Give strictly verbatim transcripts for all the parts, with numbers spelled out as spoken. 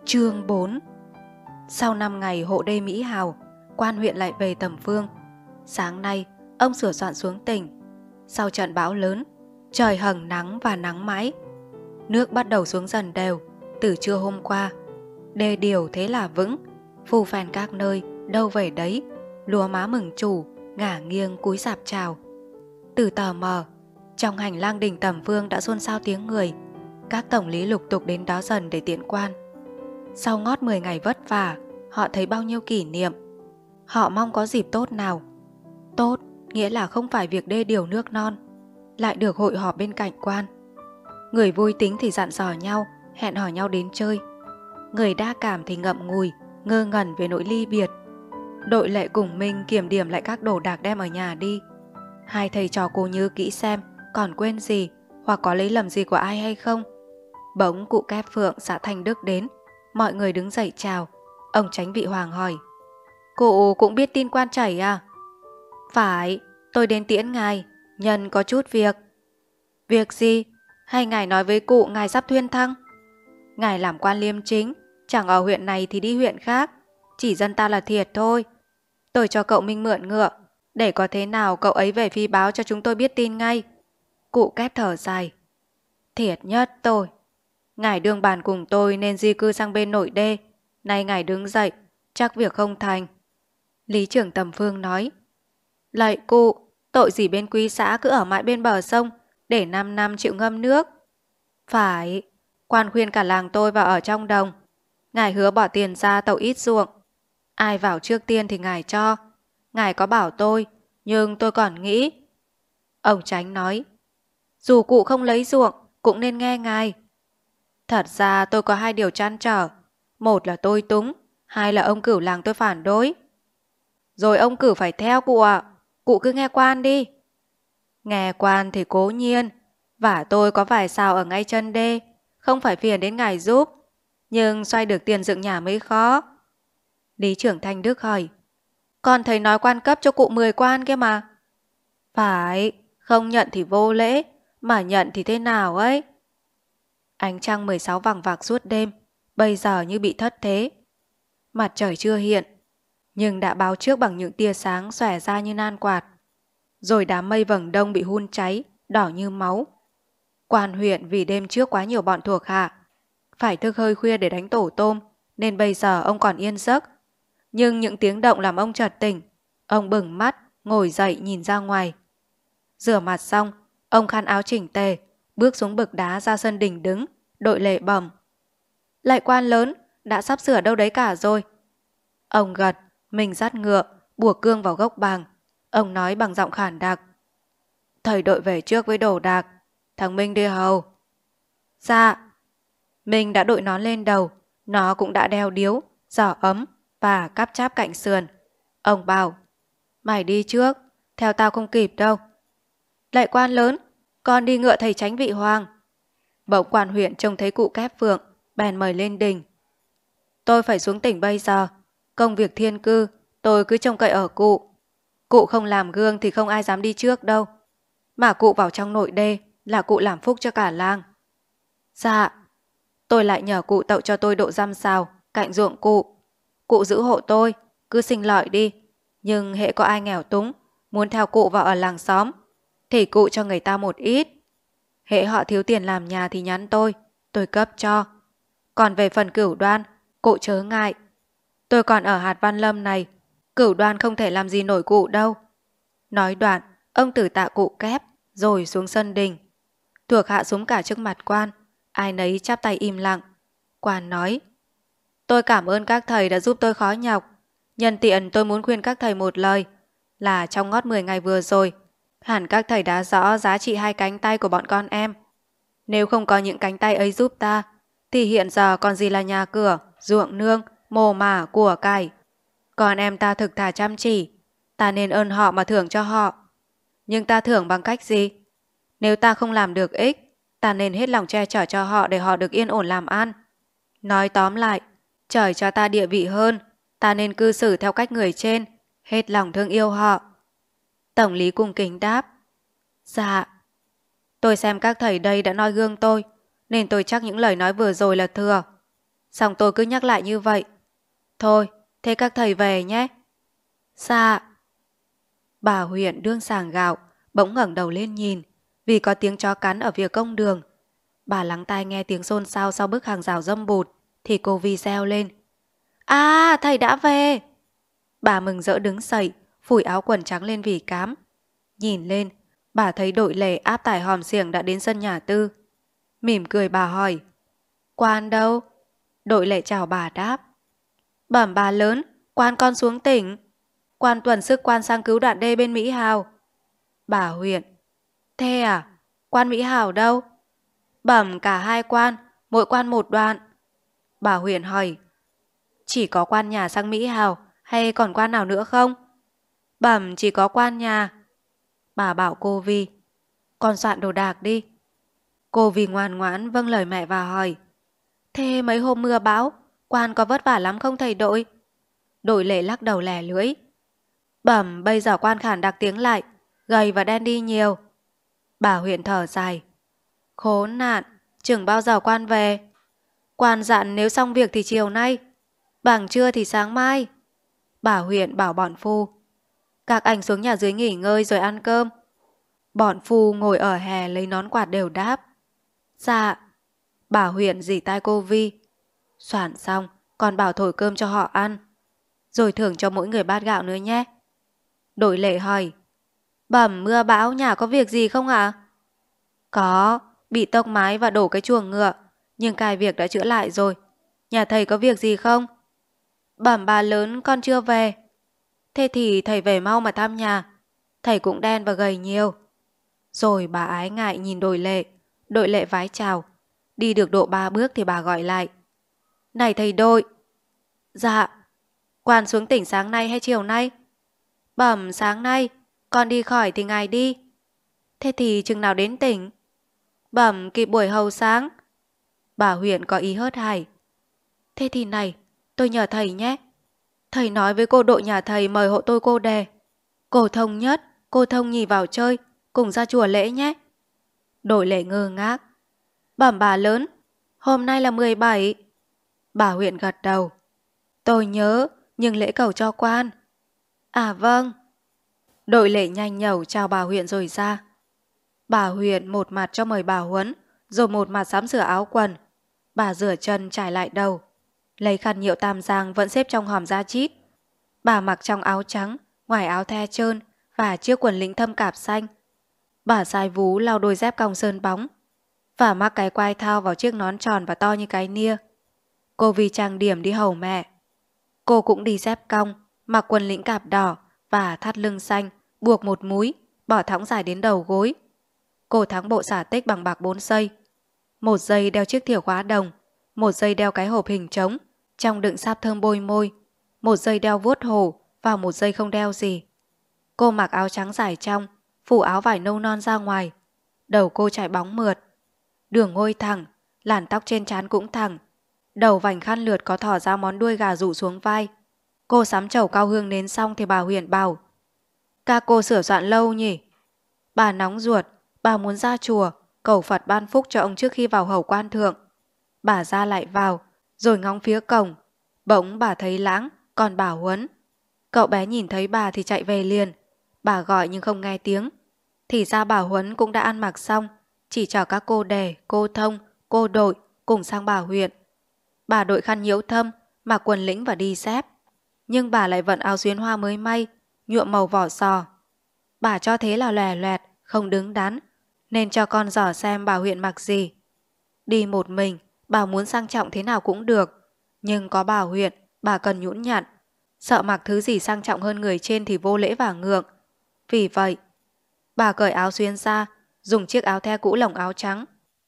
Chương bốn. Sau năm ngày hộ đê mỹ hào, quan huyện lại về Tầm Phương. Sáng nay, ông sửa soạn xuống tỉnh. Sau trận bão lớn, trời hừng nắng và nắng mãi. Nước bắt đầu xuống dần đều, từ trưa hôm qua. Đê điều thế là vững, phù phèn các nơi, đâu về đấy. Lúa má mừng chủ, ngả nghiêng cúi rạp chào. Từ tờ mờ, trong hành lang đình Tầm Phương đã xôn xao tiếng người. Các tổng lý lục tục đến đó dần để tiễn quan. Sau ngót mười ngày vất vả, họ thấy bao nhiêu kỷ niệm. Họ mong có dịp tốt nào. Tốt nghĩa là không phải việc đê điều nước non, lại được hội họp bên cạnh quan. Người vui tính thì dặn dò nhau, hẹn hò nhau đến chơi. Người đa cảm thì ngậm ngùi, ngơ ngẩn về nỗi ly biệt. Đội lệ cùng Minh kiểm điểm lại các đồ đạc đem ở nhà đi. Hai thầy trò cô nhớ kỹ xem còn quên gì hoặc có lấy lầm gì của ai hay không. Bỗng cụ Kép Phượng xã Thanh Đức đến. Mọi người đứng dậy chào. Ông Chánh Vị Hoàng hỏi: Cụ cũng biết tin quan chảy à? Phải, tôi đến tiễn ngài, nhân có chút việc. Việc gì? Hay ngài nói với cụ ngài sắp thuyên thăng? Ngài làm quan liêm chính, chẳng ở huyện này thì đi huyện khác. Chỉ dân ta là thiệt thôi. Tôi cho cậu Minh mượn ngựa, để có thế nào cậu ấy về phi báo cho chúng tôi biết tin ngay. Cụ Kép thở dài: Thiệt nhất tôi. Ngài đương bàn cùng tôi nên di cư sang bên nội đê. Nay ngài đứng dậy, chắc việc không thành. Lý trưởng Tầm Phương nói: Lạy cụ, tội gì bên quý xã cứ ở mãi bên bờ sông để năm năm chịu ngâm nước. Phải, quan khuyên cả làng tôi vào ở trong đồng. Ngài hứa bỏ tiền ra tậu ít ruộng. Ai vào trước tiên thì ngài cho. Ngài có bảo tôi, nhưng tôi còn nghĩ. Ông Chánh nói: Dù cụ không lấy ruộng, cũng nên nghe ngài. Thật ra tôi có hai điều trăn trở. Một là tôi túng, hai là ông Cửu làng tôi phản đối. Rồi ông Cửu phải theo cụ ạ. Cụ cứ nghe quan đi. Nghe quan thì cố nhiên. Và tôi có vài sào ở ngay chân đê, không phải phiền đến ngài giúp. Nhưng xoay được tiền dựng nhà mới khó. Lý trưởng Thanh Đức hỏi: Con thấy nói quan cấp cho cụ mười quan kia mà. Phải, không nhận thì vô lễ, mà nhận thì thế nào ấy. Ánh trăng mười sáu vằng vặc suốt đêm, bây giờ như bị thất thế. Mặt trời chưa hiện, nhưng đã báo trước bằng những tia sáng xòe ra như nan quạt. Rồi đám mây vầng đông bị hun cháy, đỏ như máu. Quan huyện vì đêm trước quá nhiều bọn thuộc hạ, phải thức hơi khuya để đánh tổ tôm, nên bây giờ ông còn yên giấc. Nhưng những tiếng động làm ông chợt tỉnh. Ông bừng mắt, ngồi dậy nhìn ra ngoài. Rửa mặt xong, ông khăn áo chỉnh tề, bước xuống bậc đá ra sân đình đứng, đội lệ bẩm: Lạy quan lớn, đã sắp sửa đâu đấy cả rồi. Ông gật, mình dắt ngựa, buộc cương vào gốc bàng. Ông nói bằng giọng khản đặc: Thầy đội về trước với đồ đạc. Thằng Minh đi hầu. Dạ. Minh đã đội nón lên đầu, nó cũng đã đeo điếu, giỏ ấm và cắp cháp cạnh sườn. Ông bảo: Mày đi trước, theo tao không kịp đâu. Lạy quan lớn, con đi ngựa thầy Chánh Vị Hoàng. Bỗng quan huyện trông thấy cụ Kép Phượng, bèn mời lên đình. Tôi phải xuống tỉnh bây giờ. Công việc thiên cư, tôi cứ trông cậy ở cụ. Cụ không làm gương thì không ai dám đi trước đâu. Mà cụ vào trong nội đê là cụ làm phúc cho cả làng. Dạ. Tôi lại nhờ cụ tậu cho tôi độ dăm sào cạnh ruộng cụ. Cụ giữ hộ tôi, cứ sinh lợi đi. Nhưng hễ có ai nghèo túng, muốn theo cụ vào ở làng xóm, thì cụ cho người ta một ít. Hễ họ thiếu tiền làm nhà thì nhắn tôi, tôi cấp cho. Còn về phần Cửu Đoan, cụ chớ ngại. Tôi còn ở hạt Văn Lâm này, Cửu Đoan không thể làm gì nổi cụ đâu. Nói đoạn, ông tử tạ cụ Kép, rồi xuống sân đình. Thuộc hạ xuống cả trước mặt quan, ai nấy chắp tay im lặng. Quan nói: Tôi cảm ơn các thầy đã giúp tôi khó nhọc. Nhân tiện tôi muốn khuyên các thầy một lời, là trong ngót mười ngày vừa rồi, hẳn các thầy đã rõ giá trị hai cánh tay của bọn con em. Nếu không có những cánh tay ấy giúp ta, thì hiện giờ còn gì là nhà cửa, ruộng nương, mồ mả, của cải. Còn em ta thực thà chăm chỉ, ta nên ơn họ mà thưởng cho họ. Nhưng ta thưởng bằng cách gì? Nếu ta không làm được ích, ta nên hết lòng che chở cho họ để họ được yên ổn làm ăn. Nói tóm lại, trời cho ta địa vị hơn, ta nên cư xử theo cách người trên, hết lòng thương yêu họ. Tổng lý cung kính đáp: Dạ. Tôi xem các thầy đây đã noi gương tôi, nên tôi chắc những lời nói vừa rồi là thừa. Xong tôi cứ nhắc lại như vậy. Thôi, thế các thầy về nhé. Dạ. Bà huyện đương sàng gạo, bỗng ngẩng đầu lên nhìn, vì có tiếng chó cắn ở phía công đường. Bà lắng tai nghe tiếng xôn xao sau bức hàng rào dâm bụt, thì cô Vi reo lên. À, thầy đã về. Bà mừng rỡ đứng dậy, phủi áo quần trắng lên vì cám. Nhìn lên, bà thấy đội lệ áp tải hòm xiềng đã đến sân nhà Tư. Mỉm cười bà hỏi. Quan đâu? Đội lệ chào bà đáp. Bẩm bà lớn, quan con xuống tỉnh. Quan tuần sức quan sang cứu đoạn đê bên Mỹ Hào. Bà huyện. Thế à? Quan Mỹ Hào đâu? Bẩm cả hai quan, mỗi quan một đoạn. Bà huyện hỏi. Chỉ có quan nhà sang Mỹ Hào hay còn quan nào nữa không? Bẩm chỉ có quan nhà. Bà bảo cô Vi. Con soạn đồ đạc đi. Cô Vi ngoan ngoãn vâng lời mẹ và hỏi. Thế mấy hôm mưa bão, quan có vất vả lắm không thầy đội? Đội lệ lắc đầu lẻ lưỡi. Bẩm bây giờ quan khản đặc tiếng lại, gầy và đen đi nhiều. Bà huyện thở dài. Khốn nạn, chừng bao giờ quan về? Quan dặn nếu xong việc thì chiều nay, bằng trưa thì sáng mai. Bà huyện bảo bọn phu. Các anh xuống nhà dưới nghỉ ngơi rồi ăn cơm. Bọn phu ngồi ở hè lấy nón quạt đều đáp. Dạ. Bà huyện dì tai cô Vi. Soạn xong, còn bảo thổi cơm cho họ ăn. Rồi thưởng cho mỗi người bát gạo nữa nhé. Đội lệ hỏi. Bẩm mưa bão nhà có việc gì không ạ? Có, bị tốc mái và đổ cái chuồng ngựa. Nhưng cài việc đã chữa lại rồi. Nhà thầy có việc gì không? Bẩm bà lớn con chưa về. Thế thì thầy về mau mà thăm nhà. Thầy cũng đen và gầy nhiều. Rồi bà ái ngại nhìn đội lệ. Đội lệ vái chào. Đi được độ ba bước thì bà gọi lại. Này thầy đội. Dạ. Quan xuống tỉnh sáng nay hay chiều nay? Bẩm sáng nay. Con đi khỏi thì ngài đi. Thế thì chừng nào đến tỉnh? Bẩm kịp buổi hầu sáng. Bà huyện có ý hớt hải. Thế thì này, tôi nhờ thầy nhé. Thầy nói với cô đội nhà thầy mời hộ tôi cô đề. Cô thông nhất, cô thông nhì vào chơi, cùng ra chùa lễ nhé. Đội lệ ngơ ngác. Bẩm bà lớn, hôm nay là mười bảy. Bà huyện gật đầu. Tôi nhớ, nhưng lễ cầu cho quan. À vâng. Đội lệ nhanh nhẩu chào bà huyện rồi ra. Bà huyện một mặt cho mời bà Huấn, rồi một mặt sắm sửa áo quần. Bà rửa chân trải lại đầu. Lấy khăn nhựa tam giang vẫn xếp trong hòm da chít. Bà mặc trong áo trắng, ngoài áo the trơn và chiếc quần lĩnh thâm cạp xanh. Bà sai vú lau đôi dép cong sơn bóng và mắc cái quai thao vào chiếc nón tròn và to như cái nia. Cô Vi trang điểm đi hầu mẹ. Cô cũng đi dép cong, mặc quần lĩnh cạp đỏ và thắt lưng xanh, buộc một múi, bỏ thõng dài đến đầu gối. Cô thắng bộ xả tích bằng bạc bốn giây. Một giây đeo chiếc thìa khóa đồng, một giây đeo cái hộp hình trống, trong đựng sáp thơm bôi môi, một giây đeo vuốt hổ và một giây không đeo gì. Cô mặc áo trắng dài trong, phủ áo vải nâu non ra ngoài. Đầu cô trải bóng mượt. Đường ngôi thẳng, làn tóc trên trán cũng thẳng. Đầu vành khăn lượt có thỏ ra món đuôi gà rủ xuống vai. Cô sắm chầu cao hương nến xong thì bà Huyền bảo. Các cô sửa soạn lâu nhỉ? Bà nóng ruột, bà muốn ra chùa, cầu Phật ban phúc cho ông trước khi vào hầu quan thượng. Bà ra lại vào, rồi ngóng phía cổng. Bỗng bà thấy Lãng, còn bà Huấn. Cậu bé nhìn thấy bà thì chạy về liền. Bà gọi nhưng không nghe tiếng. Thì ra bà Huấn cũng đã ăn mặc xong, chỉ chở các cô đề, cô thông, cô đội cùng sang bà huyện. Bà đội khăn nhiễu thâm, mặc quần lĩnh và đi dép. Nhưng bà lại vận áo xuyến hoa mới may, nhuộm màu vỏ sò. Bà cho thế là lòe loẹt, không đứng đắn, nên cho con dò xem bà huyện mặc gì. Đi một mình, bà muốn sang trọng thế nào cũng được. Nhưng có bà huyện, bà cần nhũn nhặn. Sợ mặc thứ gì sang trọng hơn người trên thì vô lễ và ngượng. Vì vậy, bà cởi áo xuyên ra, dùng chiếc áo the cũ lồng áo trắng.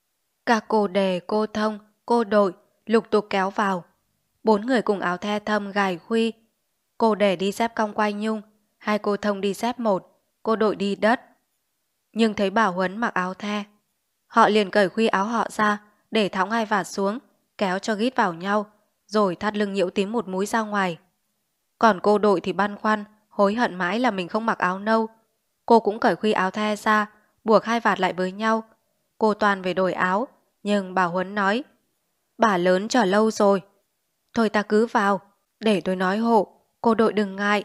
Các cô đề, cô thông, cô đội lục tục kéo vào. Bốn người cùng áo the thâm gài khuy. Cô đề đi dép cong quai nhung, hai cô thông đi dép một, cô đội đi đất. Nhưng thấy bà Huấn mặc áo the, họ liền cởi khuy áo họ ra, để thõng hai vạt xuống, kéo cho gít vào nhau, rồi thắt lưng nhiễu tím một múi ra ngoài. Còn cô đội thì băn khoăn, hối hận mãi là mình không mặc áo nâu. Cô cũng cởi khuy áo the ra, buộc hai vạt lại với nhau. Cô toàn về đổi áo, nhưng bà Huấn nói, bà lớn chờ lâu rồi, Thôi ta cứ vào, để tôi nói hộ, cô đội đừng ngại.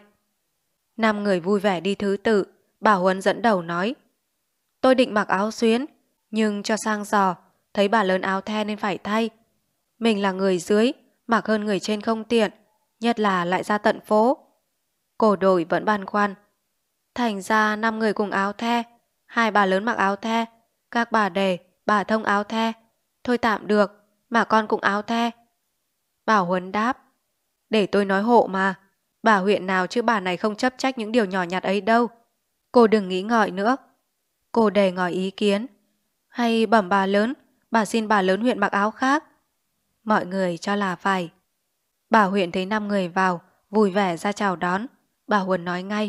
Năm người vui vẻ đi thứ tự, bà Huấn dẫn đầu nói. Tôi định mặc áo xuyến, nhưng cho sang giò, thấy bà lớn áo the nên phải thay. Mình là người dưới, mặc hơn người trên không tiện, nhất là lại ra tận phố. Cô đội vẫn băn khoăn. Thành ra năm người cùng áo the, hai bà lớn mặc áo the, các bà đề, bà thông áo the. Thôi tạm được, mà con cũng áo the. Bà Huấn đáp. Để tôi nói hộ mà, bà huyện nào chứ bà này không chấp trách những điều nhỏ nhặt ấy đâu. Cô đừng nghĩ ngợi nữa. Cô đề ngỏ ý kiến. Hay bẩm bà lớn, bà xin bà lớn huyện mặc áo khác. Mọi người cho là phải. Bà huyện thấy năm người vào, vui vẻ ra chào đón. Bà Huấn nói ngay.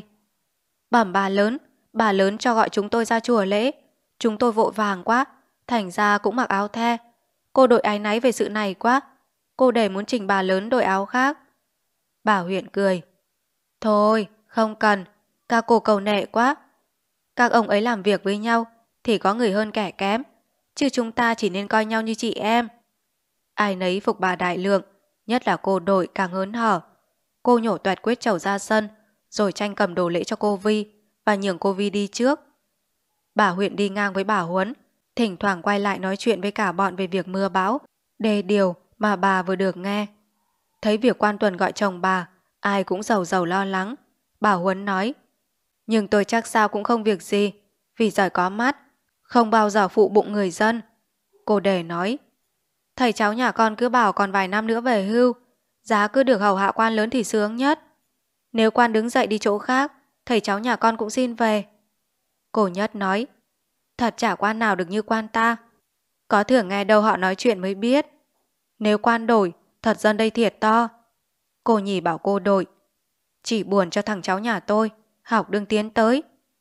Bẩm bà lớn, bà lớn cho gọi chúng tôi ra chùa lễ. Chúng tôi vội vàng quá, thành ra cũng mặc áo the. Cô đội áy náy về sự này quá. Cô để muốn trình bà lớn đội áo khác. Bà huyện cười. Thôi, không cần, các cô cầu nệ quá. Các ông ấy làm việc với nhau thì có người hơn kẻ kém, chứ chúng ta chỉ nên coi nhau như chị em. Ai nấy phục bà đại lượng, nhất là cô đội càng hớn hở. Cô nhổ toẹt quết trầu ra sân, rồi tranh cầm đồ lễ cho cô Vi và nhường cô Vi đi trước. Bà huyện đi ngang với bà Huấn, thỉnh thoảng quay lại nói chuyện với cả bọn về việc mưa bão, đề điều mà bà vừa được nghe. Thấy việc quan tuần gọi chồng bà, ai cũng giàu giàu lo lắng. Bà Huấn nói, nhưng tôi chắc sao cũng không việc gì, vì giỏi có mắt, không bao giờ phụ bụng người dân. Cô đề nói, thầy cháu nhà con cứ bảo còn vài năm nữa về hưu, giá cứ được hầu hạ quan lớn thì sướng nhất. Nếu quan đứng dậy đi chỗ khác, thầy cháu nhà con cũng xin về. Cô Nhất nói, thật chả quan nào được như quan ta. Có thường nghe đâu họ nói chuyện mới biết. Nếu quan đổi, thật dân đây thiệt to. Cô Nhì bảo cô đội, chỉ buồn cho thằng cháu nhà tôi, học đương tiến tới.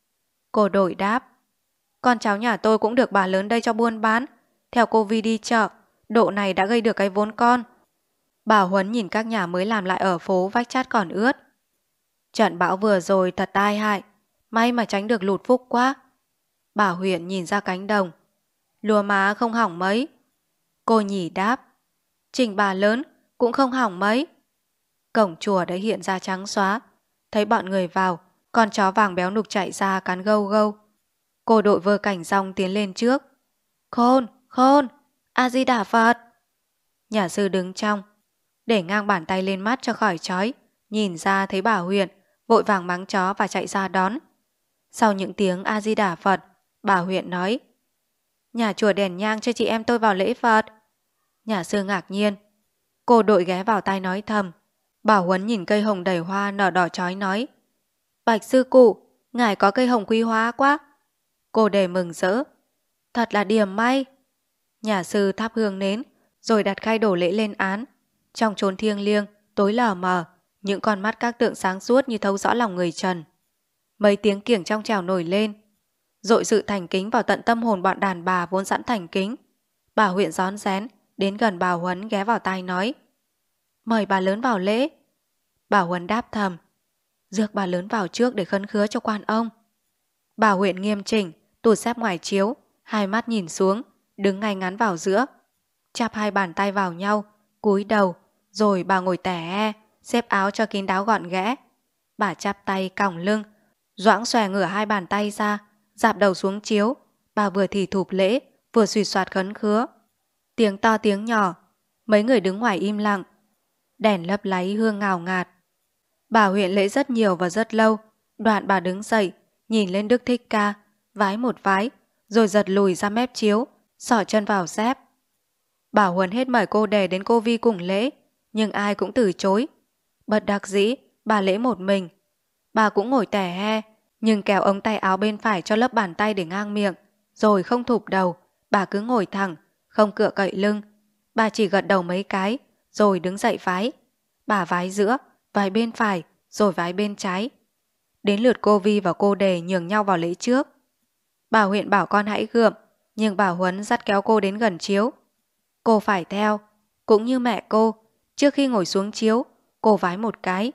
Cô đội đáp, con cháu nhà tôi cũng được bà lớn đây cho buôn bán. Theo cô Vi đi chợ, độ này đã gây được cái vốn con. Bà Huấn nhìn các nhà mới làm lại ở phố vách chát còn ướt. Trận bão vừa rồi thật tai hại, may mà tránh được lụt phúc quá. Bà huyện nhìn ra cánh đồng, lúa má không hỏng mấy. Cô Nhì đáp, trình bà lớn cũng không hỏng mấy. Cổng chùa đã hiện ra trắng xóa. Thấy bọn người vào, con chó vàng béo nục chạy ra cắn gâu gâu. Cô đội vơ cảnh rong tiến lên trước. Khôn, khôn, A-di-đà Phật. Nhà sư đứng trong, để ngang bàn tay lên mắt cho khỏi chói, nhìn ra thấy bà huyện, vội vàng mắng chó và chạy ra đón. Sau những tiếng A-di-đà Phật, bà huyện nói, nhà chùa đèn nhang cho chị em tôi vào lễ Phật. Nhà sư ngạc nhiên. Cô đội ghé vào tai nói thầm. Bà Huấn nhìn cây hồng đầy hoa nở đỏ chói nói, bạch sư cụ, ngài có cây hồng quý hóa quá. Cô đề mừng rỡ, thật là điểm may. Nhà sư thắp hương nến, rồi đặt khay đổ lễ lên án. Trong chốn thiêng liêng, tối lờ mờ, những con mắt các tượng sáng suốt như thấu rõ lòng người trần. Mấy tiếng kiểng trong trèo nổi lên, dội sự thành kính vào tận tâm hồn bọn đàn bà vốn sẵn thành kính. Bà huyện rón rén đến gần bà Huấn ghé vào tai nói, mời bà lớn vào lễ. Bà Huấn đáp thầm, rước bà lớn vào trước để khấn khứa cho quan ông. Bà huyện nghiêm chỉnh, tụt xếp ngoài chiếu, hai mắt nhìn xuống, đứng ngay ngắn vào giữa, chắp hai bàn tay vào nhau, cúi đầu, rồi bà ngồi tẻ e, xếp áo cho kín đáo gọn ghẽ. Bà chắp tay còng lưng, doãng xòe ngửa hai bàn tay ra, dạp đầu xuống chiếu. Bà vừa thì thụp lễ, vừa suýt soạt khấn khứa. Tiếng to tiếng nhỏ, mấy người đứng ngoài im lặng. Đèn lấp láy hương ngào ngạt. Bà huyện lễ rất nhiều và rất lâu. Đoạn bà đứng dậy, nhìn lên Đức Thích Ca, vái một vái, rồi giật lùi ra mép chiếu, xỏ chân vào dép. Bà Huấn hết mời cô đề đến cô Vi cùng lễ, nhưng ai cũng từ chối. Bất đắc dĩ, bà lễ một mình. Bà cũng ngồi tẻ he, nhưng kéo ống tay áo bên phải cho lớp bàn tay để ngang miệng, rồi không thụp đầu. Bà cứ ngồi thẳng, không cựa cậy lưng. Bà chỉ gật đầu mấy cái, rồi đứng dậy vái. Bà vái giữa, vái bên phải, rồi vái bên trái. Đến lượt cô Vi và cô đề nhường nhau vào lễ trước. Bà huyện bảo con hãy gượm, nhưng bà Huấn dắt kéo cô đến gần chiếu. Cô phải theo, cũng như mẹ cô, trước khi ngồi xuống chiếu, cô vái một cái.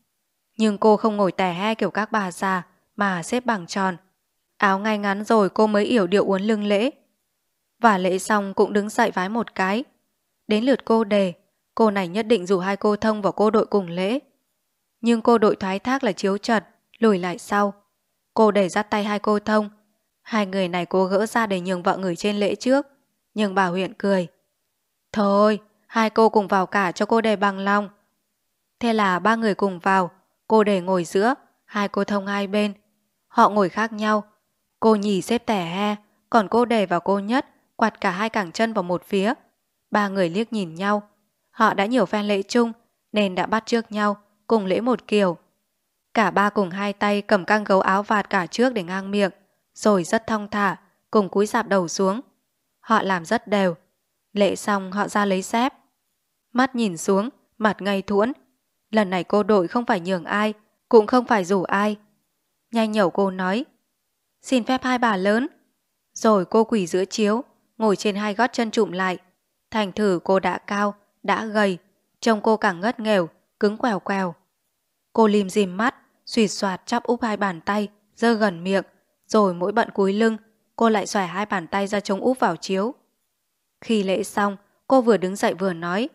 Nhưng cô không ngồi tẻ he kiểu các bà già, mà xếp bằng tròn. Áo ngay ngắn rồi cô mới yểu điệu uốn lưng lễ. Và lễ xong cũng đứng dậy vái một cái. Đến lượt cô đề, Cô này nhất định rủ hai cô Thông và cô Đội cùng lễ. Nhưng cô Đội thoái thác là chiếu chật, lùi lại sau. Cô đẩy dắt tay hai cô Thông. Hai người này cô gỡ ra để nhường vợ người trên lễ trước. Nhưng bà Huyện cười. Thôi, hai cô cùng vào cả cho cô để bằng lòng. Thế là ba người cùng vào. Cô để ngồi giữa, hai cô Thông hai bên. Họ ngồi khác nhau. Cô nhì xếp tẻ he, còn cô để và cô Nhất quạt cả hai cẳng chân vào một phía. Ba người liếc nhìn nhau. Họ đã nhiều phen lễ chung nên đã bắt chước nhau, cùng lễ một kiểu. Cả ba cùng hai tay cầm căng gấu áo vạt cả trước để ngang miệng, rồi rất thong thả, cùng cúi rạp đầu xuống. Họ làm rất đều. Lễ xong họ ra lấy xếp. Mắt nhìn xuống, mặt ngây thuẫn. Lần này cô Đội không phải nhường ai, cũng không phải rủ ai. Nhanh nhẩu cô nói, xin phép hai bà lớn. Rồi cô quỳ giữa chiếu, ngồi trên hai gót chân trụm lại. Thành thử cô đã cao, đã gầy, trông cô càng ngất nghèo, cứng quèo quèo. Cô lim dim mắt, suýt soạt chắp úp hai bàn tay, giơ gần miệng, rồi mỗi bận cúi lưng, cô lại xòe hai bàn tay ra chống úp vào chiếu. Khi lễ xong, cô vừa đứng dậy vừa nói,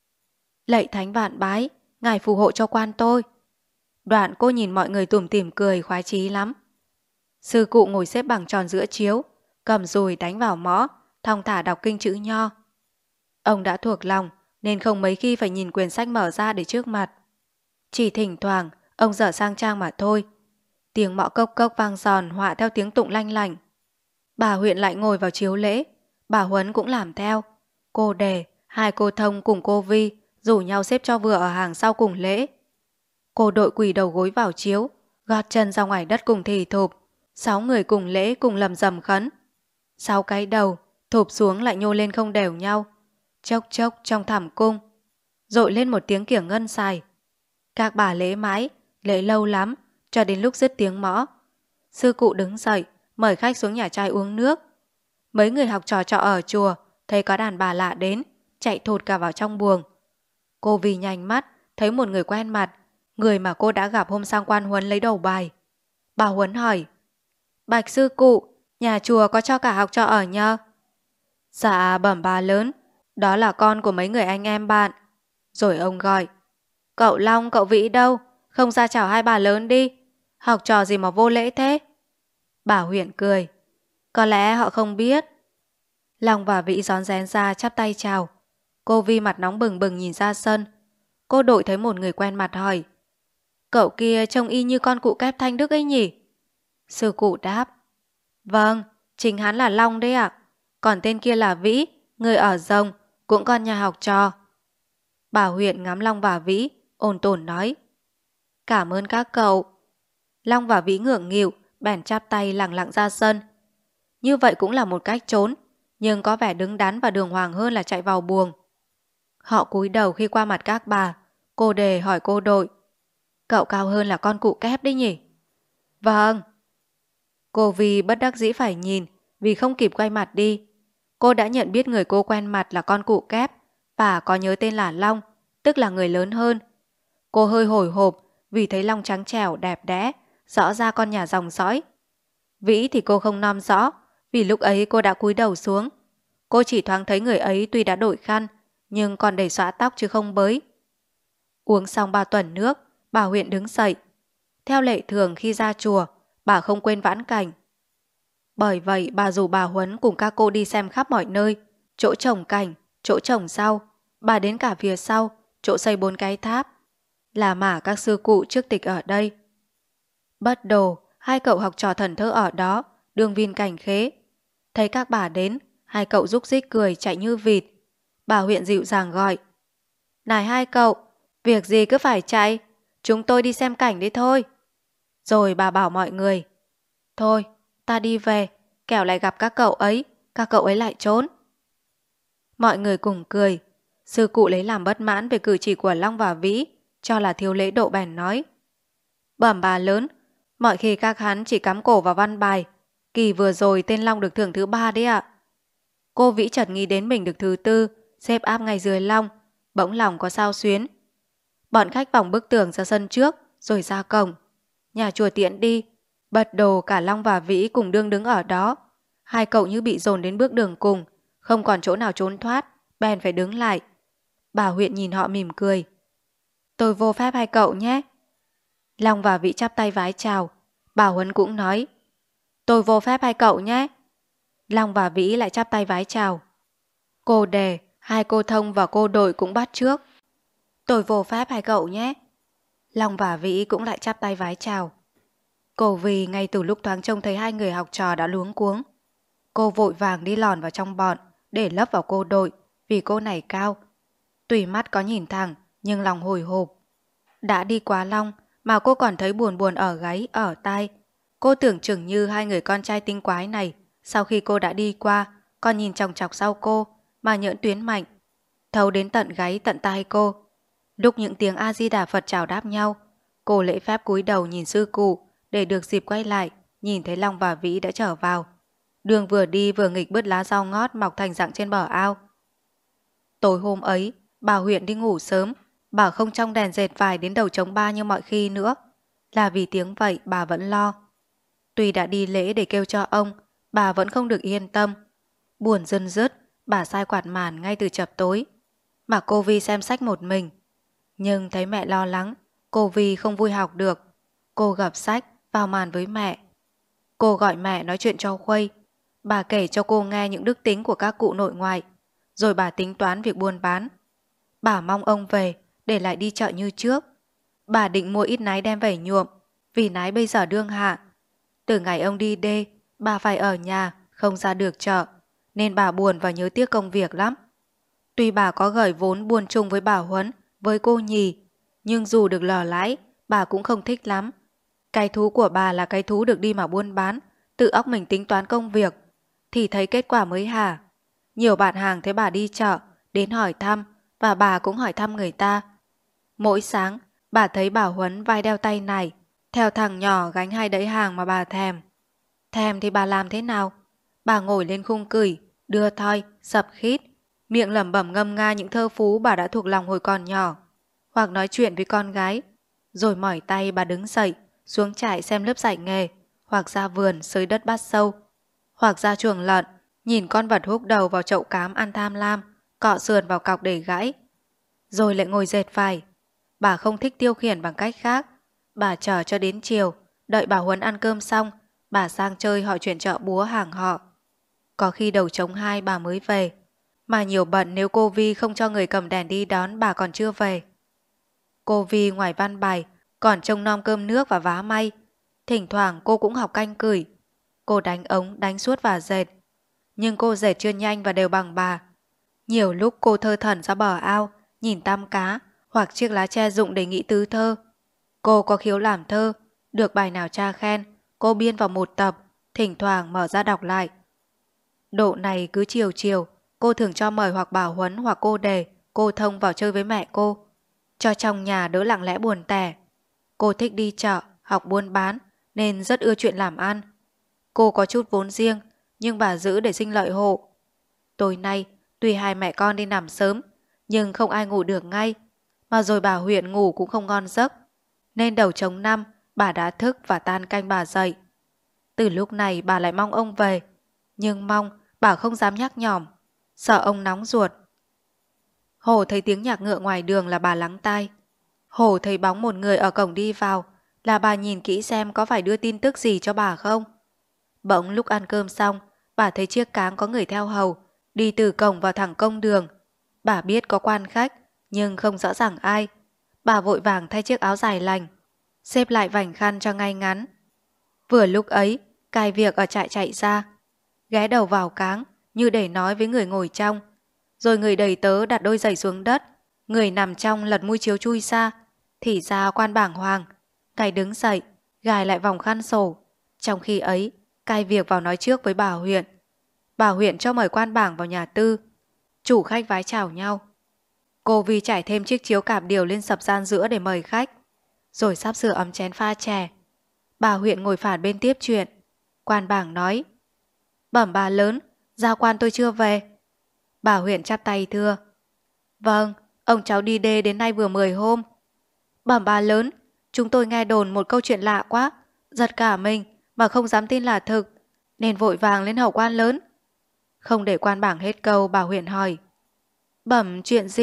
lạy thánh vạn bái, ngài phù hộ cho quan tôi. Đoạn cô nhìn mọi người tủm tỉm cười khoái chí lắm. Sư cụ ngồi xếp bằng tròn giữa chiếu, cầm dùi đánh vào mõ, thong thả đọc kinh chữ nho. Ông đã thuộc lòng nên không mấy khi phải nhìn quyển sách mở ra để trước mặt. Chỉ thỉnh thoảng ông dở sang trang mà thôi. Tiếng mõ cốc cốc vang giòn họa theo tiếng tụng lanh lảnh. Bà Huyện lại ngồi vào chiếu lễ, bà Huấn cũng làm theo. Cô Đề, hai cô Thông cùng cô Vi rủ nhau xếp cho vừa ở hàng sau cùng lễ. Cô Đội quỳ đầu gối vào chiếu, gót chân ra ngoài đất cùng thì thụp. Sáu người cùng lễ cùng lầm rầm khấn. Sáu cái đầu thụp xuống lại nhô lên không đều nhau. Chốc chốc trong thẳm cung, dội lên một tiếng kiểng ngân xài. Các bà lễ mãi, lễ lâu lắm, cho đến lúc dứt tiếng mõ. Sư cụ đứng dậy, mời khách xuống nhà trai uống nước. Mấy người học trò trọ ở chùa thấy có đàn bà lạ đến, chạy thụt cả vào trong buồng. Cô Vi nhanh mắt, thấy một người quen mặt, người mà cô đã gặp hôm sang quan Huấn lấy đầu bài. Bà Huấn hỏi, bạch sư cụ, nhà chùa có cho cả học trò ở nhờ? Dạ bẩm bà lớn, đó là con của mấy người anh em bạn. Rồi ông gọi, cậu Long, cậu Vĩ đâu? Không ra chào hai bà lớn đi. Học trò gì mà vô lễ thế? Bà Huyện cười, có lẽ họ không biết. Long và Vĩ rón rén ra chắp tay chào. Cô Vi mặt nóng bừng bừng nhìn ra sân. Cô Đội thấy một người quen mặt hỏi, cậu kia trông y như con cụ kép Thanh Đức ấy nhỉ? Sư cụ đáp, vâng, chính hắn là Long đấy ạ. Còn tên kia là Vĩ, người ở Rồng, cũng con nhà học trò. Bà Huyện ngắm Long và Vĩ, ôn tồn nói, cảm ơn các cậu. Long và Vĩ ngượng nghịu, bèn chắp tay lẳng lặng ra sân. Như vậy cũng là một cách trốn, nhưng có vẻ đứng đắn và đường hoàng hơn là chạy vào buồng. Họ cúi đầu khi qua mặt các bà. Cô Đề hỏi cô Đội, cậu cao hơn là con cụ kép đấy nhỉ? Vâng. Cô Vi bất đắc dĩ phải nhìn vì không kịp quay mặt đi. Cô đã nhận biết người cô quen mặt là con cụ kép và có nhớ tên là Long, tức là người lớn hơn. Cô hơi hồi hộp vì thấy Long trắng trẻo đẹp đẽ, rõ ra con nhà dòng dõi. Vĩ thì cô không nom rõ vì lúc ấy cô đã cúi đầu xuống. Cô chỉ thoáng thấy người ấy tuy đã đổi khăn nhưng còn để xõa tóc chứ không bới. Uống xong ba tuần nước, bà Huyện đứng dậy. Theo lệ thường khi ra chùa, bà không quên vãn cảnh. Bởi vậy bà rủ bà Huấn cùng các cô đi xem khắp mọi nơi, chỗ trồng cảnh, chỗ trồng rau, bà đến cả phía sau, chỗ xây bốn cái tháp, là mà các sư cụ trước tịch ở đây. Bất đồ, hai cậu học trò thần thơ ở đó, đường Vin Cảnh Khế. Thấy các bà đến, hai cậu rúc rích cười chạy như vịt. Bà Huyện dịu dàng gọi, này hai cậu, việc gì cứ phải chạy, chúng tôi đi xem cảnh đấy thôi. Rồi bà bảo mọi người, thôi, ta đi về, kẻo lại gặp các cậu ấy, các cậu ấy lại trốn. Mọi người cùng cười. Sư cụ lấy làm bất mãn về cử chỉ của Long và Vĩ, cho là thiếu lễ độ bèn nói, bẩm bà lớn, mọi khi các hắn chỉ cắm cổ vào văn bài, kỳ vừa rồi tên Long được thưởng thứ ba đấy ạ. Cô Vĩ chợt nghĩ đến mình được thứ tư, xếp áp ngay dưới Long, bỗng lòng có sao xuyến. Bọn khách vòng bức tường ra sân trước, rồi ra cổng. Nhà chùa tiện đi, bật đồ cả Long và Vĩ cùng đương đứng ở đó. Hai cậu như bị dồn đến bước đường cùng, không còn chỗ nào trốn thoát, bèn phải đứng lại. Bà huyện nhìn họ mỉm cười. Tôi vô phép hai cậu nhé. Long và Vĩ chắp tay vái chào. Bà Huấn cũng nói. Tôi vô phép hai cậu nhé. Long và Vĩ lại chắp tay vái chào. Cô Đề, hai cô Thông và cô Đội cũng bắt trước. Tôi vô phép hai cậu nhé. Long và Vĩ cũng lại chắp tay vái chào. Cô Vì ngay từ lúc thoáng trông thấy hai người học trò đã luống cuống. Cô vội vàng đi lòn vào trong bọn để lấp vào cô Đội vì cô này cao. Tùy mắt có nhìn thẳng nhưng lòng hồi hộp. Đã đi quá Long mà cô còn thấy buồn buồn ở gáy, ở tai. Cô tưởng chừng như hai người con trai tinh quái này sau khi cô đã đi qua còn nhìn chòng chọc sau cô mà nhỡn tuyến mạnh, thấu đến tận gáy tận tai cô. Lúc những tiếng A-di-đà Phật chào đáp nhau, cô lễ phép cúi đầu nhìn sư cụ để được dịp quay lại nhìn thấy Long và Vĩ đã trở vào. Đường vừa đi vừa nghịch bứt lá rau ngót mọc thành rặng trên bờ ao. Tối hôm ấy, bà huyện đi ngủ sớm. Bà không trong đèn dệt vải đến đầu trống ba như mọi khi nữa. Là vì tiếng vậy bà vẫn lo. Tuy đã đi lễ để kêu cho ông, bà vẫn không được yên tâm. Buồn dần dứt, bà sai quạt màn ngay từ chập tối. Mà cô Vi xem sách một mình. Nhưng thấy mẹ lo lắng, cô Vi không vui học được. Cô gập sách vào màn với mẹ. Cô gọi mẹ nói chuyện cho khuây. Bà kể cho cô nghe những đức tính của các cụ nội ngoại. Rồi bà tính toán việc buôn bán. Bà mong ông về để lại đi chợ như trước. Bà định mua ít nái đem về nhuộm, vì nái bây giờ đương hạ. Từ ngày ông đi đê, bà phải ở nhà, không ra được chợ, nên bà buồn và nhớ tiếc công việc lắm. Tuy bà có gửi vốn buôn chung với bà Huấn, với cô Nhì, nhưng dù được lờ lãi, bà cũng không thích lắm. Cái thú của bà là cái thú được đi mà buôn bán, tự óc mình tính toán công việc, thì thấy kết quả mới hả. Nhiều bạn hàng thấy bà đi chợ, đến hỏi thăm, và bà cũng hỏi thăm người ta. Mỗi sáng, bà thấy bà Huấn vai đeo tay này, theo thằng nhỏ gánh hai đẩy hàng mà bà thèm. Thèm thì bà làm thế nào? Bà ngồi lên khung cửi, đưa thoi, sập khít, miệng lẩm bẩm ngâm nga những thơ phú bà đã thuộc lòng hồi còn nhỏ, hoặc nói chuyện với con gái. Rồi mỏi tay bà đứng dậy, xuống trại xem lớp dạy nghề, hoặc ra vườn xới đất bát sâu, hoặc ra chuồng lợn, nhìn con vật húc đầu vào chậu cám ăn tham lam, cọ sườn vào cọc để gãy. Rồi lại ngồi dệt vải. Bà không thích tiêu khiển bằng cách khác. Bà chờ cho đến chiều, đợi bà Huấn ăn cơm xong, bà sang chơi hỏi chuyện chợ búa hàng họ. Có khi đầu trống hai bà mới về, mà nhiều bận nếu cô Vi không cho người cầm đèn đi đón bà còn chưa về. Cô Vi ngoài văn bài còn trông nom cơm nước và vá may. Thỉnh thoảng cô cũng học canh cửi. Cô đánh ống, đánh suốt và dệt. Nhưng cô dệt chưa nhanh và đều bằng bà. Nhiều lúc cô thơ thẩn ra bờ ao, nhìn tăm cá hoặc chiếc lá tre rụng để nghĩ tứ thơ. Cô có khiếu làm thơ, được bài nào cha khen, cô biên vào một tập, thỉnh thoảng mở ra đọc lại. Độ này cứ chiều chiều, cô thường cho mời hoặc bà Huấn hoặc cô Đề, cô Thông vào chơi với mẹ cô, cho trong nhà đỡ lặng lẽ buồn tẻ. Cô thích đi chợ, học buôn bán, nên rất ưa chuyện làm ăn. Cô có chút vốn riêng, nhưng bà giữ để sinh lợi hộ. Tối nay, tuy hai mẹ con đi nằm sớm, nhưng không ai ngủ được ngay, mà rồi bà huyện ngủ cũng không ngon giấc, nên đầu trống năm bà đã thức và tan canh bà dậy. Từ lúc này bà lại mong ông về, nhưng mong bà không dám nhắc nhỏm, sợ ông nóng ruột. Hổ thấy tiếng nhạc ngựa ngoài đường là bà lắng tai. Hổ thấy bóng một người ở cổng đi vào là bà nhìn kỹ xem có phải đưa tin tức gì cho bà không. Bỗng lúc ăn cơm xong, bà thấy chiếc cáng có người theo hầu đi từ cổng vào thẳng công đường. Bà biết có quan khách, nhưng không rõ ràng ai. Bà vội vàng thay chiếc áo dài lành, xếp lại vành khăn cho ngay ngắn. Vừa lúc ấy, cai việc ở trại chạy ra, ghé đầu vào cáng như để nói với người ngồi trong. Rồi người đầy tớ đặt đôi giày xuống đất, người nằm trong lật mũi chiếu chui xa. Thì ra quan bảng hoàng. Cai đứng dậy, gài lại vòng khăn sổ. Trong khi ấy, cai việc vào nói trước với bà huyện. Bà huyện cho mời quan bảng vào nhà tư. Chủ khách vái chào nhau. Cô Vi trải thêm chiếc chiếu cạp điều lên sập gian giữa để mời khách, rồi sắp sửa ấm chén pha chè. Bà huyện ngồi phản bên tiếp chuyện. Quan bảng nói: Bẩm bà lớn, gia quan tôi chưa về. Bà huyện chắp tay thưa: Vâng, ông cháu đi đê đến nay vừa mười hôm. Bẩm bà lớn, chúng tôi nghe đồn một câu chuyện lạ quá, giật cả mình mà không dám tin là thực, nên vội vàng lên hầu quan lớn. Không để quan bảng hết câu, bà huyện hỏi: Bẩm chuyện gì?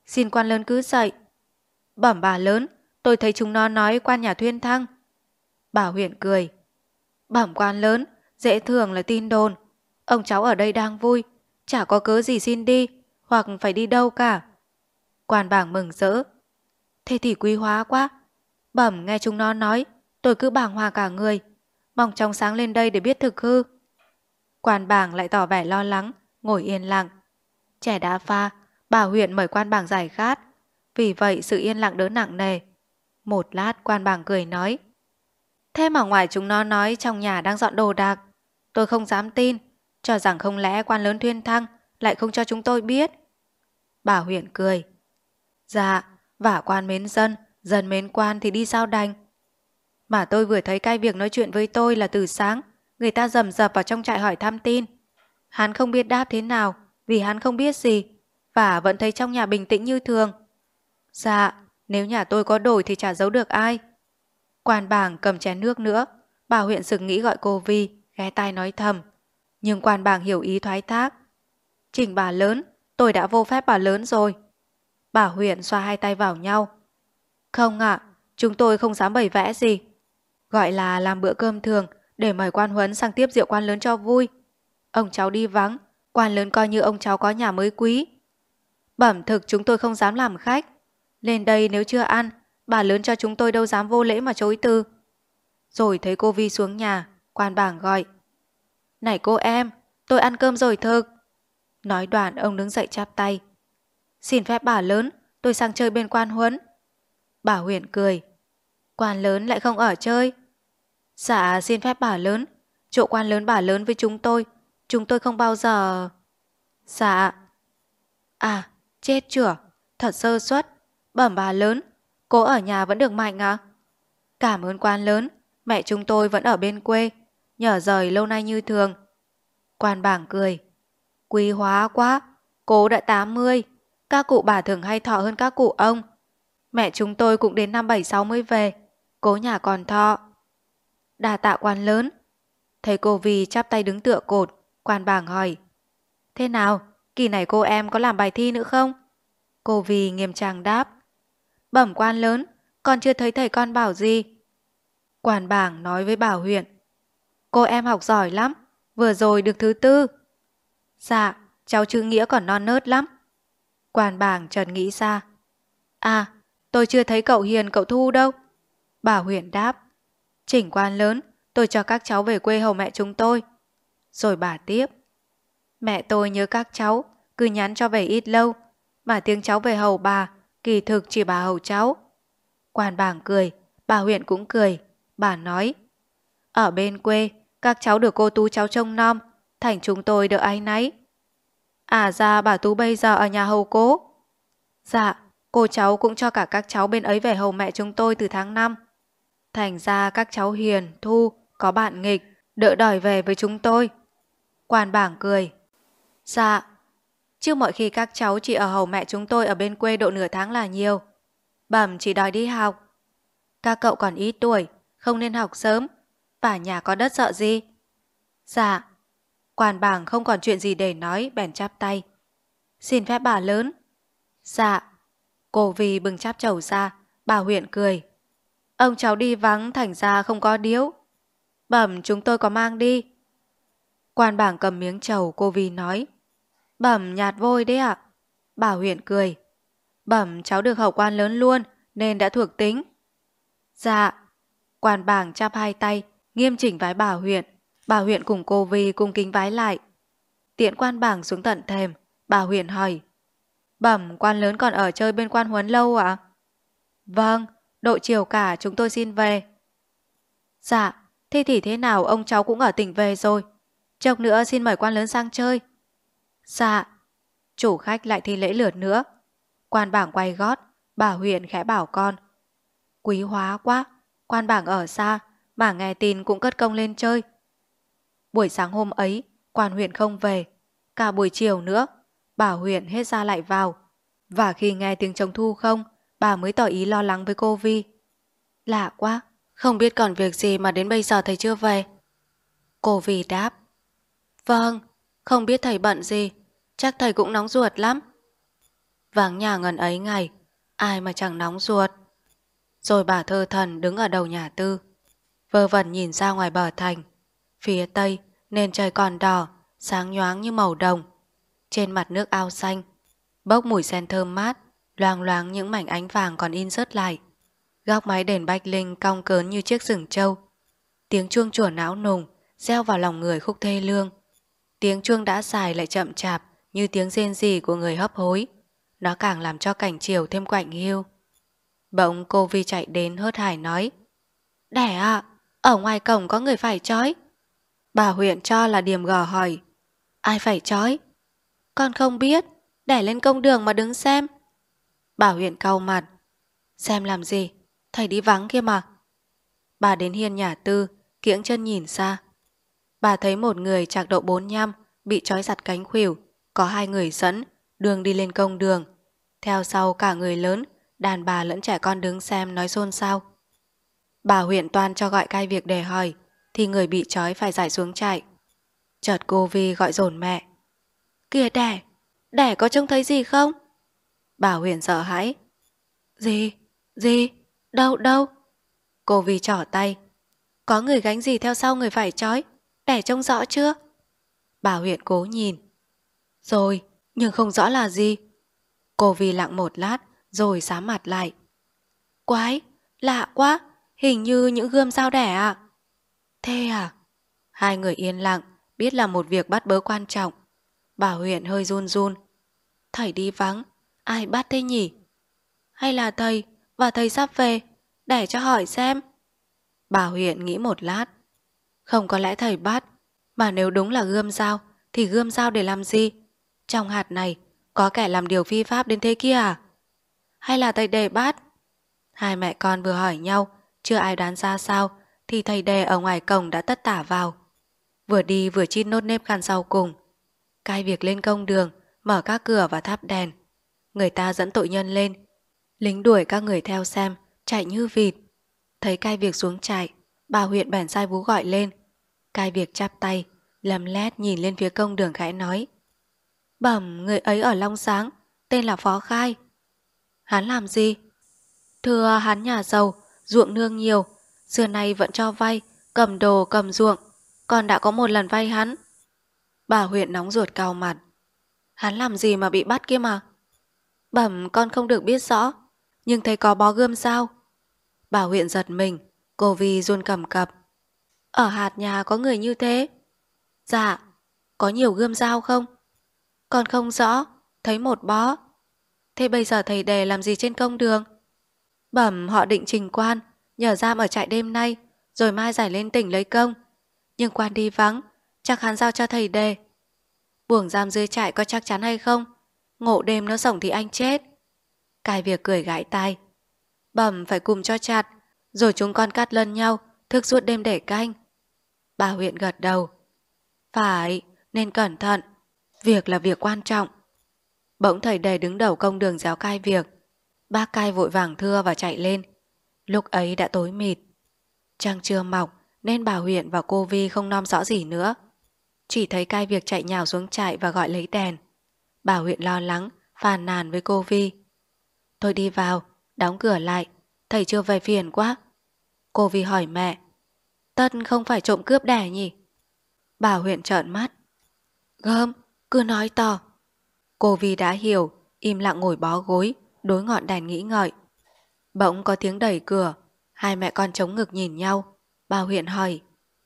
Xin quan lớn cứ dậy. Bẩm bà lớn, tôi thấy chúng nó nói quan nhà Thuyên Thăng. Bà huyện cười. Bẩm quan lớn, dễ thường là tin đồn. Ông cháu ở đây đang vui, chả có cớ gì xin đi, hoặc phải đi đâu cả. Quan bảng mừng rỡ. Thế thì quý hóa quá. Bẩm nghe chúng nó nói, tôi cứ bàng hoàng cả người. Mong trong sáng lên đây để biết thực hư. Quan bảng lại tỏ vẻ lo lắng, ngồi yên lặng. Trẻ đã pha, bà huyện mời quan bảng giải khát. Vì vậy sự yên lặng đỡ nặng nề. Một lát quan bảng cười nói. Thế mà ngoài chúng nó nói trong nhà đang dọn đồ đạc, tôi không dám tin, cho rằng không lẽ quan lớn Thuyên Thăng lại không cho chúng tôi biết. Bà huyện cười. Dạ, vả quan mến dân, dân mến quan thì đi sao đành. Mà tôi vừa thấy cái việc nói chuyện với tôi là từ sáng, người ta rầm rập vào trong trại hỏi thăm tin. Hắn không biết đáp thế nào, vì hắn không biết gì, và vẫn thấy trong nhà bình tĩnh như thường. Dạ, nếu nhà tôi có đổi thì chả giấu được ai. Quan bảng cầm chén nước nữa, bà huyện sực nghĩ gọi cô Vi, ghé tai nói thầm. Nhưng quan bảng hiểu ý thoái thác. Trình bà lớn, tôi đã vô phép bà lớn rồi. Bà huyện xoa hai tay vào nhau. Không ạ, chúng tôi không dám bày vẽ gì. Gọi là làm bữa cơm thường để mời quan huấn sang tiếp rượu quan lớn cho vui. Ông cháu đi vắng, quan lớn coi như ông cháu có nhà mới quý. Bẩm thực chúng tôi không dám làm khách. Lên đây nếu chưa ăn, bà lớn cho chúng tôi đâu dám vô lễ mà chối từ. Rồi thấy cô Vi xuống nhà, quan bảng gọi. Này cô em, tôi ăn cơm rồi thực. Nói đoạn ông đứng dậy chắp tay. Xin phép bà lớn, tôi sang chơi bên quan huấn. Bà huyện cười. Quan lớn lại không ở chơi. Dạ xin phép bà lớn, chỗ quan lớn bà lớn với chúng tôi, chúng tôi không bao giờ... Dạ. À, chết chửa, thật sơ suất. Bẩm bà lớn, cô ở nhà vẫn được mạnh à? Cảm ơn quan lớn, mẹ chúng tôi vẫn ở bên quê, nhờ rời lâu nay như thường. Quan bảng cười. Quý hóa quá, cô đã tám mươi, các cụ bà thường hay thọ hơn các cụ ông. Mẹ chúng tôi cũng đến năm bảy sáu mới về, cố nhà còn thọ. Đà tạ quan lớn. Thấy cô Vi chắp tay đứng tựa cột, quan bảng hỏi. Thế nào, kỳ này cô em có làm bài thi nữa không? Cô Vi nghiêm trang đáp. Bẩm quan lớn, con chưa thấy thầy con bảo gì. Quan bảng nói với bảo huyện. Cô em học giỏi lắm, vừa rồi được thứ tư. Dạ, cháu chữ nghĩa còn non nớt lắm. Quan bảng chợt nghĩ ra. À, tôi chưa thấy cậu Hiền cậu Thu đâu. Bảo huyện đáp. Chỉnh quan lớn, tôi cho các cháu về quê hầu mẹ chúng tôi. Rồi bà tiếp. Mẹ tôi nhớ các cháu, cứ nhắn cho về ít lâu, mà tiếng cháu về hầu bà, kỳ thực chỉ bà hầu cháu. Quan bảng cười, bà huyện cũng cười. Bà nói. Ở bên quê, các cháu được cô Tú cháu trông nom, thành chúng tôi được áy náy. À ra bà Tú bây giờ ở nhà hầu cố. Dạ, cô cháu cũng cho cả các cháu bên ấy về hầu mẹ chúng tôi từ tháng năm. Thành ra các cháu Hiền, Thu, có bạn nghịch, đỡ đòi về với chúng tôi. Quan bảng cười. Dạ, chứ mọi khi các cháu chỉ ở hầu mẹ chúng tôi ở bên quê độ nửa tháng là nhiều. Bẩm chỉ đòi đi học. Các cậu còn ít tuổi, không nên học sớm, và nhà có đất sợ gì. Dạ. Quan bảng không còn chuyện gì để nói, bèn chắp tay. Xin phép bà lớn. Dạ. Cô Vi bưng cháp chầu ra, bà huyện cười. Ông cháu đi vắng thành ra không có điếu. Bẩm chúng tôi có mang đi. Quan bảng cầm miếng trầu, cô Vi nói. Bẩm nhạt vôi đấy ạ. Bà huyện cười. Bẩm cháu được hầu quan lớn luôn, nên đã thuộc tính. Dạ. Quan bảng chắp hai tay, nghiêm chỉnh vái bà huyện. Bà huyện cùng cô Vi cung kính vái lại. Tiễn quan bảng xuống tận thềm, bà huyện hỏi. Bẩm quan lớn còn ở chơi bên quan huấn lâu ạ? Vâng, độ chiều cả chúng tôi xin về. Dạ, thế thì thế nào ông cháu cũng ở tỉnh về rồi. Chốc nữa xin mời quan lớn sang chơi. Dạ. Chủ khách lại thi lễ lượt nữa. Quan bảng quay gót, bà huyện khẽ bảo con. Quý hóa quá, quan bảng ở xa, mà nghe tin cũng cất công lên chơi. Buổi sáng hôm ấy, quan huyện không về. Cả buổi chiều nữa, bà huyện hết ra lại vào. Và khi nghe tiếng trống Thu không, bà mới tỏ ý lo lắng với cô Vi. Lạ quá, không biết còn việc gì mà đến bây giờ thầy chưa về. Cô Vi đáp. Vâng, không biết thầy bận gì, chắc thầy cũng nóng ruột lắm. Vắng nhà ngần ấy ngày, ai mà chẳng nóng ruột. Rồi bà thơ thần đứng ở đầu nhà Tư, vơ vẩn nhìn ra ngoài bờ thành. Phía tây nền trời còn đỏ, sáng nhoáng như màu đồng. Trên mặt nước ao xanh, bốc mùi sen thơm mát, loang loáng những mảnh ánh vàng còn in rớt lại. Góc mái đền Bạch Linh cong cớn như chiếc rừng trâu. Tiếng chuông chùa não nùng reo vào lòng người khúc thê lương. Tiếng chuông đã dài lại chậm chạp như tiếng rên rỉ của người hấp hối. Nó càng làm cho cảnh chiều thêm quạnh hiu. Bỗng cô Vi chạy đến hớt hải nói: Đẻ ạ, ở ngoài cổng có người phải trói. Bà huyện cho là Điềm gò hỏi: Ai phải trói? Con không biết, đẻ lên công đường mà đứng xem. Bà huyện cau mặt: Xem làm gì, thầy đi vắng kia mà. Bà đến hiên nhà Tư, kiễng chân nhìn xa. Bà thấy một người trạc độ bốn nhăm bị trói giặt cánh khuỷu, có hai người dẫn, đường đi lên công đường. Theo sau cả người lớn, đàn bà lẫn trẻ con đứng xem nói xôn xao. Bà huyện toan cho gọi cai việc để hỏi, thì người bị trói phải giải xuống trại. Chợt cô Vi gọi dồn mẹ: Kìa đẻ, đẻ có trông thấy gì không? Bà huyện sợ hãi: Gì? Gì? Đâu đâu? Cô Vi trỏ tay: Có người gánh gì theo sau người phải trói, đẻ trông rõ chưa? Bà huyện cố nhìn: Rồi, nhưng không rõ là gì. Cô Vi lặng một lát rồi xám mặt lại: Quái, lạ quá, hình như những gươm dao đẻ à? Thế à? Hai người yên lặng, biết là một việc bắt bớ quan trọng. Bà huyện hơi run run: Thầy đi vắng, ai bắt thế nhỉ? Hay là thầy, và thầy sắp về, để cho hỏi xem. Bà huyện nghĩ một lát: Không có lẽ thầy bắt, mà nếu đúng là gươm dao thì gươm dao để làm gì? Trong hạt này có kẻ làm điều phi pháp đến thế kia à? Hay là thầy Đề bắt? Hai mẹ con vừa hỏi nhau, chưa ai đoán ra sao, thì thầy Đề ở ngoài cổng đã tất tả vào. Vừa đi vừa chít nốt nếp khăn sau cùng. Cai việc lên công đường, mở các cửa và thắp đèn. Người ta dẫn tội nhân lên. Lính đuổi các người theo xem, chạy như vịt. Thấy cai việc xuống trại, bà huyện bèn sai vú gọi lên. Cai việc chắp tay, lầm lét nhìn lên phía công đường khẽ nói: Bẩm, người ấy ở Long Sáng, tên là Phó Khai. Hắn làm gì? Thưa, hắn nhà giàu, ruộng nương nhiều, xưa nay vẫn cho vay, cầm đồ cầm ruộng, còn đã có một lần vay hắn. Bà huyện nóng ruột cau mặt: Hắn làm gì mà bị bắt kia mà? Bẩm, con không được biết rõ, nhưng thấy có bó gươm dao. Bà huyện giật mình, cô Vi run cầm cập: Ở hạt nhà có người như thế? Dạ. Có nhiều gươm dao không? Con không rõ, thấy một bó. Thế bây giờ thầy Đề làm gì trên công đường? Bẩm, họ định trình quan, nhờ giam ở trại đêm nay, rồi mai giải lên tỉnh lấy công. Nhưng quan đi vắng, chắc hắn giao cho thầy Đề. Buồng giam dưới trại có chắc chắn hay không? Ngộ đêm nó rổng thì anh chết. Cai việc cười gãi tai: Bẩm, phải cùng cho chặt, rồi chúng con cắt lân nhau, thức suốt đêm để canh. Bà huyện gật đầu: Phải, nên cẩn thận, việc là việc quan trọng. Bỗng thầy Đề đứng đầu công đường giáo cai việc. Bác cai vội vàng thưa và chạy lên. Lúc ấy đã tối mịt. Trăng chưa mọc nên bà huyện và cô Vi không nom rõ gì nữa. Chỉ thấy cai việc chạy nhào xuống trại và gọi lấy đèn. Bà huyện lo lắng, phàn nàn với cô Vi: Tôi đi vào, đóng cửa lại, thầy chưa về phiền quá. Cô Vi hỏi mẹ: Tất không phải trộm cướp đẻ nhỉ? Bà huyện trợn mắt: Gớm, cứ nói to. Cô Vi đã hiểu, im lặng ngồi bó gối, đối ngọn đèn nghĩ ngợi. Bỗng có tiếng đẩy cửa, hai mẹ con chống ngực nhìn nhau. Bà huyện hỏi: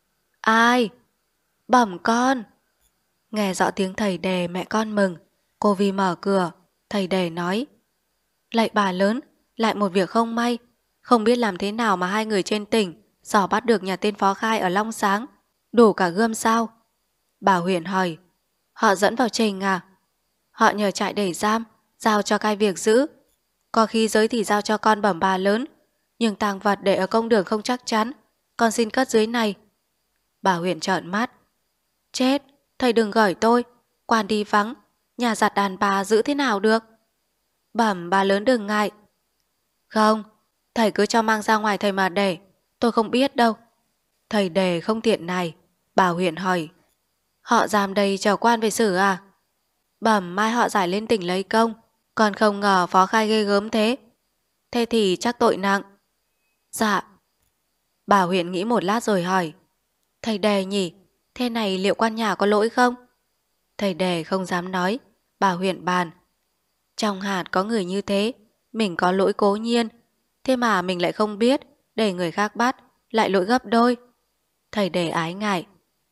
Ai? Bẩm con. Nghe rõ tiếng thầy Đề, mẹ con mừng. Cô Vi mở cửa, thầy Đề nói: Lạy bà lớn, lại một việc không may. Không biết làm thế nào mà hai người trên tỉnh dò bắt được nhà tên Phó Khai ở Long Sáng, đủ cả gươm sao? Bà huyện hỏi: Họ dẫn vào trình à? Họ nhờ trại để giam, giao cho cai việc giữ. Có khi giới thì giao cho con bẩm bà lớn, nhưng tang vật để ở công đường không chắc chắn, con xin cất dưới này. Bà huyện trợn mắt: Chết, thầy đừng gởi tôi, quan đi vắng, nhà giặt đàn bà giữ thế nào được? Bẩm bà lớn đừng ngại. Không, thầy cứ cho mang ra ngoài thầy mà để, tôi không biết đâu. Thầy Đề không tiện này. Bà huyện hỏi: Họ giam đây chờ quan về xử à? Bẩm mai họ giải lên tỉnh lấy công, Còn không ngờ Phó Khai ghê gớm thế. Thế thì chắc tội nặng. Dạ. Bà huyện nghĩ một lát rồi hỏi. Thầy Đề nhỉ, thế này liệu quan nhà có lỗi không? Thầy Đề không dám nói. Bà huyện bàn. Trong hạt có người như thế, mình có lỗi cố nhiên. Thế mà mình lại không biết, để người khác bắt, lại lỗi gấp đôi. Thầy Đề ái ngại.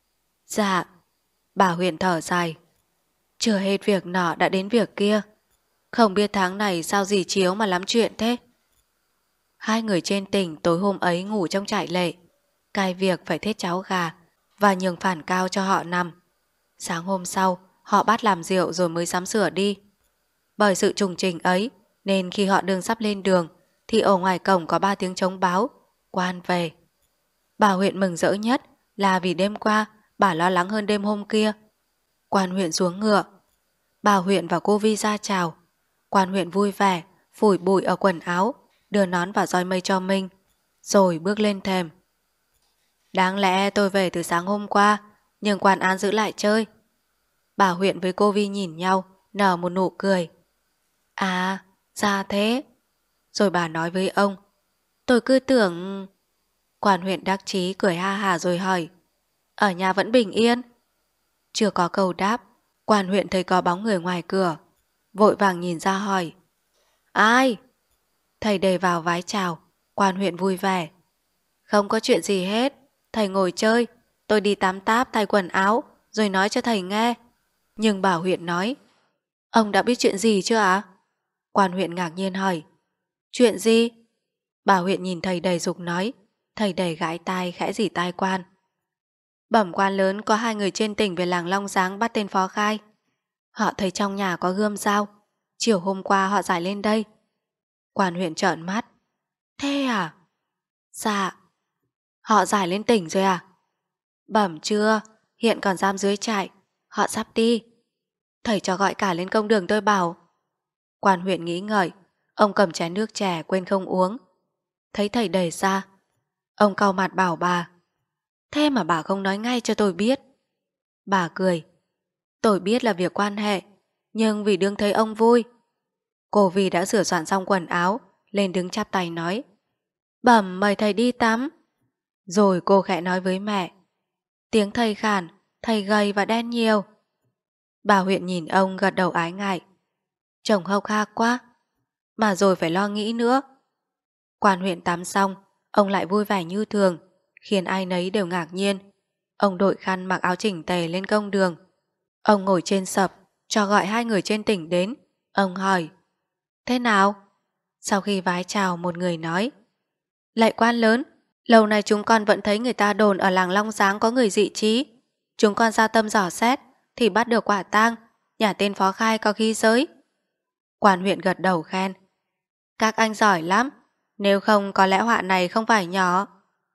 Dạ. Bà huyện thở dài. Chưa hết việc nọ đã đến việc kia. Không biết tháng này sao dì Chiếu mà lắm chuyện thế. Hai người trên tỉnh tối hôm ấy ngủ trong trại lệ. Cai việc phải thết cháo gà và nhường phản cao cho họ nằm. Sáng hôm sau, họ bắt làm rượu rồi mới sắm sửa đi. Bởi sự trùng trình ấy, nên khi họ đường sắp lên đường, thì ở ngoài cổng có ba tiếng trống báo, quan về. Bà huyện mừng rỡ nhất là vì đêm qua bà lo lắng hơn đêm hôm kia. Quan huyện xuống ngựa. Bà huyện và cô Vi ra chào. Quan huyện vui vẻ, phủi bụi ở quần áo, đưa nón và roi mây cho Minh, rồi bước lên thềm. Đáng lẽ tôi về từ sáng hôm qua, nhưng quan án giữ lại chơi. Bà huyện với cô Vi nhìn nhau, nở một nụ cười. À, ra thế. Rồi bà nói với ông. Tôi cứ tưởng... Quan huyện đắc chí cười ha hả rồi hỏi. Ở nhà vẫn bình yên? Chưa có câu đáp, quan huyện thấy có bóng người ngoài cửa. Vội vàng nhìn ra hỏi. Ai? Thầy Đề vào vái chào. Quan huyện vui vẻ. Không có chuyện gì hết. Thầy ngồi chơi. Tôi đi tắm táp thay quần áo, rồi nói cho thầy nghe. Nhưng bà huyện nói. Ông đã biết chuyện gì chưa ạ? Quan huyện ngạc nhiên hỏi. Chuyện gì? Bà huyện nhìn thầy Đầy dục nói. Thầy Đầy gãi tai khẽ rỉ tai quan. Bẩm quan lớn, có hai người trên tỉnh về làng Long Giáng bắt tên Phó Khai. Họ thấy trong nhà có gươm dao. Chiều hôm qua họ giải lên đây. Quan huyện trợn mắt. Thế à? Dạ. Họ giải lên tỉnh rồi à? Bẩm chưa, hiện còn giam dưới trại. Họ sắp đi. Thầy cho gọi cả lên công đường tôi bảo. Quan huyện nghĩ ngợi. Ông cầm chén nước chè quên không uống. Thấy thầy đẩy ra. Ông cau mặt bảo bà. Thế mà bà không nói ngay cho tôi biết. Bà cười. Tôi biết là việc quan hệ, nhưng vì đương thấy ông vui. Cô Vi đã sửa soạn xong quần áo, lên đứng chắp tay nói. Bẩm mời thầy đi tắm. Rồi cô khẽ nói với mẹ. Tiếng thầy khản, thầy gầy và đen nhiều. Bà huyện nhìn ông gật đầu ái ngại. Chồng hốc hác quá, mà rồi phải lo nghĩ nữa. Quan huyện tắm xong, ông lại vui vẻ như thường, khiến ai nấy đều ngạc nhiên. Ông đội khăn mặc áo chỉnh tề lên công đường. Ông ngồi trên sập, cho gọi hai người trên tỉnh đến. Ông hỏi. Thế nào? Sau khi vái chào, một người nói. Lạy quan lớn, lâu nay chúng con vẫn thấy người ta đồn ở làng Long Giáng có người dị trí. Chúng con ra tâm dò xét, thì bắt được quả tang, nhà tên Phó Khai có khí giới. Quan huyện gật đầu khen. Các anh giỏi lắm, nếu không có lẽ họa này không phải nhỏ.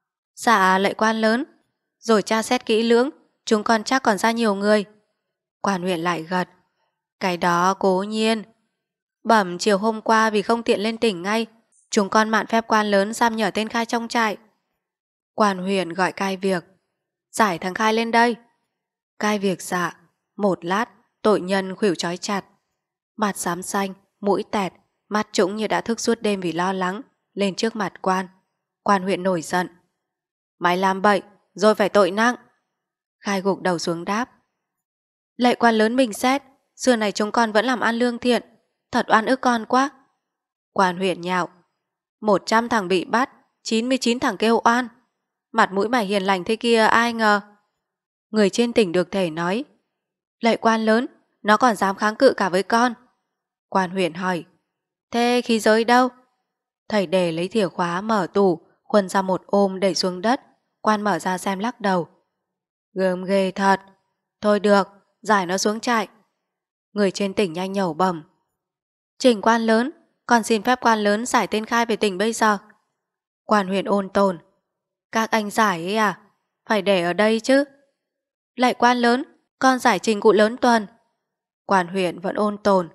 Dạ lạy quan lớn, rồi tra xét kỹ lưỡng, chúng con chắc còn ra nhiều người. Quan huyện lại gật. Cái đó cố nhiên. Bẩm chiều hôm qua vì không tiện lên tỉnh ngay, chúng con mạn phép quan lớn giam nhở tên Khai trong trại. Quan huyện gọi cai việc. Giải thằng Khai lên đây. Cai việc dạ. Một lát, tội nhân khuỷu trói chặt. Mặt xám xanh, mũi tẹt, mắt trũng như đã thức suốt đêm vì lo lắng, lên trước mặt quan. Quan huyện nổi giận. Mày làm bậy, rồi phải tội nặng. Khai gục đầu xuống đáp. Lạy quan lớn bình xét, xưa này chúng con vẫn làm ăn lương thiện, thật oan ức con quá. Quan huyện nhạo. Một trăm thằng bị bắt, chín mươi chín thằng kêu oan. Mặt mũi mày hiền lành thế kia ai ngờ. Người trên tỉnh được thể nói. Lạy quan lớn, nó còn dám kháng cự cả với con. Quan huyện hỏi. Thế khí giới đâu? Thầy Đề lấy thìa khóa mở tủ, khuân ra một ôm đẩy xuống đất. Quan mở ra xem lắc đầu. Gớm ghê thật. Thôi được, giải nó xuống trại. Người trên tỉnh nhanh nhẩu bẩm. Trình quan lớn, con xin phép quan lớn giải tên Khai về tỉnh bây giờ. Quan huyện ôn tồn. Các anh giải ấy à? Phải để ở đây chứ. Lạy quan lớn, con giải trình cụ lớn Tuần. Quan huyện vẫn ôn tồn.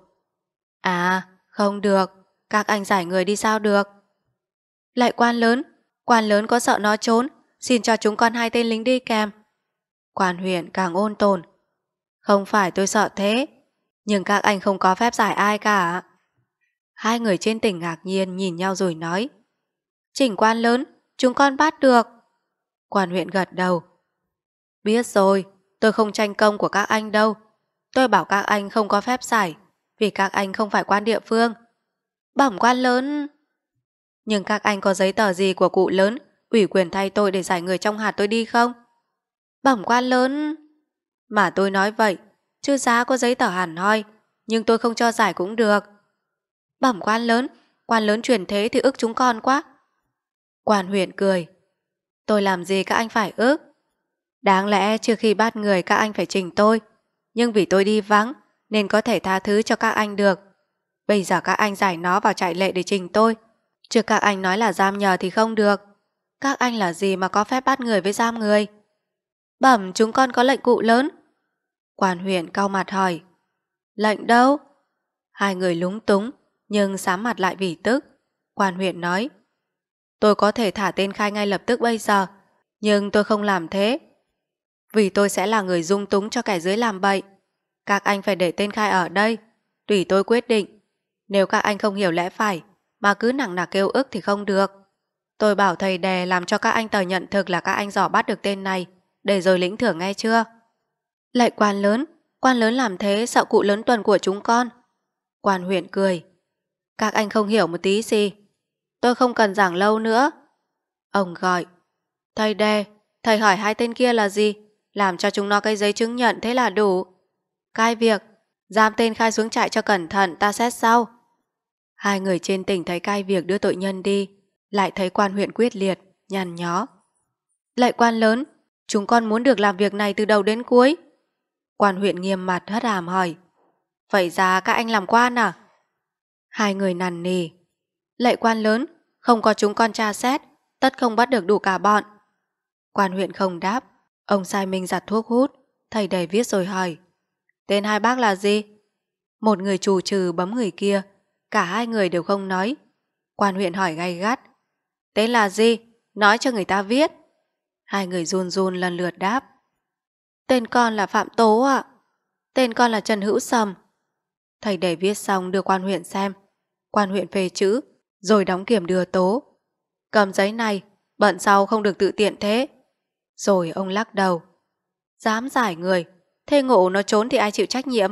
À, không được, các anh giải người đi sao được. Lạy quan lớn, quan lớn có sợ nó trốn, xin cho chúng con hai tên lính đi kèm. Quan huyện càng ôn tồn. Không phải tôi sợ thế, nhưng các anh không có phép giải ai cả. Hai người trên tỉnh ngạc nhiên nhìn nhau rồi nói. Chỉnh quan lớn, chúng con bắt được. Quan huyện gật đầu. Biết rồi, tôi không tranh công của các anh đâu. Tôi bảo các anh không có phép giải, vì các anh không phải quan địa phương. Bẩm quan lớn. Nhưng các anh có giấy tờ gì của cụ lớn ủy quyền thay tôi để giải người trong hạt tôi đi không? Bẩm quan lớn. Mà tôi nói vậy, chứ giá có giấy tờ hẳn hoi, nhưng tôi không cho giải cũng được. Bẩm quan lớn, quan lớn truyền thế thì ức chúng con quá. Quan huyện cười. Tôi làm gì các anh phải ức? Đáng lẽ trước khi bắt người các anh phải trình tôi, nhưng vì tôi đi vắng nên có thể tha thứ cho các anh được. Bây giờ các anh giải nó vào trại lệ để trình tôi, chứ các anh nói là giam nhờ thì không được. Các anh là gì mà có phép bắt người với giam người? Bẩm chúng con có lệnh cụ lớn. Quan huyện cau mặt hỏi. Lệnh đâu? Hai người lúng túng, nhưng sám mặt lại vì tức. Quan huyện nói. Tôi có thể thả tên Khai ngay lập tức bây giờ, nhưng tôi không làm thế. Vì tôi sẽ là người dung túng cho kẻ dưới làm bậy. Các anh phải để tên Khai ở đây, tùy tôi quyết định. Nếu các anh không hiểu lẽ phải, mà cứ nặng nặc kêu ức thì không được. Tôi bảo thầy Đè làm cho các anh tờ nhận thực là các anh dò bắt được tên này, để rồi lĩnh thưởng nghe chưa? Lạy quan lớn, quan lớn làm thế sợ cụ lớn tuần của chúng con. Quan huyện cười. Các anh không hiểu một tí gì. Tôi không cần giảng lâu nữa. Ông gọi. Thầy Đè, thầy hỏi hai tên kia là gì? Làm cho chúng nó cái giấy chứng nhận thế là đủ. Cai việc, giam tên Khai xuống trại cho cẩn thận, ta xét sau. Hai người trên tỉnh thấy cai việc đưa tội nhân đi, lại thấy quan huyện quyết liệt, nhăn nhó. Lạy quan lớn, chúng con muốn được làm việc này từ đầu đến cuối. Quan huyện nghiêm mặt hất hàm hỏi. Vậy ra các anh làm quan à? Hai người nằn nì. Lạy quan lớn, không có chúng con tra xét, tất không bắt được đủ cả bọn. Quan huyện không đáp, ông sai mình giặt thuốc hút, thầy Đè viết rồi hỏi. Tên hai bác là gì? Một người trù trừ bấm người kia, cả hai người đều không nói. Quan huyện hỏi gay gắt. Tên là gì? Nói cho người ta viết. Hai người run run lần lượt đáp. Tên con là Phạm Tố ạ. Tên con là Trần Hữu Sầm. Thầy Đè viết xong đưa quan huyện xem. Quan huyện phê chữ, rồi đóng kiểm đưa Tố. Cầm giấy này, bận sau không được tự tiện thế. Rồi ông lắc đầu. Dám giải người, thế ngộ nó trốn thì ai chịu trách nhiệm?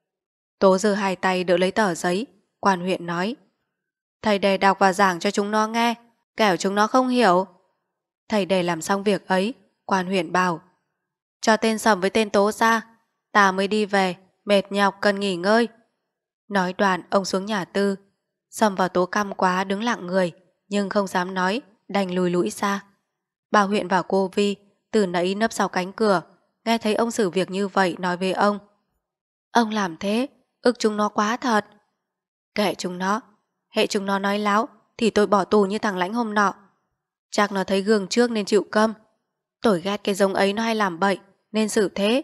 Tố giơ hai tay đỡ lấy tờ giấy. Quan huyện nói. Thầy Đè đọc và giảng cho chúng nó nghe, kẻo chúng nó không hiểu. Thầy Đè làm xong việc ấy, quan huyện bảo. Cho tên Sầm với tên Tố ra, ta mới đi về, mệt nhọc cần nghỉ ngơi. Nói đoạn ông xuống nhà Tư. Sầm và Tố căm quá đứng lặng người, nhưng không dám nói, đành lùi lũi xa. Bà huyện và cô Vi từ nãy nấp sau cánh cửa, nghe thấy ông xử việc như vậy nói với ông. Ông làm thế, ức chúng nó quá thật. Kệ chúng nó, hệ chúng nó nói láo thì tôi bỏ tù như thằng Lãnh hôm nọ. Chắc nó thấy gương trước nên chịu câm. Tôi ghét cái giống ấy nó hay làm bậy nên xử thế.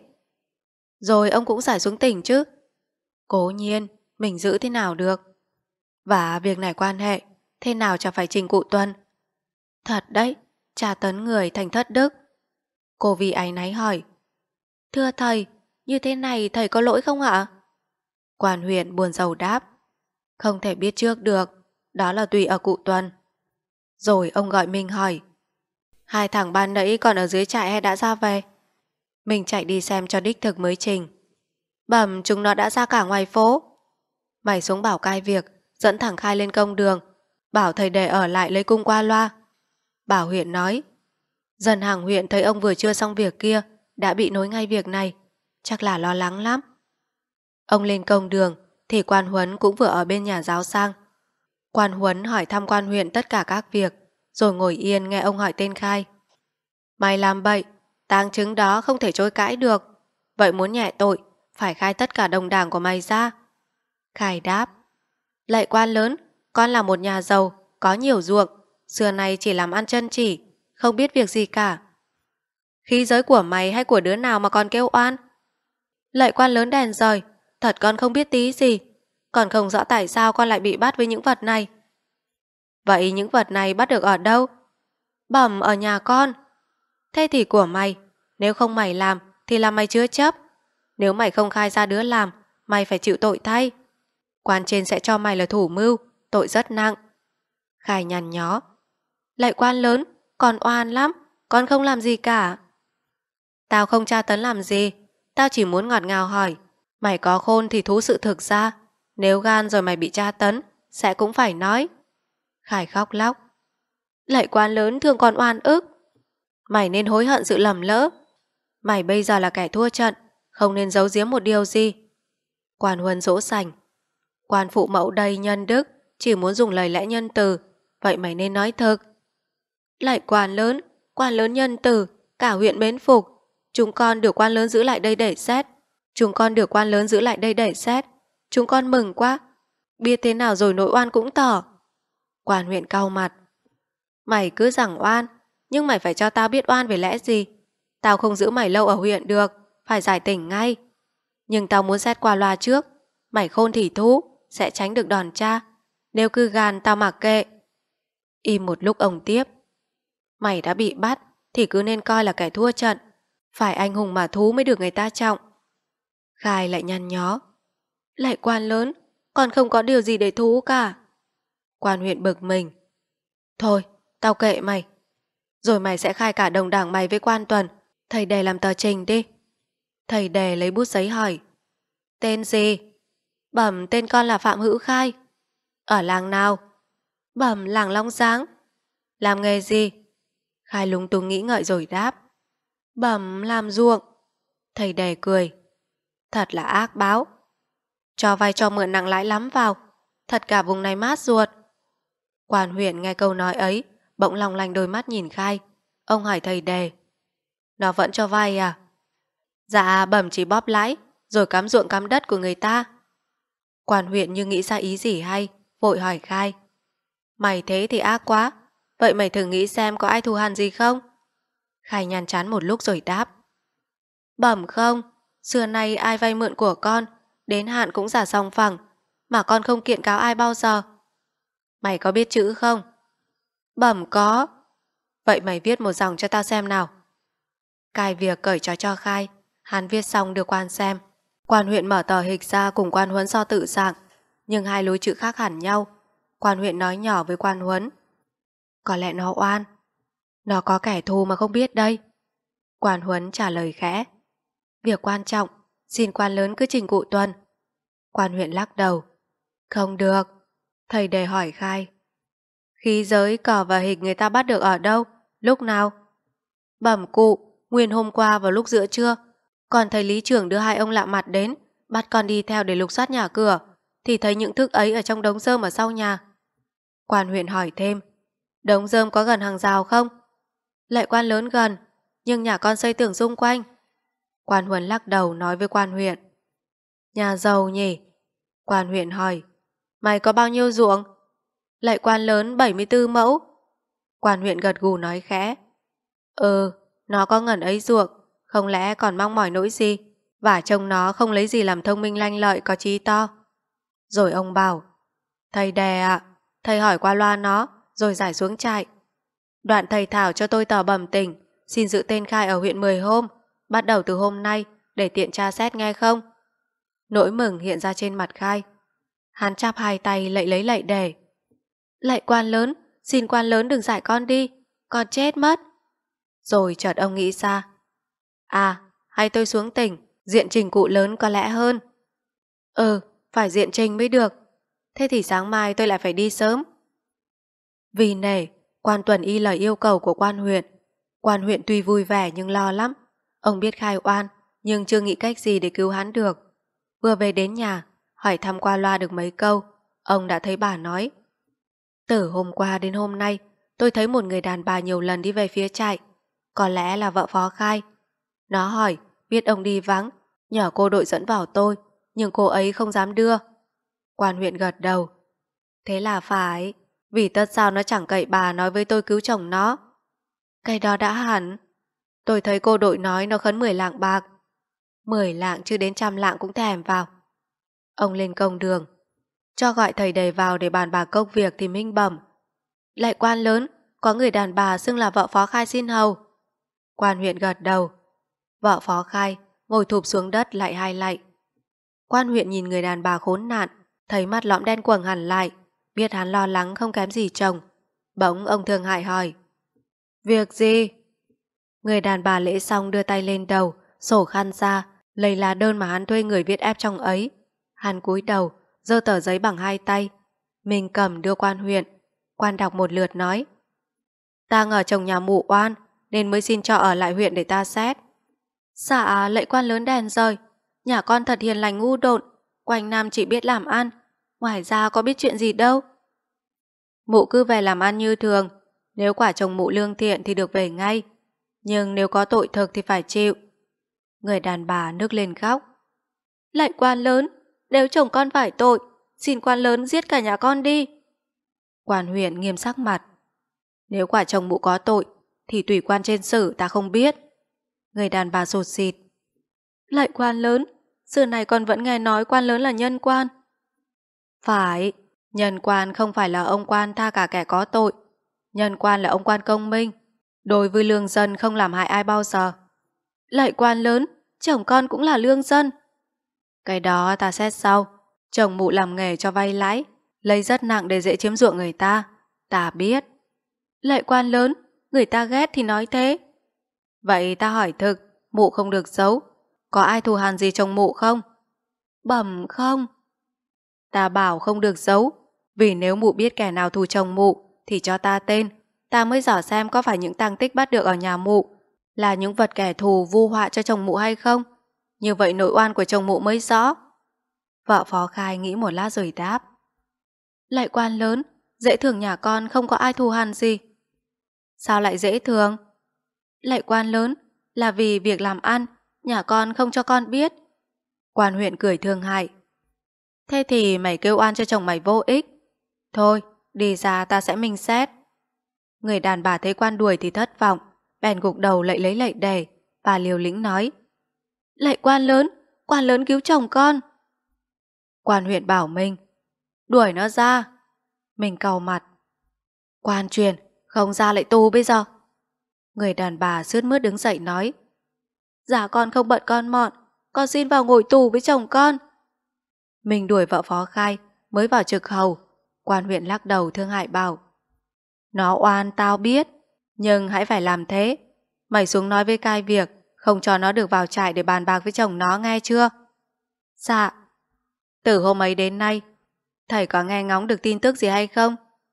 Rồi ông cũng giải xuống tỉnh chứ. Cố nhiên, mình giữ thế nào được. Và việc này quan hệ, thế nào chả phải trình cụ Tuân. Thật đấy, tra tấn người thành thất đức. Cô Vi áy náy hỏi. Thưa thầy, như thế này thầy có lỗi không ạ? Quan huyện buồn rầu đáp. Không thể biết trước được, đó là tùy ở cụ Tuân. Rồi ông gọi mình hỏi. Hai thằng ban nãy còn ở dưới trại hay đã ra về? Mình chạy đi xem cho đích thực mới trình. Bẩm chúng nó đã ra cả ngoài phố. Mày xuống bảo cai việc, dẫn thằng Khai lên công đường, bảo thầy Đè ở lại lấy cung qua loa. Bảo huyện nói. Dân hàng huyện thấy ông vừa chưa xong việc kia, đã bị nối ngay việc này, chắc là lo lắng lắm. Ông lên công đường thì quan huấn cũng vừa ở bên nhà giáo sang. Quan huấn hỏi thăm quan huyện tất cả các việc, rồi ngồi yên nghe ông hỏi tên Khai. Mày làm bậy, tang chứng đó không thể chối cãi được. Vậy muốn nhẹ tội, phải khai tất cả đồng đảng của mày ra. Khai đáp. Lạy quan lớn, con là một nhà giàu, có nhiều ruộng, xưa nay chỉ làm ăn chân chỉ, không biết việc gì cả. Khí giới của mày hay của đứa nào mà con kêu oan? Lạy quan lớn đèn rời, thật con không biết tí gì, còn không rõ tại sao con lại bị bắt với những vật này. Vậy những vật này bắt được ở đâu? Bẩm ở nhà con. Thế thì của mày, nếu không mày làm thì là mày chứa chấp. Nếu mày không khai ra đứa làm, mày phải chịu tội thay. Quan trên sẽ cho mày là thủ mưu, tội rất nặng. Khai nhăn nhó. Lạy quan lớn, con oan lắm, con không làm gì cả. Tao không tra tấn làm gì, tao chỉ muốn ngọt ngào hỏi. Mày có khôn thì thú sự thực ra, nếu gan rồi mày bị tra tấn, sẽ cũng phải nói. Khải khóc lóc. Lạy quan lớn thương con oan ức. Mày nên hối hận sự lầm lỡ. Mày bây giờ là kẻ thua trận, không nên giấu giếm một điều gì. Quan huân dỗ sành. Quan phụ mẫu đây nhân đức, chỉ muốn dùng lời lẽ nhân từ, vậy mày nên nói thực. Lạy quan lớn, quan lớn nhân từ, cả huyện mến phục. Chúng con được quan lớn giữ lại đây để xét. Chúng con được quan lớn giữ lại đây để xét. Chúng con mừng quá. Biết thế nào rồi nội oan cũng tỏ. Quan huyện cau mặt. Mày cứ rằng oan, nhưng mày phải cho tao biết oan về lẽ gì. Tao không giữ mày lâu ở huyện được, phải giải tỉnh ngay. Nhưng tao muốn xét qua loa trước. Mày khôn thì thú, sẽ tránh được đòn tra. Nếu cứ gan tao mặc kệ. Im một lúc ông tiếp. Mày đã bị bắt thì cứ nên coi là kẻ thua trận. Phải anh hùng mà thú mới được người ta trọng. Khai lại nhăn nhó. Lại quan lớn, còn không có điều gì để thú cả. Quan huyện bực mình. Thôi, tao kệ mày. Rồi mày sẽ khai cả đồng đảng mày với quan tuần. Thầy đề làm tờ trình đi. Thầy đề lấy bút giấy hỏi. Tên gì? Bẩm tên con là Phạm Hữu Khai. Ở làng nào? Bẩm làng Long Giáng. Làm nghề gì? Khai lúng túng nghĩ ngợi rồi đáp. Bẩm làm ruộng. Thầy đề cười. Thật là ác báo. Cho vay cho mượn nặng lãi lắm vào. Thật cả vùng này mát ruột. Quan huyện nghe câu nói ấy, bỗng long lanh đôi mắt nhìn Khai. Ông hỏi thầy đề. Nó vẫn cho vay à? Dạ bẩm chỉ bóp lãi, rồi cắm ruộng cắm đất của người ta. Quan huyện như nghĩ ra ý gì hay, vội hỏi Khai. Mày thế thì ác quá. Vậy mày thử nghĩ xem có ai thù hằn gì không? Khai nhăn chán một lúc rồi đáp. Bẩm không, xưa nay ai vay mượn của con, đến hạn cũng giả sòng phẳng, mà con không kiện cáo ai bao giờ. Mày có biết chữ không? Bẩm có. Vậy mày viết một dòng cho tao xem nào. Cai việc cởi trói cho Khai, hắn viết xong đưa quan xem. Quan huyện mở tờ hịch ra cùng quan huấn so tự dạng, nhưng hai lối chữ khác hẳn nhau. Quan huyện nói nhỏ với quan huấn. Có lẽ nó oan. Nó có kẻ thù mà không biết đây. Quan huấn trả lời khẽ. Việc quan trọng, xin quan lớn cứ trình cụ tuần. Quan huyện lắc đầu. Không được. Thầy đề hỏi Khai. Khí giới, cờ và hịch người ta bắt được ở đâu? Lúc nào? Bẩm cụ, nguyên hôm qua vào lúc giữa trưa. Còn thầy lý trưởng đưa hai ông lạ mặt đến, bắt con đi theo để lục soát nhà cửa, thì thấy những thức ấy ở trong đống rơm ở sau nhà. Quan huyện hỏi thêm. Đống rơm có gần hàng rào không? Lệ quan lớn gần, nhưng nhà con xây tường xung quanh. Quan huấn lắc đầu nói với quan huyện. Nhà giàu nhỉ? Quan huyện hỏi. Mày có bao nhiêu ruộng? Lệ quan lớn bảy mươi tư mẫu. Quan huyện gật gù nói khẽ. Ừ, nó có ngần ấy ruộng, không lẽ còn mong mỏi nỗi gì? Và trông nó không lấy gì làm thông minh lanh lợi có chí to. Rồi ông bảo. Thầy đề ạ, thầy hỏi qua loa nó, rồi giải xuống trại. Đoạn thầy thảo cho tôi tờ bẩm tỉnh, xin giữ tên Khai ở huyện mười hôm, bắt đầu từ hôm nay, để tiện tra xét nghe không? Nỗi mừng hiện ra trên mặt Khai. Hắn chắp hai tay lạy lấy lạy đề. Lạy quan lớn, xin quan lớn đừng giải con đi, con chết mất. Rồi chợt ông nghĩ ra. À, hay tôi xuống tỉnh, diện trình cụ lớn có lẽ hơn. Ừ, phải diện trình mới được. Thế thì sáng mai tôi lại phải đi sớm. Vì nể, quan tuần y lời yêu cầu của quan huyện. Quan huyện tuy vui vẻ nhưng lo lắm. Ông biết Khai oan, nhưng chưa nghĩ cách gì để cứu hắn được. Vừa về đến nhà, hỏi thăm qua loa được mấy câu, ông đã thấy bà nói. Từ hôm qua đến hôm nay, tôi thấy một người đàn bà nhiều lần đi về phía trại. Có lẽ là vợ phó Khai. Nó hỏi, biết ông đi vắng, nhờ cô đội dẫn vào tôi, nhưng cô ấy không dám đưa. Quan huyện gật đầu. Thế là phải, vì tất sao nó chẳng cậy bà nói với tôi cứu chồng nó. Cái đó đã hẳn. Tôi thấy cô đội nói nó khấn mười lạng bạc. Mười lạng chứ đến trăm lạng cũng thèm vào. Ông lên công đường. Cho gọi thầy đầy vào để bàn bạc công việc thì minh bẩm. Lại quan lớn, có người đàn bà xưng là vợ phó Khai xin hầu. Quan huyện gật đầu. Vợ phó Khai ngồi thụp xuống đất lại hai lạy. Quan huyện nhìn người đàn bà khốn nạn, Thấy mặt lõm đen quầng hẳn lại, biết hắn lo lắng không kém gì chồng. Bỗng ông Thương Hại hỏi. Việc gì? Người đàn bà lễ xong đưa tay lên đầu, sổ khăn ra, lấy lá đơn mà hắn thuê người viết ép trong ấy. Hắn cúi đầu, giơ tờ giấy bằng hai tay. Mình cầm đưa quan huyện. Quan đọc một lượt nói. Ta ngờ chồng nhà mụ oan, nên mới xin cho ở lại huyện để ta xét. Dạ, lạy quan lớn đèn rời. Nhà con thật hiền lành ngu độn, quanh năm chỉ biết làm ăn, ngoài ra có biết chuyện gì đâu. Mụ cứ về làm ăn như thường, nếu quả chồng mụ lương thiện thì được về ngay, nhưng nếu có tội thực thì phải chịu. Người đàn bà nức lên khóc. Lạy quan lớn, nếu chồng con phải tội, xin quan lớn giết cả nhà con đi. Quan huyện nghiêm sắc mặt. Nếu quả chồng mụ có tội thì tùy quan trên xử, ta không biết. Người đàn bà sụt sịt. Lạy quan lớn, xưa này con vẫn nghe nói quan lớn là nhân quan. Phải, nhân quan không phải là ông quan tha cả kẻ có tội. Nhân quan là ông quan công minh, đối với lương dân không làm hại ai bao giờ. Lạy quan lớn, chồng con cũng là lương dân. Cái đó ta xét sau. Chồng mụ làm nghề cho vay lãi, lấy rất nặng để dễ chiếm ruộng người ta. Ta biết. Lạy quan lớn, người ta ghét thì nói thế. Vậy ta hỏi thực, mụ không được giấu, có ai thù hằn gì chồng mụ không? Bẩm không. Ta bảo không được giấu, vì nếu mụ biết kẻ nào thù chồng mụ thì cho ta tên, ta mới dò xem có phải những tang tích bắt được ở nhà mụ là những vật kẻ thù vu họa cho chồng mụ hay không. Như vậy nội oan của chồng mụ mới rõ. Vợ phó khai nghĩ một lát rồi đáp. Lạy quan lớn, dễ thường nhà con không có ai thù hằn gì. Sao lại dễ thường? Lạy quan lớn, là vì việc làm ăn, nhà con không cho con biết. Quan huyện cười thương hại. Thế thì mày kêu oan cho chồng mày vô ích. Thôi, đi ra ta sẽ minh xét. Người đàn bà thấy quan đuổi thì thất vọng, bèn gục đầu lạy lấy lạy để, và liều lĩnh nói. Lạy quan lớn, quan lớn cứu chồng con. Quan huyện bảo Minh. Đuổi nó ra. Mình cau mặt. Quan truyền, không ra lại tù bây giờ. Người đàn bà sướt mướt đứng dậy nói. Dạ con không bận con mọn, con xin vào ngồi tù với chồng con. Mình đuổi vợ phó khai, mới vào trực hầu. Quan huyện lắc đầu thương hại bảo. Nó oan tao biết, nhưng hãy phải làm thế. Mày xuống nói với cai việc, không cho nó được vào trại để bàn bạc với chồng nó, nghe chưa? Dạ. Từ hôm ấy đến nay, thầy có nghe ngóng được tin tức gì hay không?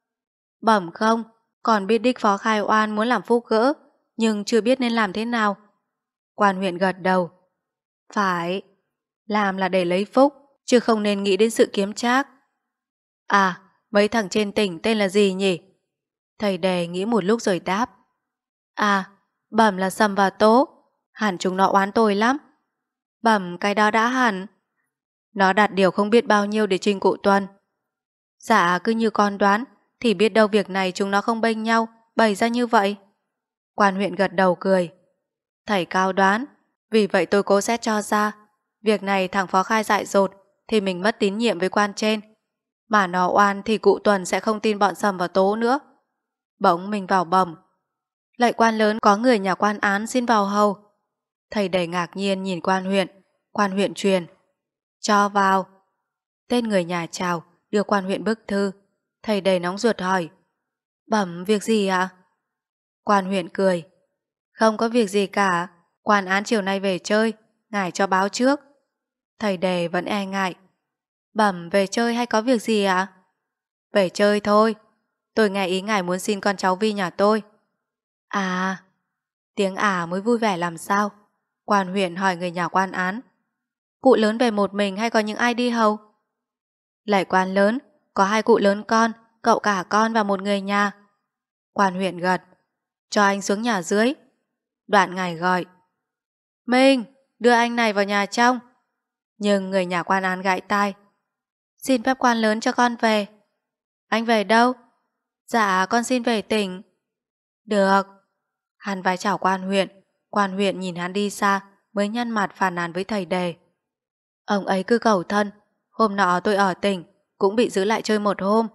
Bẩm không, còn biết đích phó khai oan muốn làm phúc gỡ, nhưng chưa biết nên làm thế nào. Quan huyện gật đầu. Phải, làm là để lấy phúc, chứ không nên nghĩ đến sự kiếm trác. À, mấy thằng trên tỉnh tên là gì nhỉ? Thầy đề nghĩ một lúc rồi đáp. À, bẩm là Sầm và Tố. Hẳn chúng nó oán tôi lắm. Bẩm cái đó đã hẳn. Nó đặt điều không biết bao nhiêu để trình cụ Tuần. Dạ cứ như con đoán, thì biết đâu việc này chúng nó không bênh nhau, bày ra như vậy. Quan huyện gật đầu cười. Thầy cao đoán, vì vậy tôi cố xét cho ra. Việc này thằng phó khai dại dột, thì mình mất tín nhiệm với quan trên. Mà nó oan thì cụ Tuần sẽ không tin bọn Sầm và Tố nữa. Bỗng mình vào bẩm. Lạy quan lớn, có người nhà quan án xin vào hầu. Thầy đầy ngạc nhiên nhìn quan huyện. Quan huyện truyền. Cho vào. Tên người nhà chào, đưa quan huyện bức thư. Thầy đầy nóng ruột hỏi. Bẩm việc gì ạ? Quan huyện cười. Không có việc gì cả. Quan án chiều nay về chơi, ngài cho báo trước. Thầy đề vẫn e ngại. Bẩm về chơi hay có việc gì ạ? Về chơi thôi. Tôi nghe ý ngài muốn xin con cháu Vi nhà tôi. À, tiếng à mới vui vẻ làm sao? Quan huyện hỏi người nhà quan án. Cụ lớn về một mình hay có những ai đi hầu? Lạy quan lớn, có hai cụ lớn con, cậu cả con và một người nhà. Quan huyện gật. Cho anh xuống nhà dưới. Đoạn ngài gọi. Minh, đưa anh này vào nhà trong. Nhưng người nhà quan án gãi tai. Xin phép quan lớn cho con về. Anh về đâu? Dạ con xin về tỉnh. Được. Hắn vái chào quan huyện. Quan huyện nhìn hắn đi xa, mới nhăn mặt phàn nàn với thầy đề. Ông ấy cứ cầu thân. Hôm nọ tôi ở tỉnh, cũng bị giữ lại chơi một hôm.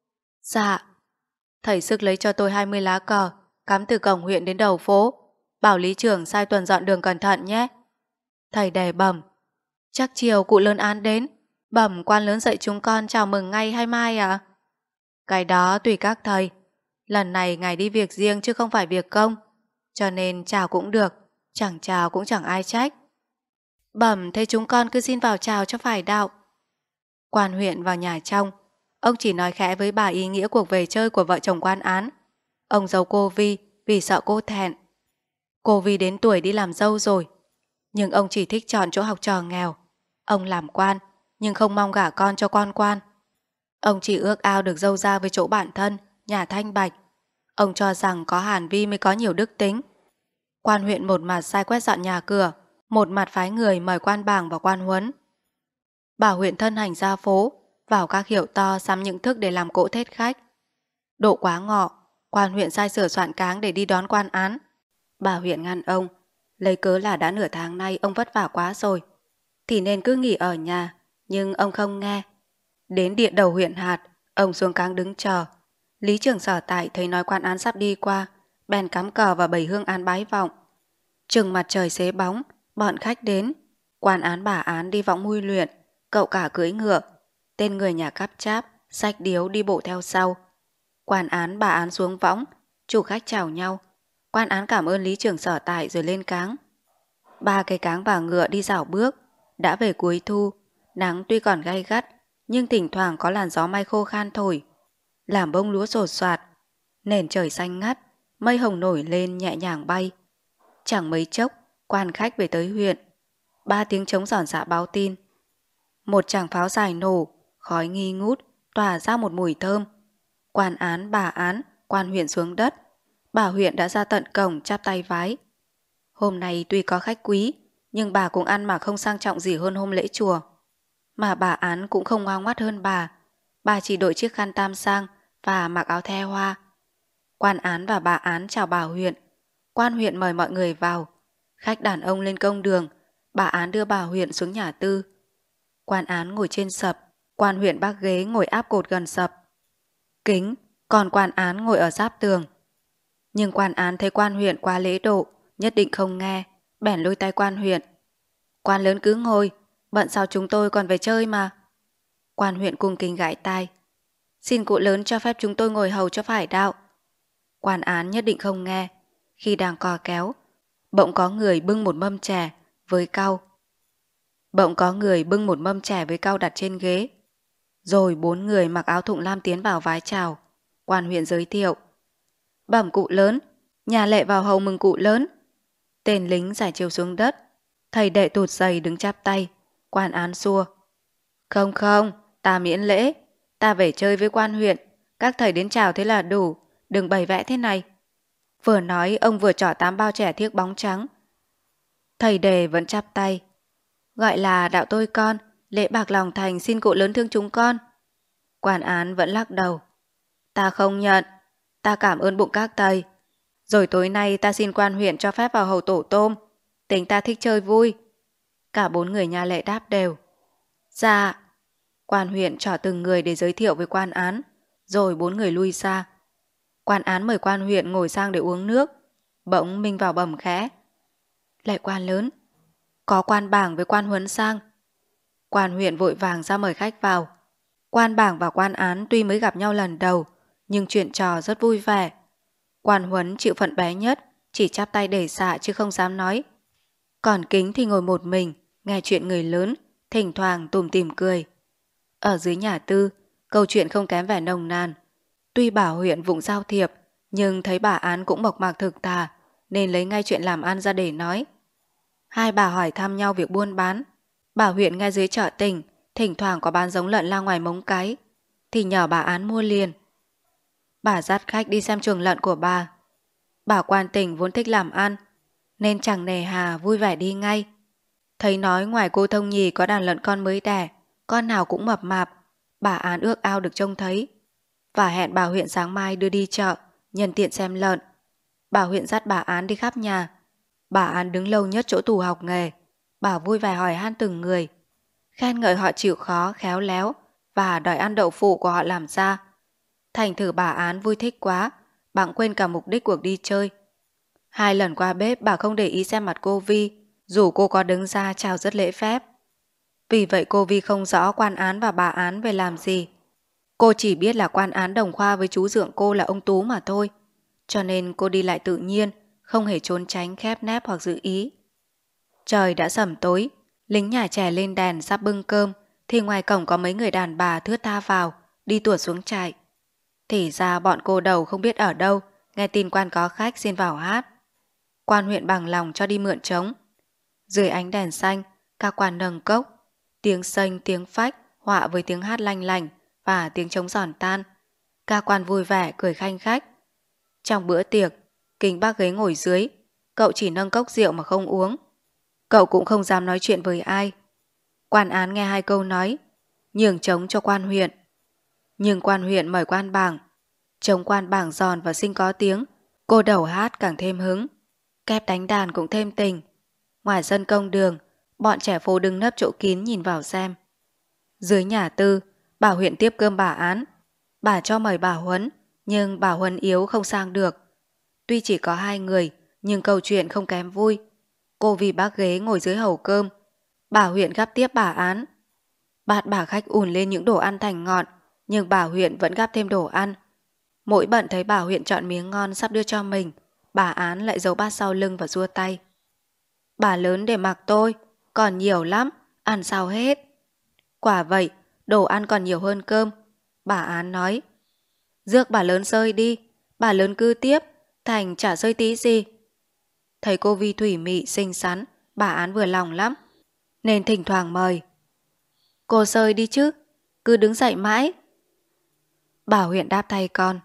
Dạ. Thầy sức lấy cho tôi hai mươi lá cờ, cắm từ cổng huyện đến đầu phố. Bảo lý trưởng sai tuần dọn đường cẩn thận nhé. Thầy đề bẩm. Chắc chiều cụ lớn án đến, Bẩm quan lớn dạy chúng con chào mừng ngay hay mai à? Cái đó tùy các thầy. Lần này ngài đi việc riêng chứ không phải việc công, cho nên chào cũng được, chẳng chào cũng chẳng ai trách. Bẩm thế chúng con cứ xin vào chào cho phải đạo. Quan huyện vào nhà trong, ông chỉ nói khẽ với bà ý nghĩa cuộc về chơi của vợ chồng quan án. Ông giấu cô Vi vì sợ cô thẹn. Cô Vi đến tuổi đi làm dâu rồi, nhưng ông chỉ thích chọn chỗ học trò nghèo. Ông làm quan, nhưng không mong gả con cho con quan. Ông chỉ ước ao được dâu ra với chỗ bản thân, nhà thanh bạch. Ông cho rằng có Hàn Vi mới có nhiều đức tính. Quan huyện một mặt sai quét dọn nhà cửa, một mặt phái người mời quan bảng và quan huấn. Bà huyện thân hành ra phố, vào các hiệu to sắm những thức để làm cỗ thết khách. Độ quá ngọ, quan huyện sai sửa soạn cáng để đi đón quan án. Bà huyện ngăn ông, lấy cớ là đã nửa tháng nay ông vất vả quá rồi, thì nên cứ nghỉ ở nhà, nhưng ông không nghe. Đến điện đầu huyện hạt, ông xuống cáng đứng chờ. Lý trưởng sở tại thấy nói quan án sắp đi qua, bèn cắm cờ và bày hương án bái vọng. Chừng mặt trời xế bóng, bọn khách đến. Quan án bà án đi vọng mui luyện, cậu cả cưỡi ngựa. Tên người nhà cắp cháp, xách điếu đi bộ theo sau. Quan án bà án xuống võng, chủ khách chào nhau. Quan án cảm ơn lý trưởng sở tại rồi lên cáng. Ba cây cáng và ngựa đi dạo bước. Đã về cuối thu, nắng tuy còn gay gắt, nhưng thỉnh thoảng có làn gió may khô khan thổi, làm bông lúa sột soạt. Nền trời xanh ngắt, mây hồng nổi lên nhẹ nhàng bay. Chẳng mấy chốc, quan khách về tới huyện. Ba tiếng trống giòn giã báo tin. Một tràng pháo dài nổ, khói nghi ngút, tỏa ra một mùi thơm. Quan án, bà án, quan huyện xuống đất. Bà huyện đã ra tận cổng chắp tay vái. Hôm nay tuy có khách quý, nhưng bà cũng ăn mà không sang trọng gì hơn hôm lễ chùa. Mà bà án cũng không ngoan ngoắt hơn bà. Bà chỉ đội chiếc khăn tam sang và mặc áo the hoa. Quan án và bà án chào bà huyện. Quan huyện mời mọi người vào. Khách đàn ông lên công đường, bà án đưa bà huyện xuống nhà tư. Quan án ngồi trên sập, quan huyện bác ghế ngồi áp cột gần sập. Kính, còn quan án ngồi ở giáp tường. Nhưng quan án thấy quan huyện quá lễ độ, nhất định không nghe, bèn lôi tay quan huyện. Quan lớn cứ ngồi, bận sao chúng tôi còn phải chơi mà. Quan huyện cung kính gãi tai. Xin cụ lớn cho phép chúng tôi ngồi hầu cho phải đạo. Quan án nhất định không nghe. Khi đang cò kéo, bỗng có người bưng một mâm chè với cau. Bỗng có người bưng một mâm chè với cau đặt trên ghế. Rồi bốn người mặc áo thụng lam tiến vào vái chào. Quan huyện giới thiệu. Bẩm cụ lớn, nhà lệ vào hầu mừng cụ lớn. Tên lính giải chiều xuống đất. Thầy đệ tụt giày đứng chắp tay. Quan án xua. Không không, ta miễn lễ. Ta về chơi với quan huyện. Các thầy đến chào thế là đủ, đừng bày vẽ thế này. Vừa nói ông vừa trỏ tám bao chè thiếc bóng trắng. Thầy đề vẫn chắp tay. Gọi là đạo tôi con, lễ bạc lòng thành xin cụ lớn thương chúng con. Quan án vẫn lắc đầu. Ta không nhận, ta cảm ơn bụng các thầy. Rồi tối nay ta xin quan huyện cho phép vào hầu tổ tôm. Tính ta thích chơi vui. Cả bốn người nhà lệ đáp đều. Dạ. Quan huyện trỏ từng người để giới thiệu với quan án. Rồi bốn người lui ra. Quan án mời quan huyện ngồi sang để uống nước. Bỗng Minh vào bẩm khẽ. Lệ quan lớn, có quan bảng với quan huấn sang. Quan huyện vội vàng ra mời khách vào. Quan bảng và quan án tuy mới gặp nhau lần đầu, nhưng chuyện trò rất vui vẻ. Quan huấn chịu phận bé nhất, chỉ chắp tay để xạ chứ không dám nói. Còn Kính thì ngồi một mình, nghe chuyện người lớn, thỉnh thoảng tủm tỉm cười. Ở dưới nhà tư, câu chuyện không kém vẻ nồng nàn. Tuy bà huyện vụng giao thiệp, nhưng thấy bà án cũng mộc mạc thực thà, nên lấy ngay chuyện làm ăn ra để nói. Hai bà hỏi thăm nhau việc buôn bán. Bà huyện ngay dưới chợ tỉnh, thỉnh thoảng có bán giống lợn la ngoài Móng Cái, thì nhờ bà án mua liền. Bà dắt khách đi xem chuồng lợn của bà. Bà quan tỉnh vốn thích làm ăn, nên chẳng nề hà vui vẻ đi ngay. Thấy nói ngoài cô Thông Nhì có đàn lợn con mới đẻ, con nào cũng mập mạp, bà án ước ao được trông thấy. Và hẹn bà huyện sáng mai đưa đi chợ, nhân tiện xem lợn. Bà huyện dắt bà án đi khắp nhà. Bà án đứng lâu nhất chỗ tủ học nghề. Bà vui vẻ hỏi han từng người, khen ngợi họ chịu khó, khéo léo và đòi ăn đậu phụ của họ làm ra. Thành thử bà án vui thích quá, bạn quên cả mục đích cuộc đi chơi. Hai lần qua bếp bà không để ý xem mặt cô Vi, dù cô có đứng ra chào rất lễ phép. Vì vậy cô Vi không rõ quan án và bà án về làm gì. Cô chỉ biết là quan án đồng khoa với chú dượng cô là ông Tú mà thôi. Cho nên cô đi lại tự nhiên, không hề trốn tránh, khép nép hoặc giữ ý. Trời đã sẩm tối, lính nhà trẻ lên đèn sắp bưng cơm, thì ngoài cổng có mấy người đàn bà thướt tha vào, đi tuột xuống trại. Thì ra bọn cô đầu không biết ở đâu, nghe tin quan có khách xin vào hát. Quan huyện bằng lòng cho đi mượn trống. Dưới ánh đèn xanh, các quan nâng cốc, tiếng xênh tiếng phách họa với tiếng hát lanh lành và tiếng trống giòn tan. Các quan vui vẻ cười khanh khách. Trong bữa tiệc, Kính bác ghế ngồi dưới, cậu chỉ nâng cốc rượu mà không uống. Cậu cũng không dám nói chuyện với ai. Quan án nghe hai câu nói, nhường trống cho quan huyện. Nhưng quan huyện mời quan bảng. Trống quan bảng giòn và xinh có tiếng, cô đầu hát càng thêm hứng. Kép đánh đàn cũng thêm tình. Ngoài sân công đường, bọn trẻ phố đứng nấp chỗ kín nhìn vào xem. Dưới nhà tư, bà huyện tiếp cơm bà án. Bà cho mời bà Huấn, nhưng bà Huấn yếu không sang được. Tuy chỉ có hai người, nhưng câu chuyện không kém vui. Cô vì bác ghế ngồi dưới hầu cơm. Bà huyện gắp tiếp bà án. Bát bà khách ùn lên những đồ ăn thành ngọn, nhưng bà huyện vẫn gắp thêm đồ ăn. Mỗi bận thấy bà huyện chọn miếng ngon sắp đưa cho mình, bà án lại giấu bát sau lưng và giua tay. Bà lớn để mặc tôi, còn nhiều lắm, ăn sao hết. Quả vậy, đồ ăn còn nhiều hơn cơm. Bà án nói, rước bà lớn sơi đi, bà lớn cứ tiếp, thành chả sơi tí gì. Thấy cô Vi thủy mị xinh xắn, bà án vừa lòng lắm, nên thỉnh thoảng mời. Cô sơi đi chứ, cứ đứng dậy mãi. Bà huyện đáp thay con.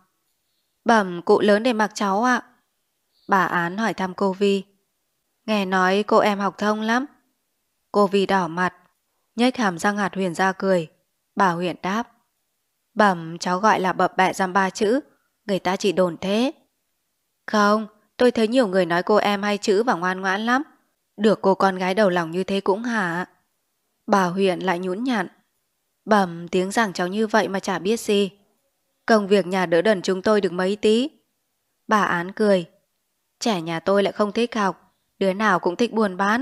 Bẩm cụ lớn để mặc cháu ạ. Bà án hỏi thăm cô Vi. Nghe nói cô em học thông lắm. Cô Vi đỏ mặt, nhếch hàm răng hạt huyền ra cười. Bà huyện đáp. Bẩm cháu gọi là bập bẹ dăm ba chữ, người ta chỉ đồn thế. Không, tôi thấy nhiều người nói cô em hay chữ và ngoan ngoãn lắm. Được cô con gái đầu lòng như thế cũng hả? Bà huyện lại nhũn nhặn. Bẩm tiếng giảng cháu như vậy mà chả biết gì. Công việc nhà đỡ đần chúng tôi được mấy tí. Bà án cười. Trẻ nhà tôi lại không thích học, đứa nào cũng thích buôn bán.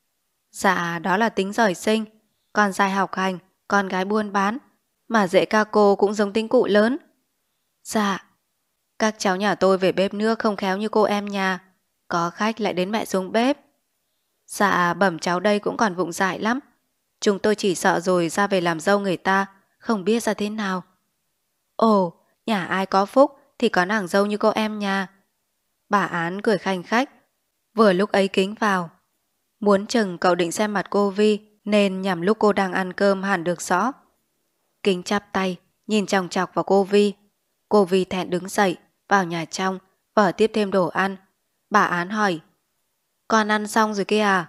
Dạ đó là tính giỏi sinh. Con trai học hành, con gái buôn bán. Mà dễ ca cô cũng giống tính cụ lớn. Dạ. Các cháu nhà tôi về bếp nước không khéo như cô em nhà. Có khách lại đến mẹ xuống bếp. Dạ bẩm cháu đây cũng còn vụng dại lắm. Chúng tôi chỉ sợ rồi ra về làm dâu người ta, không biết ra thế nào. Ồ, nhà ai có phúc thì có nàng dâu như cô em nhà. Bà án cười khanh khách. Vừa lúc ấy Kính vào. Muốn chừng cậu định xem mặt cô Vi, nên nhằm lúc cô đang ăn cơm hẳn được rõ. Kính chắp tay, nhìn chòng chọc vào cô Vi. Cô Vi thẹn đứng dậy, vào nhà trong, vở tiếp thêm đồ ăn. Bà án hỏi. Con ăn xong rồi kia à?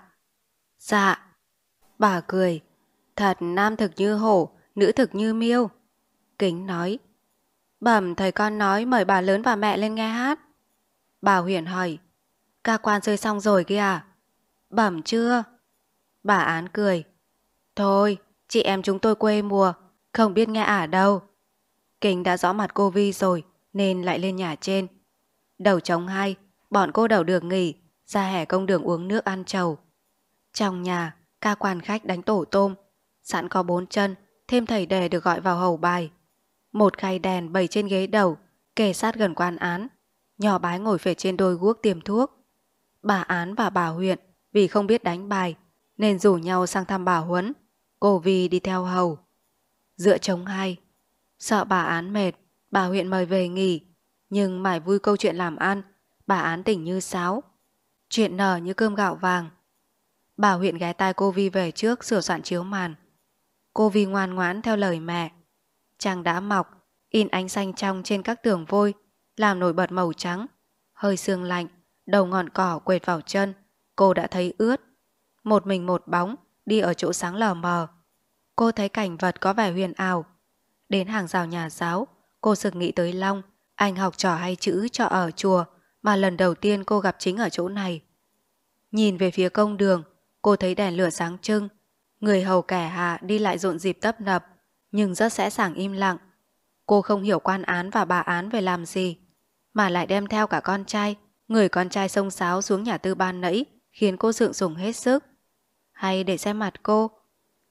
Dạ. Bà cười. Thật nam thực như hổ, nữ thực như miêu. Kính nói. Bẩm thầy con nói mời bà lớn và mẹ lên nghe hát. Bà Huyền hỏi. Ca quan chơi xong rồi kia à? Bẩm chưa. Bà án cười. Thôi, chị em chúng tôi quê mùa, không biết nghe ả đâu. Kính đã rõ mặt cô Vi rồi, nên lại lên nhà trên. Đầu trống hai, bọn cô đầu được nghỉ, ra hè công đường uống nước ăn trầu. Trong nhà, ca quan khách đánh tổ tôm, sẵn có bốn chân, thêm thầy đề được gọi vào hầu bài. Một khay đèn bày trên ghế đầu, kề sát gần quan án. Nhỏ bái ngồi phể trên đôi guốc tiêm thuốc. Bà án và bà huyện vì không biết đánh bài, nên rủ nhau sang thăm bà Huấn. Cô Vi đi theo hầu. Giữa trống hai, sợ bà án mệt, bà huyện mời về nghỉ. Nhưng mải vui câu chuyện làm ăn, bà án tỉnh như sáo. Chuyện nở như cơm gạo vàng. Bà huyện ghé tai cô Vi về trước sửa soạn chiếu màn. Cô Vi ngoan ngoãn theo lời mẹ. Trăng đã mọc, in ánh xanh trong trên các tường vôi, làm nổi bật màu trắng. Hơi sương lạnh, đầu ngọn cỏ quệt vào chân, cô đã thấy ướt. Một mình một bóng, đi ở chỗ sáng lờ mờ. Cô thấy cảnh vật có vẻ huyền ảo. Đến hàng rào nhà giáo, cô sực nghĩ tới Long, anh học trò hay chữ trọ ở chùa mà lần đầu tiên cô gặp chính ở chỗ này. Nhìn về phía công đường, cô thấy đèn lửa sáng trưng. Người hầu kẻ hạ đi lại rộn rịp tấp nập, nhưng rất sẽ sàng im lặng. Cô không hiểu quan án và bà án về làm gì, mà lại đem theo cả con trai. Người con trai xông xáo xuống nhà tư ban nãy khiến cô sượng sùng hết sức. Hay để xem mặt cô,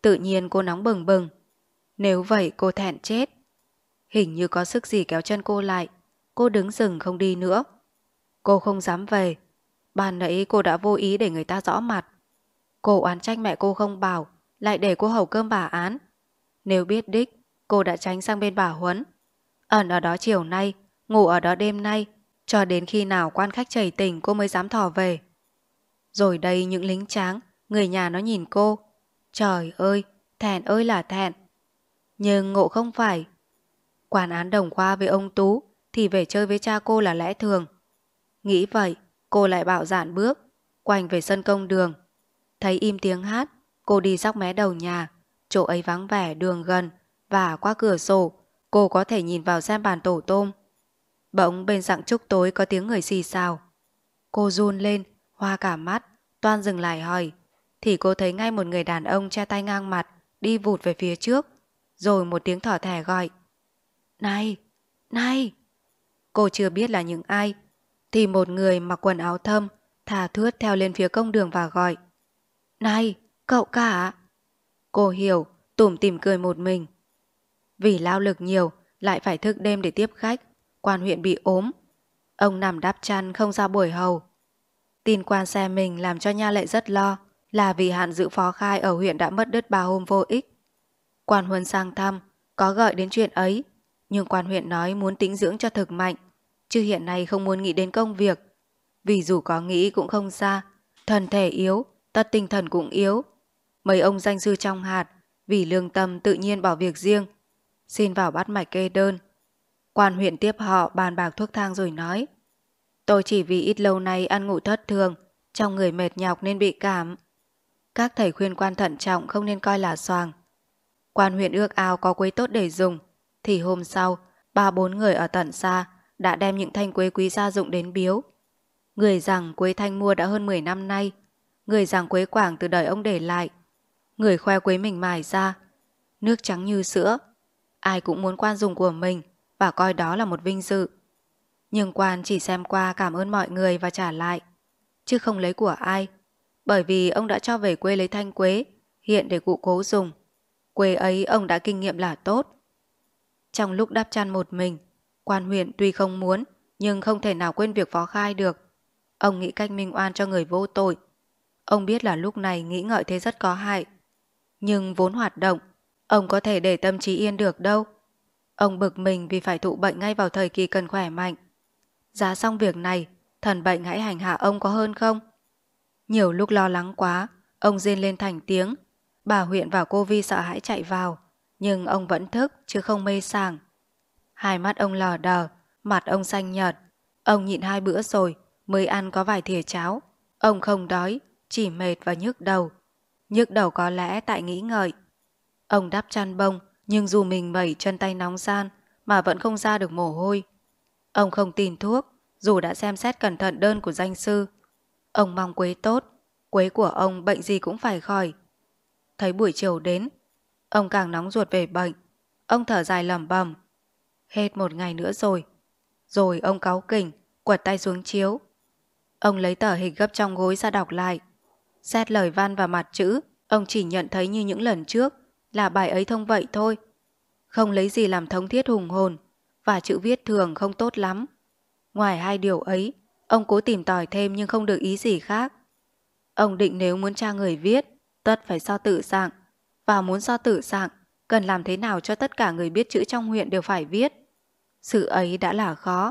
Tự nhiên cô nóng bừng bừng. Nếu vậy cô thẹn chết. Hình như có sức gì kéo chân cô lại. Cô đứng dừng không đi nữa. Cô không dám về. Ban nãy cô đã vô ý để người ta rõ mặt. Cô oán trách mẹ cô không bảo, lại để cô hầu cơm bà Án. Nếu biết đích, cô đã tránh sang bên bà Huấn. Ẩn ở đó chiều nay, ngủ ở đó đêm nay, cho đến khi nào quan khách chảy tỉnh cô mới dám thò về. Rồi đây những lính tráng, người nhà nó nhìn cô. Trời ơi, thẹn ơi là thẹn. Nhưng ngộ không phải. Quản án đồng khoa với ông Tú thì về chơi với cha cô là lẽ thường. Nghĩ vậy, cô lại bạo dạn bước, quanh về sân công đường. Thấy im tiếng hát, cô đi dọc mé đầu nhà, chỗ ấy vắng vẻ đường gần và qua cửa sổ, cô có thể nhìn vào xem bàn tổ tôm. Bỗng bên rặng trúc tối có tiếng người xì xào. Cô run lên, hoa cả mắt, toan dừng lại hỏi. Thì cô thấy ngay một người đàn ông che tay ngang mặt, đi vụt về phía trước. Rồi một tiếng thỏ thẻ gọi. Này, này! Cô chưa biết là những ai. Thì một người mặc quần áo thâm, thà thướt theo lên phía công đường và gọi. Này, cậu cả! Cô hiểu, tủm tỉm cười một mình. Vì lao lực nhiều, lại phải thức đêm để tiếp khách. Quan huyện bị ốm. Ông nằm đắp chăn không ra buổi hầu. Tin quan xe mình làm cho Nha Lệ rất lo, là vì hạn giữ phó khai ở huyện đã mất đứt ba hôm vô ích. Quan Huân sang thăm, có gợi đến chuyện ấy, nhưng quan huyện nói muốn tĩnh dưỡng cho thực mạnh, chứ hiện nay không muốn nghĩ đến công việc. Vì dù có nghĩ cũng không xa, thân thể yếu, tất tinh thần cũng yếu. Mấy ông danh sư trong hạt, vì lương tâm tự nhiên bỏ việc riêng, xin vào bắt mạch kê đơn. Quan huyện tiếp họ bàn bạc thuốc thang rồi nói. Tôi chỉ vì ít lâu nay ăn ngủ thất thường, trong người mệt nhọc nên bị cảm. Các thầy khuyên quan thận trọng không nên coi là xoàng. Quan huyện ước ao có quế tốt để dùng, thì hôm sau, ba bốn người ở tận xa đã đem những thanh quế quý gia dụng đến biếu. Người rằng quế thanh mua đã hơn mười năm nay, người rằng quế quảng từ đời ông để lại, người khoe quế mình mài ra, nước trắng như sữa. Ai cũng muốn quan dùng của mình và coi đó là một vinh dự. Nhưng quan chỉ xem qua cảm ơn mọi người và trả lại, chứ không lấy của ai, bởi vì ông đã cho về quê lấy thanh quế, hiện để cụ cố dùng. Quê ấy ông đã kinh nghiệm là tốt. Trong lúc đắp chăn một mình, quan huyện tuy không muốn, nhưng không thể nào quên việc phó khai được. Ông nghĩ cách minh oan cho người vô tội. Ông biết là lúc này nghĩ ngợi thế rất có hại. Nhưng vốn hoạt động, ông có thể để tâm trí yên được đâu. Ông bực mình vì phải thụ bệnh ngay vào thời kỳ cần khỏe mạnh. Giá xong việc này, thần bệnh hãy hành hạ ông có hơn không? Nhiều lúc lo lắng quá, ông rên lên thành tiếng. Bà huyện và cô Vi sợ hãi chạy vào, nhưng ông vẫn thức chứ không mê sảng. Hai mắt ông lờ đờ, mặt ông xanh nhợt. Ông nhịn hai bữa rồi mới ăn có vài thìa cháo. Ông không đói, chỉ mệt và nhức đầu. Nhức đầu có lẽ tại nghĩ ngợi. Ông đắp chăn bông, nhưng dù mình mẩy chân tay nóng gian mà vẫn không ra được mồ hôi. Ông không tin thuốc, dù đã xem xét cẩn thận đơn của danh sư. Ông mong quế tốt, quế của ông bệnh gì cũng phải khỏi. Thấy buổi chiều đến, ông càng nóng ruột về bệnh. Ông thở dài lẩm bẩm. Hết một ngày nữa rồi. Rồi ông cáu kỉnh, quật tay xuống chiếu. Ông lấy tờ hình gấp trong gối ra đọc lại. Xét lời văn và mặt chữ, ông chỉ nhận thấy như những lần trước, là bài ấy thông vậy thôi. Không lấy gì làm thống thiết hùng hồn, và chữ viết thường không tốt lắm. Ngoài hai điều ấy, ông cố tìm tòi thêm nhưng không được ý gì khác. Ông định nếu muốn tra người viết, tất phải so tự dạng. Và muốn so tự dạng, cần làm thế nào cho tất cả người biết chữ trong huyện đều phải viết. Sự ấy đã là khó.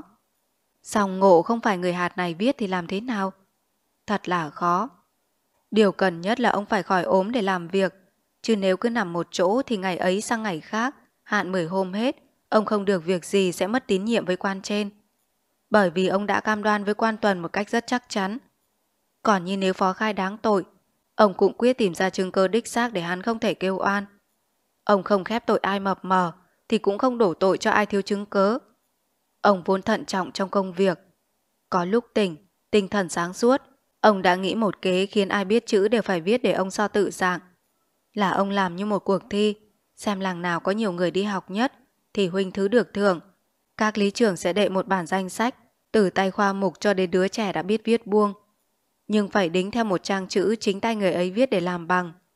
Song ngộ không phải người hạt này viết thì làm thế nào? Thật là khó. Điều cần nhất là ông phải khỏi ốm để làm việc. Chứ nếu cứ nằm một chỗ thì ngày ấy sang ngày khác, hạn mười hôm hết, ông không được việc gì sẽ mất tín nhiệm với quan trên. Bởi vì ông đã cam đoan với quan tuần một cách rất chắc chắn. Còn như nếu phó khai đáng tội, ông cũng quyết tìm ra chứng cơ đích xác để hắn không thể kêu oan. Ông không khép tội ai mập mờ thì cũng không đổ tội cho ai thiếu chứng cớ. Ông vốn thận trọng trong công việc. Có lúc tỉnh, tinh thần sáng suốt, ông đã nghĩ một kế khiến ai biết chữ đều phải viết để ông so tự dạng. Là ông làm như một cuộc thi, xem làng nào có nhiều người đi học nhất thì huynh thứ được thưởng. Các lý trưởng sẽ đệ một bản danh sách, từ tay khoa mục cho đến đứa trẻ đã biết viết buông. Nhưng phải đính theo một trang chữ chính tay người ấy viết để làm bằng.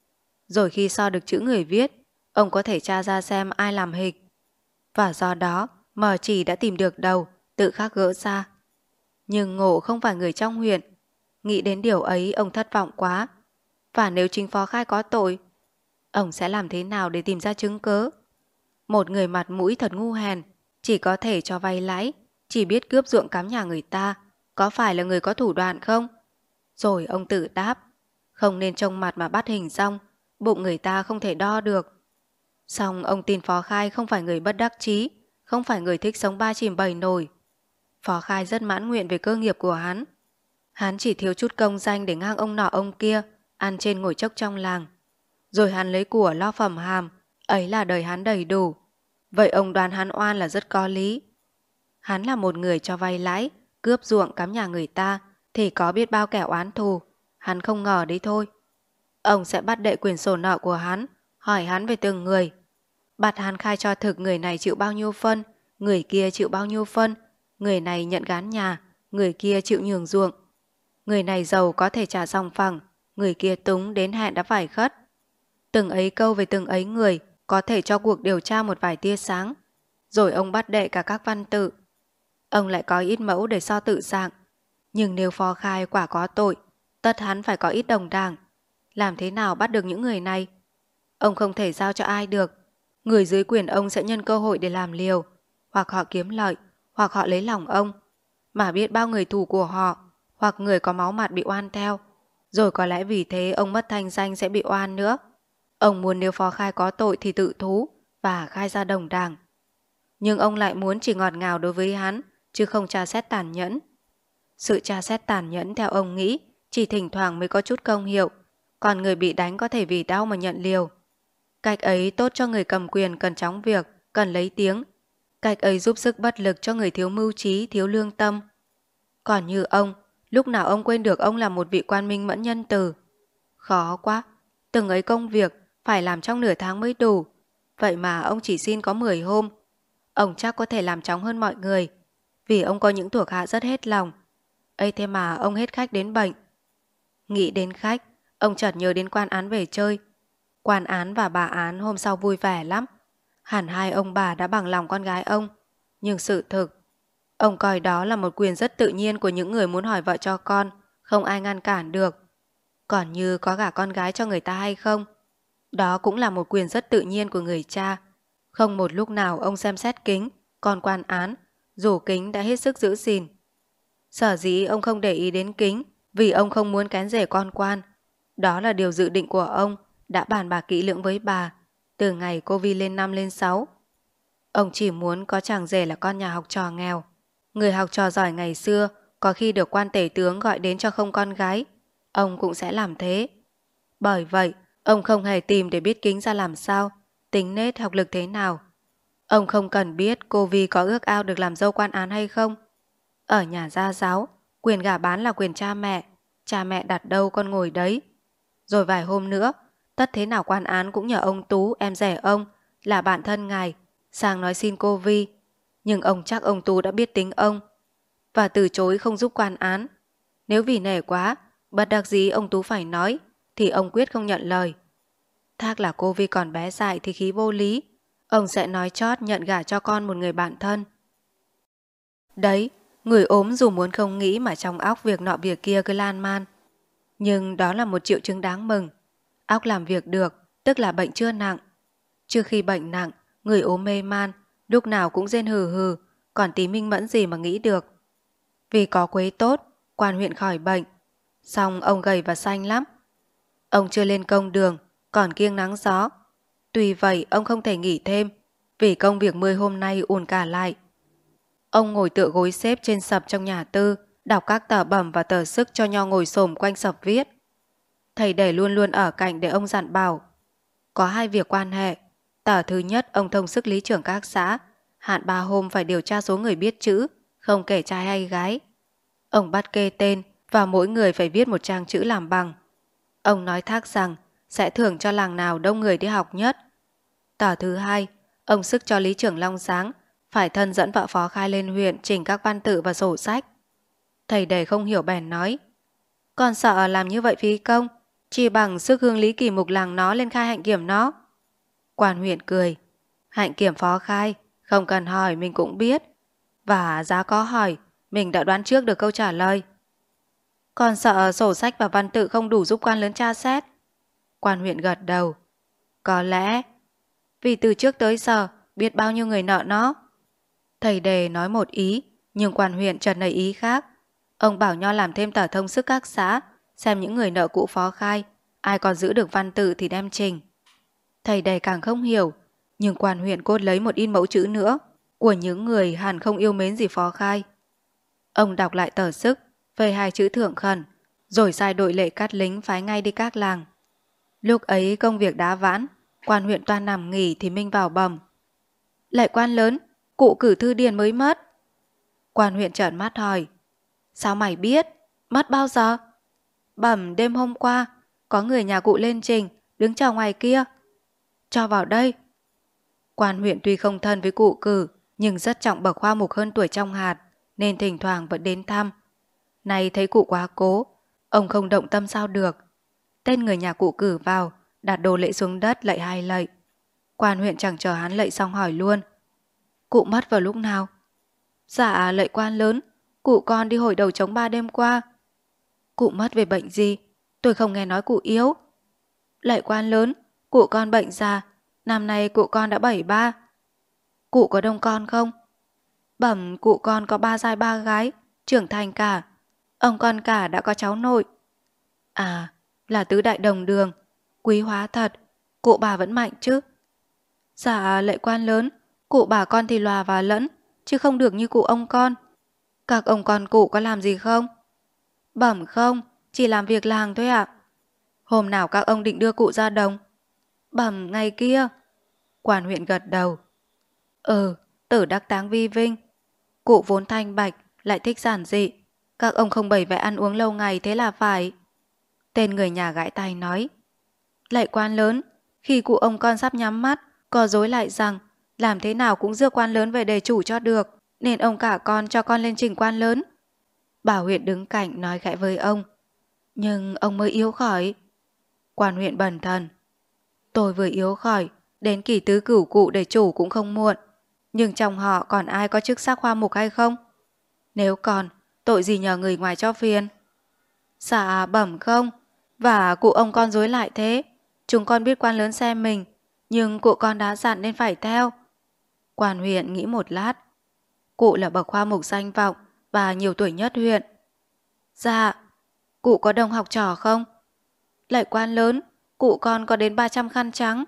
Rồi khi so được chữ người viết, ông có thể tra ra xem ai làm hịch. Và do đó, mờ chỉ đã tìm được đầu, tự khắc gỡ ra. Nhưng Ngộ không phải người trong huyện. Nghĩ đến điều ấy ông thất vọng quá. Và nếu chính Phó Khai có tội, ông sẽ làm thế nào để tìm ra chứng cớ? Một người mặt mũi thật ngu hèn, chỉ có thể cho vay lãi, chỉ biết cướp ruộng cắm nhà người ta, có phải là người có thủ đoạn không? Rồi ông tự đáp, không nên trông mặt mà bắt hình dong, bụng người ta không thể đo được. Xong ông tin Phó Khai không phải người bất đắc chí, không phải người thích sống ba chìm bảy nổi. Phó Khai rất mãn nguyện về cơ nghiệp của hắn. Hắn chỉ thiếu chút công danh để ngang ông nọ ông kia, ăn trên ngồi chốc trong làng. Rồi hắn lấy của lo phẩm hàm, ấy là đời hắn đầy đủ. Vậy ông đoán hắn oan là rất có lý. Hắn là một người cho vay lãi, cướp ruộng cắm nhà người ta, thì có biết bao kẻ oán thù. Hắn không ngờ đấy thôi. Ông sẽ bắt đệ quyền sổ nợ của hắn, hỏi hắn về từng người. Bắt hắn khai cho thực người này chịu bao nhiêu phân, người kia chịu bao nhiêu phân, người này nhận gán nhà, người kia chịu nhường ruộng. Người này giàu có thể trả sòng phẳng, người kia túng đến hẹn đã phải khất. Từng ấy câu về từng ấy người có thể cho cuộc điều tra một vài tia sáng. Rồi ông bắt đệ cả các văn tự. Ông lại có ít mẫu để so tự dạng. Nhưng nếu Phó Khai quả có tội, tất hắn phải có ít đồng đảng. Làm thế nào bắt được những người này? Ông không thể giao cho ai được. Người dưới quyền ông sẽ nhân cơ hội để làm liều. Hoặc họ kiếm lợi, hoặc họ lấy lòng ông. Mà biết bao người thù của họ, hoặc người có máu mặt bị oan theo. Rồi có lẽ vì thế ông mất thanh danh sẽ bị oan nữa. Ông muốn nếu Phó Khai có tội thì tự thú và khai ra đồng đảng. Nhưng ông lại muốn chỉ ngọt ngào đối với hắn, chứ không tra xét tàn nhẫn. Sự tra xét tàn nhẫn theo ông nghĩ chỉ thỉnh thoảng mới có chút công hiệu, còn người bị đánh có thể vì đau mà nhận liều. Cách ấy tốt cho người cầm quyền cần chóng việc, cần lấy tiếng. Cách ấy giúp sức bất lực cho người thiếu mưu trí, thiếu lương tâm. Còn như ông, lúc nào ông quên được ông là một vị quan minh mẫn nhân từ. Khó quá, từng ấy công việc phải làm trong nửa tháng mới đủ. Vậy mà ông chỉ xin có mười hôm. Ông chắc có thể làm chóng hơn mọi người, vì ông có những thuộc hạ rất hết lòng. Ấy thế mà ông hết khách đến bệnh. Nghĩ đến khách, ông chợt nhớ đến quan án về chơi. Quan án và bà án hôm sau vui vẻ lắm. Hẳn hai ông bà đã bằng lòng con gái ông. Nhưng sự thực, ông coi đó là một quyền rất tự nhiên của những người muốn hỏi vợ cho con, không ai ngăn cản được. Còn như có gả con gái cho người ta hay không, đó cũng là một quyền rất tự nhiên của người cha. Không một lúc nào ông xem xét Kính, còn quan án, dù Kính đã hết sức giữ gìn. Sở dĩ ông không để ý đến Kính, vì ông không muốn kén rể con quan. Đó là điều dự định của ông, đã bàn bạc kỹ lưỡng với bà, từ ngày cô Vi lên năm lên sáu. Ông chỉ muốn có chàng rể là con nhà học trò nghèo. Người học trò giỏi ngày xưa, có khi được quan tể tướng gọi đến cho không con gái, ông cũng sẽ làm thế. Bởi vậy, ông không hề tìm để biết Kính ra làm sao, tính nết học lực thế nào. Ông không cần biết cô Vi có ước ao được làm dâu quan án hay không. Ở nhà gia giáo, quyền gả bán là quyền cha mẹ, cha mẹ đặt đâu con ngồi đấy. Rồi vài hôm nữa, tất thế nào quan án cũng nhờ ông Tú, em rể ông, là bạn thân ngài, sang nói xin cô Vi. Nhưng ông chắc ông Tú đã biết tính ông, và từ chối không giúp quan án. Nếu vì nể quá, bất đắc dĩ ông Tú phải nói, thì ông quyết không nhận lời. Thác là cô Vi còn bé dại thì khí vô lý, ông sẽ nói chót nhận gả cho con một người bạn thân. Đấy, người ốm dù muốn không nghĩ mà trong óc việc nọ việc kia cứ lan man. Nhưng đó là một triệu chứng đáng mừng. Óc làm việc được, tức là bệnh chưa nặng. Trước khi bệnh nặng, người ốm mê man, lúc nào cũng rên hừ hừ, còn tí minh mẫn gì mà nghĩ được. Vì có quế tốt, quan huyện khỏi bệnh. Xong ông gầy và xanh lắm. Ông chưa lên công đường, còn kiêng nắng gió. Tuy vậy ông không thể nghỉ thêm, vì công việc mười hôm nay ùn cả lại. Ông ngồi tựa gối xếp trên sập trong nhà tư, đọc các tờ bẩm và tờ sức cho Nho ngồi xổm quanh sập viết. Thầy để luôn luôn ở cạnh để ông dặn bảo. Có hai việc quan hệ. Tờ thứ nhất, ông thông sức lý trưởng các xã, hạn ba hôm phải điều tra số người biết chữ, không kể trai hay gái. Ông bắt kê tên và mỗi người phải viết một trang chữ làm bằng. Ông nói thác rằng sẽ thưởng cho làng nào đông người đi học nhất. Tờ thứ hai, ông sức cho lý trưởng Long Sáng phải thân dẫn vợ Phó Khai lên huyện chỉnh các văn tự và sổ sách. Thầy để không hiểu bèn nói, con sợ làm như vậy phí công, Chỉ bằng sức hương lý kỳ mục làng nó lên khai hạnh kiểm nó. Quan huyện cười. Hạnh kiểm phó khai, không cần hỏi mình cũng biết. Và giá có hỏi, mình đã đoán trước được câu trả lời. Còn sợ sổ sách và văn tự không đủ giúp quan lớn tra xét. Quan huyện gật đầu. Có lẽ, vì từ trước tới giờ biết bao nhiêu người nợ nó. Thầy đề nói một ý, nhưng quan huyện chợt nảy ý khác. Ông bảo Nho làm thêm tờ thông sức các xã, xem những người nợ cũ phó khai, ai còn giữ được văn tự thì đem trình. Thầy đề càng không hiểu, nhưng quan huyện cốt lấy một in mẫu chữ nữa, của những người hẳn không yêu mến gì phó khai. Ông đọc lại tờ sức, về hai chữ thượng khẩn, rồi sai đội lệ cát lính phái ngay đi các làng. Lúc ấy công việc đã vãn, quan huyện toan nằm nghỉ thì Minh vào bẩm. Lại quan lớn, cụ cử thư điền mới mất. Quan huyện trợn mắt hỏi. Sao mày biết? Mất bao giờ? Bẩm đêm hôm qua, có người nhà cụ lên trình, đứng chờ ngoài kia. Cho vào đây. Quan huyện tuy không thân với cụ cử, nhưng rất trọng bậc khoa mục hơn tuổi trong hạt, nên thỉnh thoảng vẫn đến thăm. Nay thấy cụ quá cố, ông không động tâm sao được. Tên người nhà cụ cử vào, đặt đồ lễ xuống đất lạy hai lạy. Quan huyện chẳng chờ hắn lạy xong hỏi luôn. Cụ mất vào lúc nào? Dạ lạy quan lớn, cụ con đi hồi đầu trống ba đêm qua. Cụ mất về bệnh gì? Tôi không nghe nói cụ yếu. Lạy quan lớn, cụ con bệnh già, năm nay cụ con đã bảy ba. Cụ có đông con không? Bẩm cụ con có ba trai ba gái, trưởng thành cả. Ông con cả đã có cháu nội. À, là tứ đại đồng đường, quý hóa thật, cụ bà vẫn mạnh chứ? Dạ lạy quan lớn, cụ bà con thì lòa và lẫn, chứ không được như cụ ông con. Các ông con cụ có làm gì không? Bẩm không, chỉ làm việc làng thôi ạ. Hôm nào các ông định đưa cụ ra đồng? Bẩm ngày kia. Quan huyện gật đầu. Ừ, tử đắc táng vi vinh. Cụ vốn thanh bạch, lại thích giản dị. Các ông không bày vẽ ăn uống lâu ngày thế là phải. Tên người nhà gãi tay nói. Lạy quan lớn, khi cụ ông con sắp nhắm mắt, có dối lại rằng làm thế nào cũng rước quan lớn về đề chủ cho được, nên ông cả con cho con lên trình quan lớn. Bảo huyện đứng cạnh nói khẽ với ông. Nhưng ông mới yếu khỏi. Quan huyện bần thần. Tôi vừa yếu khỏi, đến kỳ tứ cửu cụ đề chủ cũng không muộn. Nhưng trong họ còn ai có chức sắc hoa mục hay không? Nếu còn, tội gì nhờ người ngoài cho phiền? Dạ bẩm không. Và cụ ông con dối lại thế. Chúng con biết quan lớn xem mình, nhưng cụ con đã dặn nên phải theo. Quan huyện nghĩ một lát. Cụ là bậc khoa mục danh vọng và nhiều tuổi nhất huyện. Dạ. Cụ có đồng học trò không? Lạy quan lớn, cụ con có đến ba trăm khăn trắng.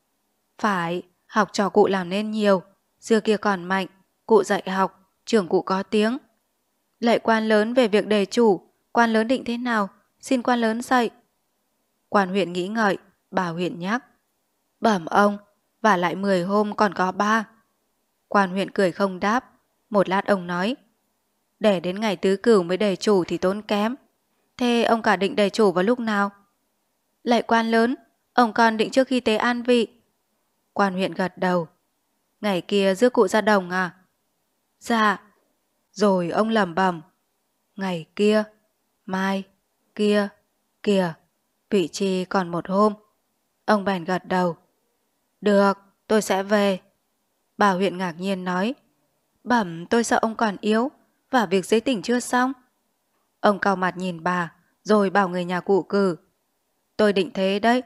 Phải, học trò cụ làm nên nhiều. Xưa kia còn mạnh, cụ dạy học, trưởng cụ có tiếng. Lạy quan lớn về việc đề chủ, quan lớn định thế nào? Xin quan lớn dạy. Quan huyện nghĩ ngợi, bà huyện nhắc. Bẩm ông, và lại mười hôm còn có ba. Quan huyện cười không đáp. Một lát ông nói. Để đến ngày tứ cửu mới đề chủ thì tốn kém. Thế ông cả định đề chủ vào lúc nào? Lạy quan lớn, ông con định trước khi tế an vị. Quan huyện gật đầu. Ngày kia rước cụ ra đồng à? Dạ. Rồi ông lẩm bẩm. Ngày kia, mai, kia, kìa, vị trí còn một hôm. Ông bèn gật đầu. Được, tôi sẽ về. Bà huyện ngạc nhiên nói. Bẩm tôi sợ ông còn yếu, và việc giấy tỉnh chưa xong. Ông cau mặt nhìn bà, rồi bảo người nhà cụ cử. Tôi định thế đấy.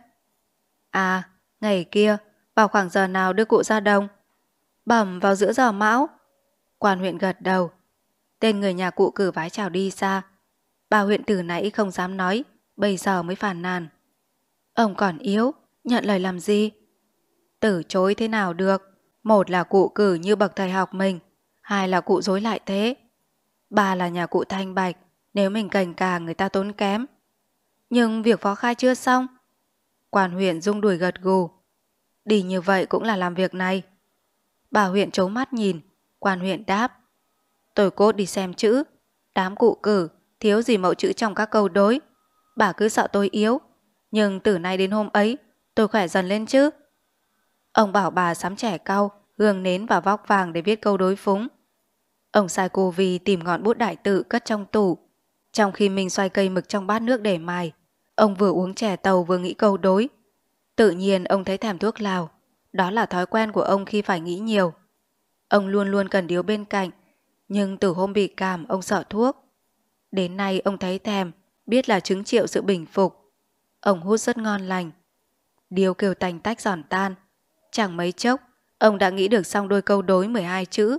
À, ngày kia, vào khoảng giờ nào đưa cụ ra đồng? Bẩm vào giữa giờ mão. Quan huyện gật đầu. Tên người nhà cụ cử vái chào đi xa. Bà huyện từ nãy không dám nói, bây giờ mới phàn nàn. Ông còn yếu, nhận lời làm gì? Từ chối thế nào được? Một là cụ cử như bậc thầy học mình, hai là cụ dối lại thế. Ba là nhà cụ thanh bạch, nếu mình cành cà người ta tốn kém. Nhưng việc phó khai chưa xong. Quan huyện rung đùi gật gù. Đi như vậy cũng là làm việc này. Bà huyện trố mắt nhìn. Quan huyện đáp. Tôi cốt đi xem chữ. Đám cụ cử, thiếu gì mẫu chữ trong các câu đối. Bà cứ sợ tôi yếu. Nhưng từ nay đến hôm ấy, tôi khỏe dần lên chứ. Ông bảo bà sắm trẻ cau, gương nến và vóc vàng để viết câu đối phúng. Ông sai cô Vi tìm ngọn bút đại tự cất trong tủ. Trong khi mình xoay cây mực trong bát nước để mài, Ông vừa uống chè tàu vừa nghĩ câu đối. Tự nhiên ông thấy thèm thuốc lào. Đó là thói quen của ông khi phải nghĩ nhiều. Ông luôn luôn cần điếu bên cạnh, nhưng từ hôm bị cảm ông sợ thuốc. Đến nay ông thấy thèm, biết là chứng triệu sự bình phục. Ông hút rất ngon lành. Điếu kêu tành tách giòn tan. Chẳng mấy chốc, ông đã nghĩ được xong đôi câu đối mười hai chữ.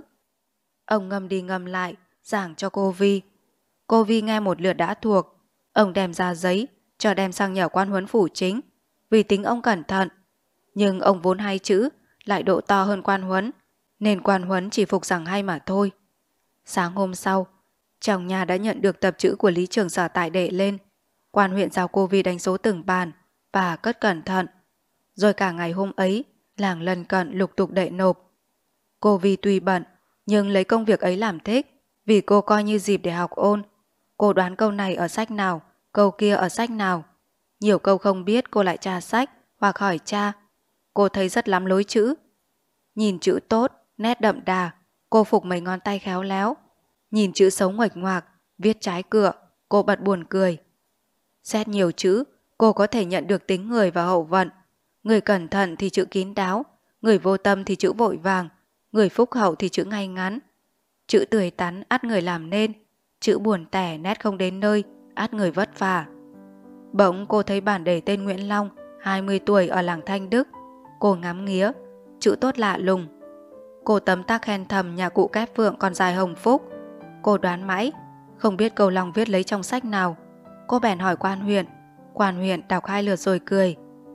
Ông ngâm đi ngâm lại, giảng cho cô Vi. Cô Vi nghe một lượt đã thuộc. Ông đem ra giấy, cho đem sang nhờ quan huấn phủ chính, vì tính ông cẩn thận. Nhưng ông vốn hay chữ, lại độ to hơn quan huấn, nên quan huấn chỉ phục rằng hay mà thôi. Sáng hôm sau, trong nhà đã nhận được tập chữ của lý trưởng sở tại đệ lên. Quan huyện giao cô Vi đánh số từng bàn và cất cẩn thận. Rồi cả ngày hôm ấy, làng lân cận lục tục đệ nộp. Cô Vi tuy bận, nhưng lấy công việc ấy làm thích, vì cô coi như dịp để học ôn. Cô đoán câu này ở sách nào, câu kia ở sách nào. Nhiều câu không biết cô lại tra sách hoặc hỏi cha. Cô thấy rất lắm lối chữ. Nhìn chữ tốt, nét đậm đà, cô phục mấy ngón tay khéo léo. Nhìn chữ xấu nguệch ngoạc, viết trái cựa, cô bật buồn cười. Xét nhiều chữ, cô có thể nhận được tính người và hậu vận. Người cẩn thận thì chữ kín đáo, người vô tâm thì chữ vội vàng, người phúc hậu thì chữ ngay ngắn. Chữ tươi tắn ắt người làm nên, chữ buồn tẻ nét không đến nơi, ắt người vất vả. Bỗng cô thấy bản đề tên Nguyễn Long, hai mươi tuổi ở làng Thanh Đức. Cô ngắm nghía, chữ tốt lạ lùng. Cô tấm tắc khen thầm nhà cụ Kép Phượng còn dài hồng phúc. Cô đoán mãi, không biết câu Long viết lấy trong sách nào. Cô bèn hỏi quan huyện. Quan huyện đọc hai lượt rồi cười.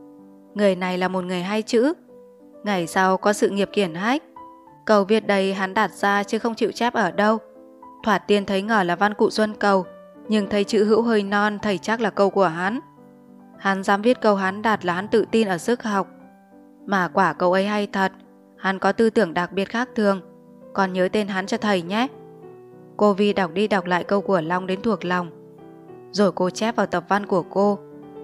Người này là một người hay chữ. Ngày sau có sự nghiệp kiển hách. Câu viết đây hắn đặt ra chứ không chịu chép ở đâu. Thoạt tiên thấy ngờ là văn cụ Xuân Cầu, nhưng thấy chữ hữu hơi non thầy chắc là câu của hắn. Hắn dám viết câu hắn đặt là hắn tự tin ở sức học. Mà quả câu ấy hay thật, hắn có tư tưởng đặc biệt khác thường. Còn nhớ tên hắn cho thầy nhé. Cô Vi đọc đi đọc lại câu của Long đến thuộc lòng. Rồi cô chép vào tập văn của cô.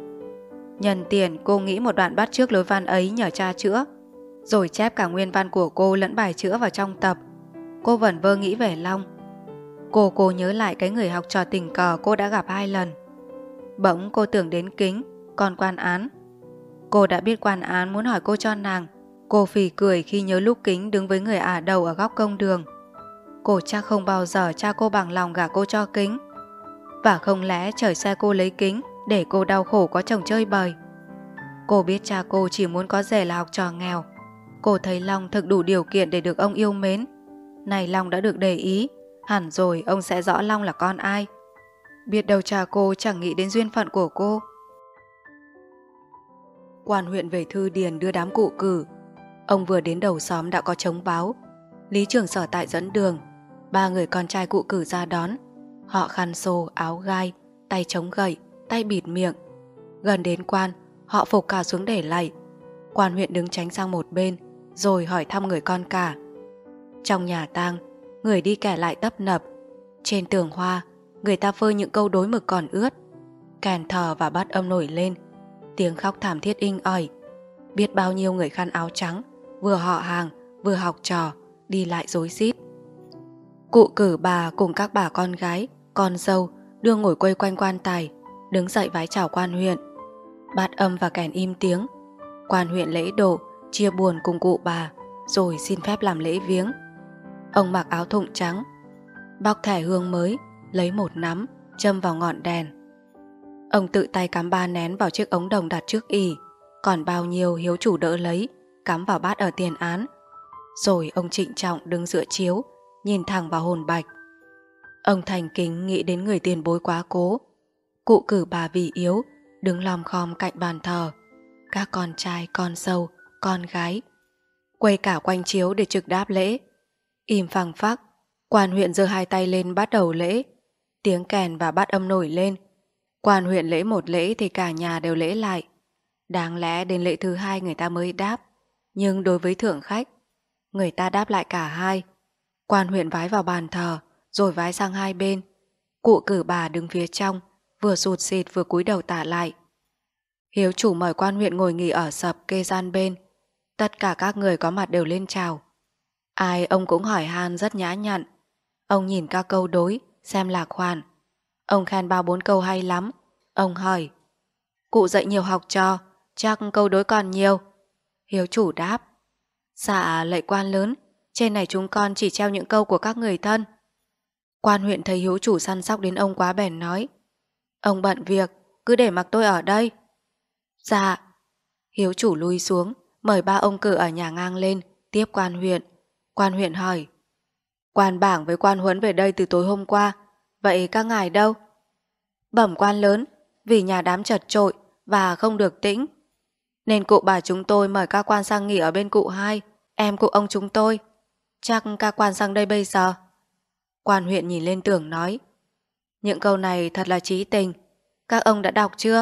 Nhân tiền cô nghĩ một đoạn bắt trước lối văn ấy nhờ cha chữa. Rồi chép cả nguyên văn của cô lẫn bài chữa vào trong tập. Cô vẩn vơ nghĩ về Long. Cô cô nhớ lại cái người học trò tình cờ cô đã gặp hai lần. Bỗng cô tưởng đến Kính, con quan án. Cô đã biết quan án muốn hỏi cô cho nàng. Cô phì cười khi nhớ lúc Kính đứng với người ả đầu ở góc công đường. Cô chắc không bao giờ cha cô bằng lòng gả cô cho Kính. Và không lẽ trời xe cô lấy Kính để cô đau khổ có chồng chơi bời. Cô biết cha cô chỉ muốn có rể là học trò nghèo. Cô thấy Long thực đủ điều kiện để được ông yêu mến. Này Long đã được để ý, hẳn rồi ông sẽ rõ Long là con ai. Biết đâu cha cô chẳng nghĩ đến duyên phận của cô. Quan huyện về thư điền đưa đám cụ cử. Ông vừa đến đầu xóm đã có trống báo. Lý trưởng sở tại dẫn đường. Ba người con trai cụ cử ra đón. Họ khăn xô, áo gai, tay chống gậy, tay bịt miệng. Gần đến quan, họ phục cả xuống để lạy. Quan huyện đứng tránh sang một bên, rồi hỏi thăm người con cả. Trong nhà tang, người đi kẻ lại tấp nập. Trên tường hoa, người ta phơi những câu đối mực còn ướt. Kèn thờ và bát âm nổi lên. Tiếng khóc thảm thiết inh ỏi. Biết bao nhiêu người khăn áo trắng, vừa họ hàng, vừa học trò, đi lại rối rít. Cụ cử bà cùng các bà con gái, con dâu đưa ngồi quây quanh quan tài, đứng dậy vái chào quan huyện. Bát âm và kèn im tiếng. Quan huyện lễ độ, chia buồn cùng cụ bà, rồi xin phép làm lễ viếng. Ông mặc áo thụng trắng, bóc thẻ hương mới, lấy một nắm, châm vào ngọn đèn. Ông tự tay cắm ba nén vào chiếc ống đồng đặt trước ỷ, còn bao nhiêu hiếu chủ đỡ lấy, cắm vào bát ở tiền án. Rồi ông trịnh trọng đứng dựa chiếu, nhìn thẳng vào hồn bạch. Ông thành kính nghĩ đến người tiền bối quá cố. Cụ cử bà vì yếu, đứng lòm khom cạnh bàn thờ. Các con trai, con dâu, con gái quay cả quanh chiếu để trực đáp lễ. Im phăng phắc, quan huyện giơ hai tay lên bắt đầu lễ. Tiếng kèn và bát âm nổi lên. Quan huyện lễ một lễ thì cả nhà đều lễ lại. Đáng lẽ đến lễ thứ hai người ta mới đáp, nhưng đối với thượng khách, người ta đáp lại cả hai. Quan huyện vái vào bàn thờ, rồi vái sang hai bên. Cụ cử bà đứng phía trong, vừa sụt sịt vừa cúi đầu tả lại. Hiếu chủ mời quan huyện ngồi nghỉ ở sập kê gian bên. Tất cả các người có mặt đều lên chào. Ai ông cũng hỏi han rất nhã nhặn. Ông nhìn các câu đối, xem lạc hoàn. Ông khen ba bốn câu hay lắm. Ông hỏi: Cụ dạy nhiều học trò, chắc câu đối còn nhiều. Hiếu chủ đáp. Dạ lạy quan lớn, trên này chúng con chỉ treo những câu của các người thân. Quan huyện thấy hiếu chủ săn sóc đến ông quá bèn nói. Ông bận việc, cứ để mặc tôi ở đây. Dạ. Hiếu chủ lui xuống, mời ba ông cử ở nhà ngang lên, tiếp quan huyện. Quan huyện hỏi. Quan bảng với quan huấn về đây từ tối hôm qua, vậy các ngài đâu? Bẩm quan lớn, vì nhà đám chật chội và không được tĩnh, nên cụ bà chúng tôi mời các quan sang nghỉ ở bên cụ hai, em cụ ông chúng tôi. Chắc các quan sang đây bây giờ. Quan huyện nhìn lên tường nói. Những câu này thật là chí tình, các ông đã đọc chưa?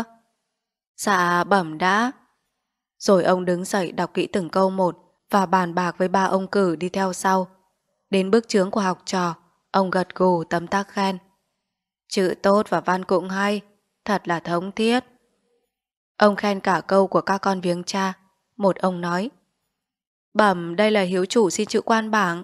Dạ bẩm đã. Rồi ông đứng dậy đọc kỹ từng câu một và bàn bạc với ba ông cử đi theo sau. Đến bức chướng của học trò, ông gật gù tấm tắc khen. Chữ tốt và văn cũng hay, thật là thống thiết. Ông khen cả câu của các con viếng cha. Một ông nói. Bẩm đây là hiếu chủ xin chữ quan bảng.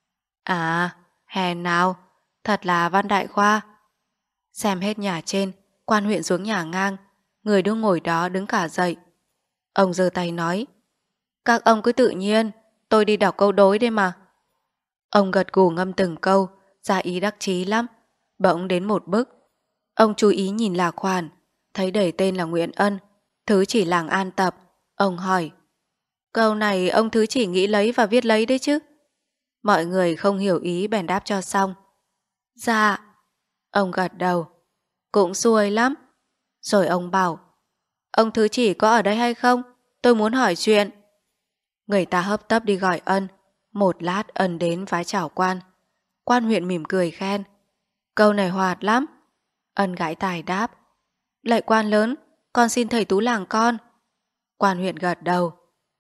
À, hèn nào, thật là văn đại khoa. Xem hết nhà trên, quan huyện xuống nhà ngang, người đứng ngồi đó đứng cả dậy. Ông giơ tay nói. Các ông cứ tự nhiên, tôi đi đọc câu đối đây mà. Ông gật gù ngâm từng câu, ra ý đắc chí lắm. Bỗng đến một bức. Ông chú ý nhìn là khoản, thấy đầy tên là Nguyễn Ân, thứ chỉ làng An Tập. Ông hỏi. Câu này ông thứ chỉ nghĩ lấy và viết lấy đấy chứ? Mọi người không hiểu ý bèn đáp cho xong. Dạ. Ông gật đầu. Cũng xuôi lắm. Rồi ông bảo. Ông thứ chỉ có ở đây hay không? Tôi muốn hỏi chuyện. Người ta hấp tấp đi gọi Ân. Một lát Ân đến vái chào quan. Quan huyện mỉm cười khen. Câu này hoạt lắm. Ân gãi tài đáp. Lạy quan lớn, con xin thầy Tú làng con. Quan huyện gật đầu.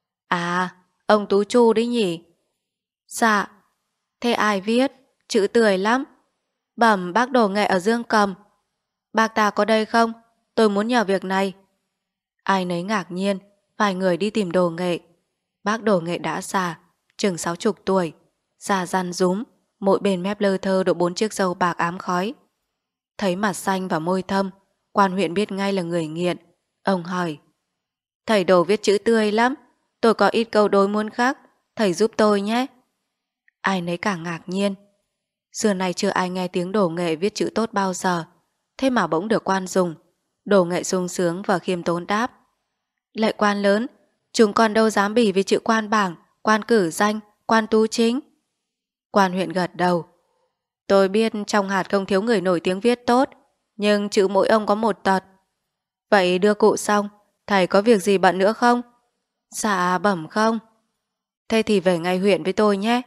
À, ông Tú Chu đấy nhỉ? Dạ. Thế ai viết? Chữ tươi lắm. Bẩm bác Đồ Nghệ ở Dương Cầm. Bác ta có đây không? Tôi muốn nhờ việc này. Ai nấy ngạc nhiên, vài người đi tìm Đồ Nghệ. Bác Đồ Nghệ đã già, chừng sáu chục tuổi, già răn rúm, mỗi bên mép lơ thơ độ bốn chiếc râu bạc ám khói. Thấy mặt xanh và môi thâm, quan huyện biết ngay là người nghiện. Ông hỏi. Thầy Đồ viết chữ tươi lắm, tôi có ít câu đối muốn khắc, thầy giúp tôi nhé. Ai nấy càng ngạc nhiên. Xưa nay chưa ai nghe tiếng Đồ Nghệ viết chữ tốt bao giờ, thế mà bỗng được quan dùng. Đồ Nghệ sung sướng và khiêm tốn đáp. Lạy quan lớn, chúng con đâu dám bỉ với chữ quan bảng, quan cử danh, quan tú chính. Quan huyện gật đầu. Tôi biết trong hạt không thiếu người nổi tiếng viết tốt, nhưng chữ mỗi ông có một tật. Vậy đưa cụ xong, thầy có việc gì bận nữa không? Dạ bẩm không. Thế thì về ngay huyện với tôi nhé.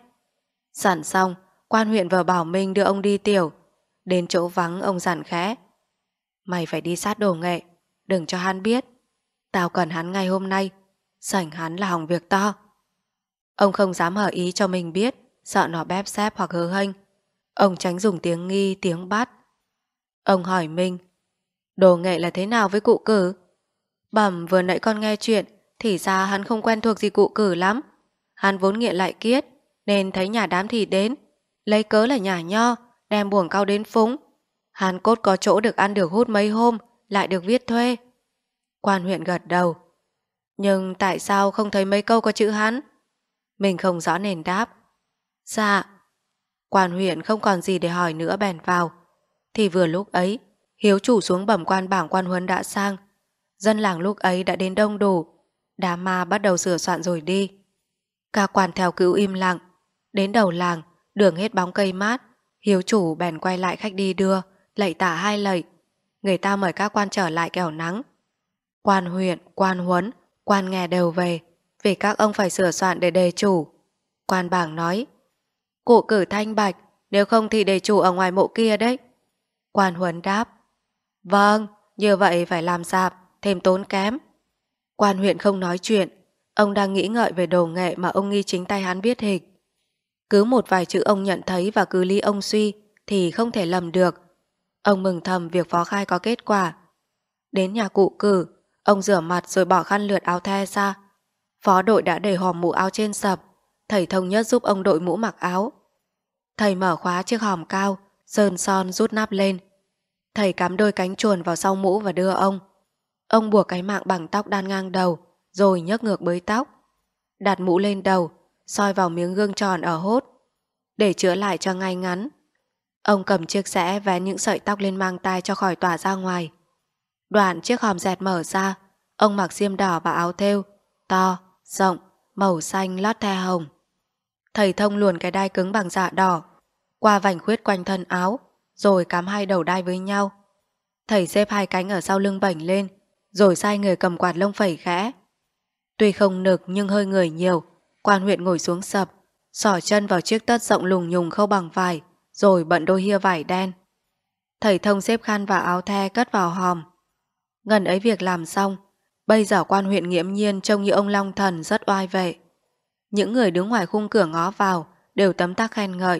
Dặn xong, quan huyện vừa bảo Minh đưa ông đi tiểu. Đến chỗ vắng ông dặn khẽ. Mày phải đi sát Đồ Nghệ, đừng cho hắn biết. Tao cần hắn ngay hôm nay, sảnh hắn là hỏng việc to. Ông không dám hở ý cho mình biết, sợ nó bép xép hoặc hớ hênh. Ông tránh dùng tiếng nghi, tiếng bắt. Ông hỏi Minh. Đồ Nghệ là thế nào với cụ Cử? Bẩm vừa nãy con nghe chuyện, thì ra hắn không quen thuộc gì cụ Cử lắm. Hắn vốn nghiện lại kiết, nên thấy nhà đám thì đến, lấy cớ là nhà nho, đem buồng cau đến phúng. Hắn cốt có chỗ được ăn được hút mấy hôm, lại được viết thuê. Quan huyện gật đầu. Nhưng tại sao không thấy mấy câu có chữ hắn? Mình không rõ nên đáp. Dạ. Quan huyện không còn gì để hỏi nữa bèn vào. Thì vừa lúc ấy, hiếu chủ xuống bẩm quan bảng quan huấn đã sang. Dân làng lúc ấy đã đến đông đủ. Đám ma bắt đầu sửa soạn rồi đi. Cả quan theo cứu im lặng. Đến đầu làng, đường hết bóng cây mát. Hiếu chủ bèn quay lại khách đi đưa, lạy tạ hai lạy. Người ta mời các quan trở lại kẻo nắng. Quan huyện, quan huấn, quan nghe đều về, vì các ông phải sửa soạn để đề chủ. Quan bảng nói. Cụ Cử thanh bạch, nếu không thì đề chủ ở ngoài mộ kia đấy. Quan huấn đáp. Vâng, như vậy phải làm dạp, thêm tốn kém. Quan huyện không nói chuyện. Ông đang nghĩ ngợi về Đồ Nghệ mà ông nghi chính tay hắn viết hịch. Cứ một vài chữ ông nhận thấy và cứ lý ông suy thì không thể lầm được. Ông mừng thầm việc phó khai có kết quả. Đến nhà cụ Cử, ông rửa mặt rồi bỏ khăn lượt áo the ra. Phó đội đã để hòm mũ áo trên sập. Thầy Thông Nhất giúp ông đội mũ mặc áo. Thầy mở khóa chiếc hòm cao, sơn son rút nắp lên. Thầy cắm đôi cánh chuồn vào sau mũ và đưa ông. Ông buộc cái mạng bằng tóc đan ngang đầu, rồi nhấc ngược bới tóc. Đặt mũ lên đầu, soi vào miếng gương tròn ở hốt, để chữa lại cho ngay ngắn. Ông cầm chiếc xẽ vén những sợi tóc lên mang tai cho khỏi tỏa ra ngoài. Đoạn chiếc hòm dẹt mở ra, ông mặc xiêm đỏ và áo thêu, to, rộng, màu xanh lót the hồng. Thầy Thông luồn cái đai cứng bằng dạ đỏ qua vành khuyết quanh thân áo, rồi cắm hai đầu đai với nhau. Thầy xếp hai cánh ở sau lưng bảnh lên, rồi sai người cầm quạt lông phẩy khẽ. Tuy không nực nhưng hơi người nhiều, quan huyện ngồi xuống sập, xỏ chân vào chiếc tất rộng lùng nhùng khâu bằng vải, rồi bận đôi hia vải đen. Thầy Thông xếp khăn và áo the cất vào hòm. Ngần ấy việc làm xong, bây giờ quan huyện nghiễm nhiên trông như ông Long Thần rất oai vệ. Những người đứng ngoài khung cửa ngó vào đều tấm tắc khen ngợi.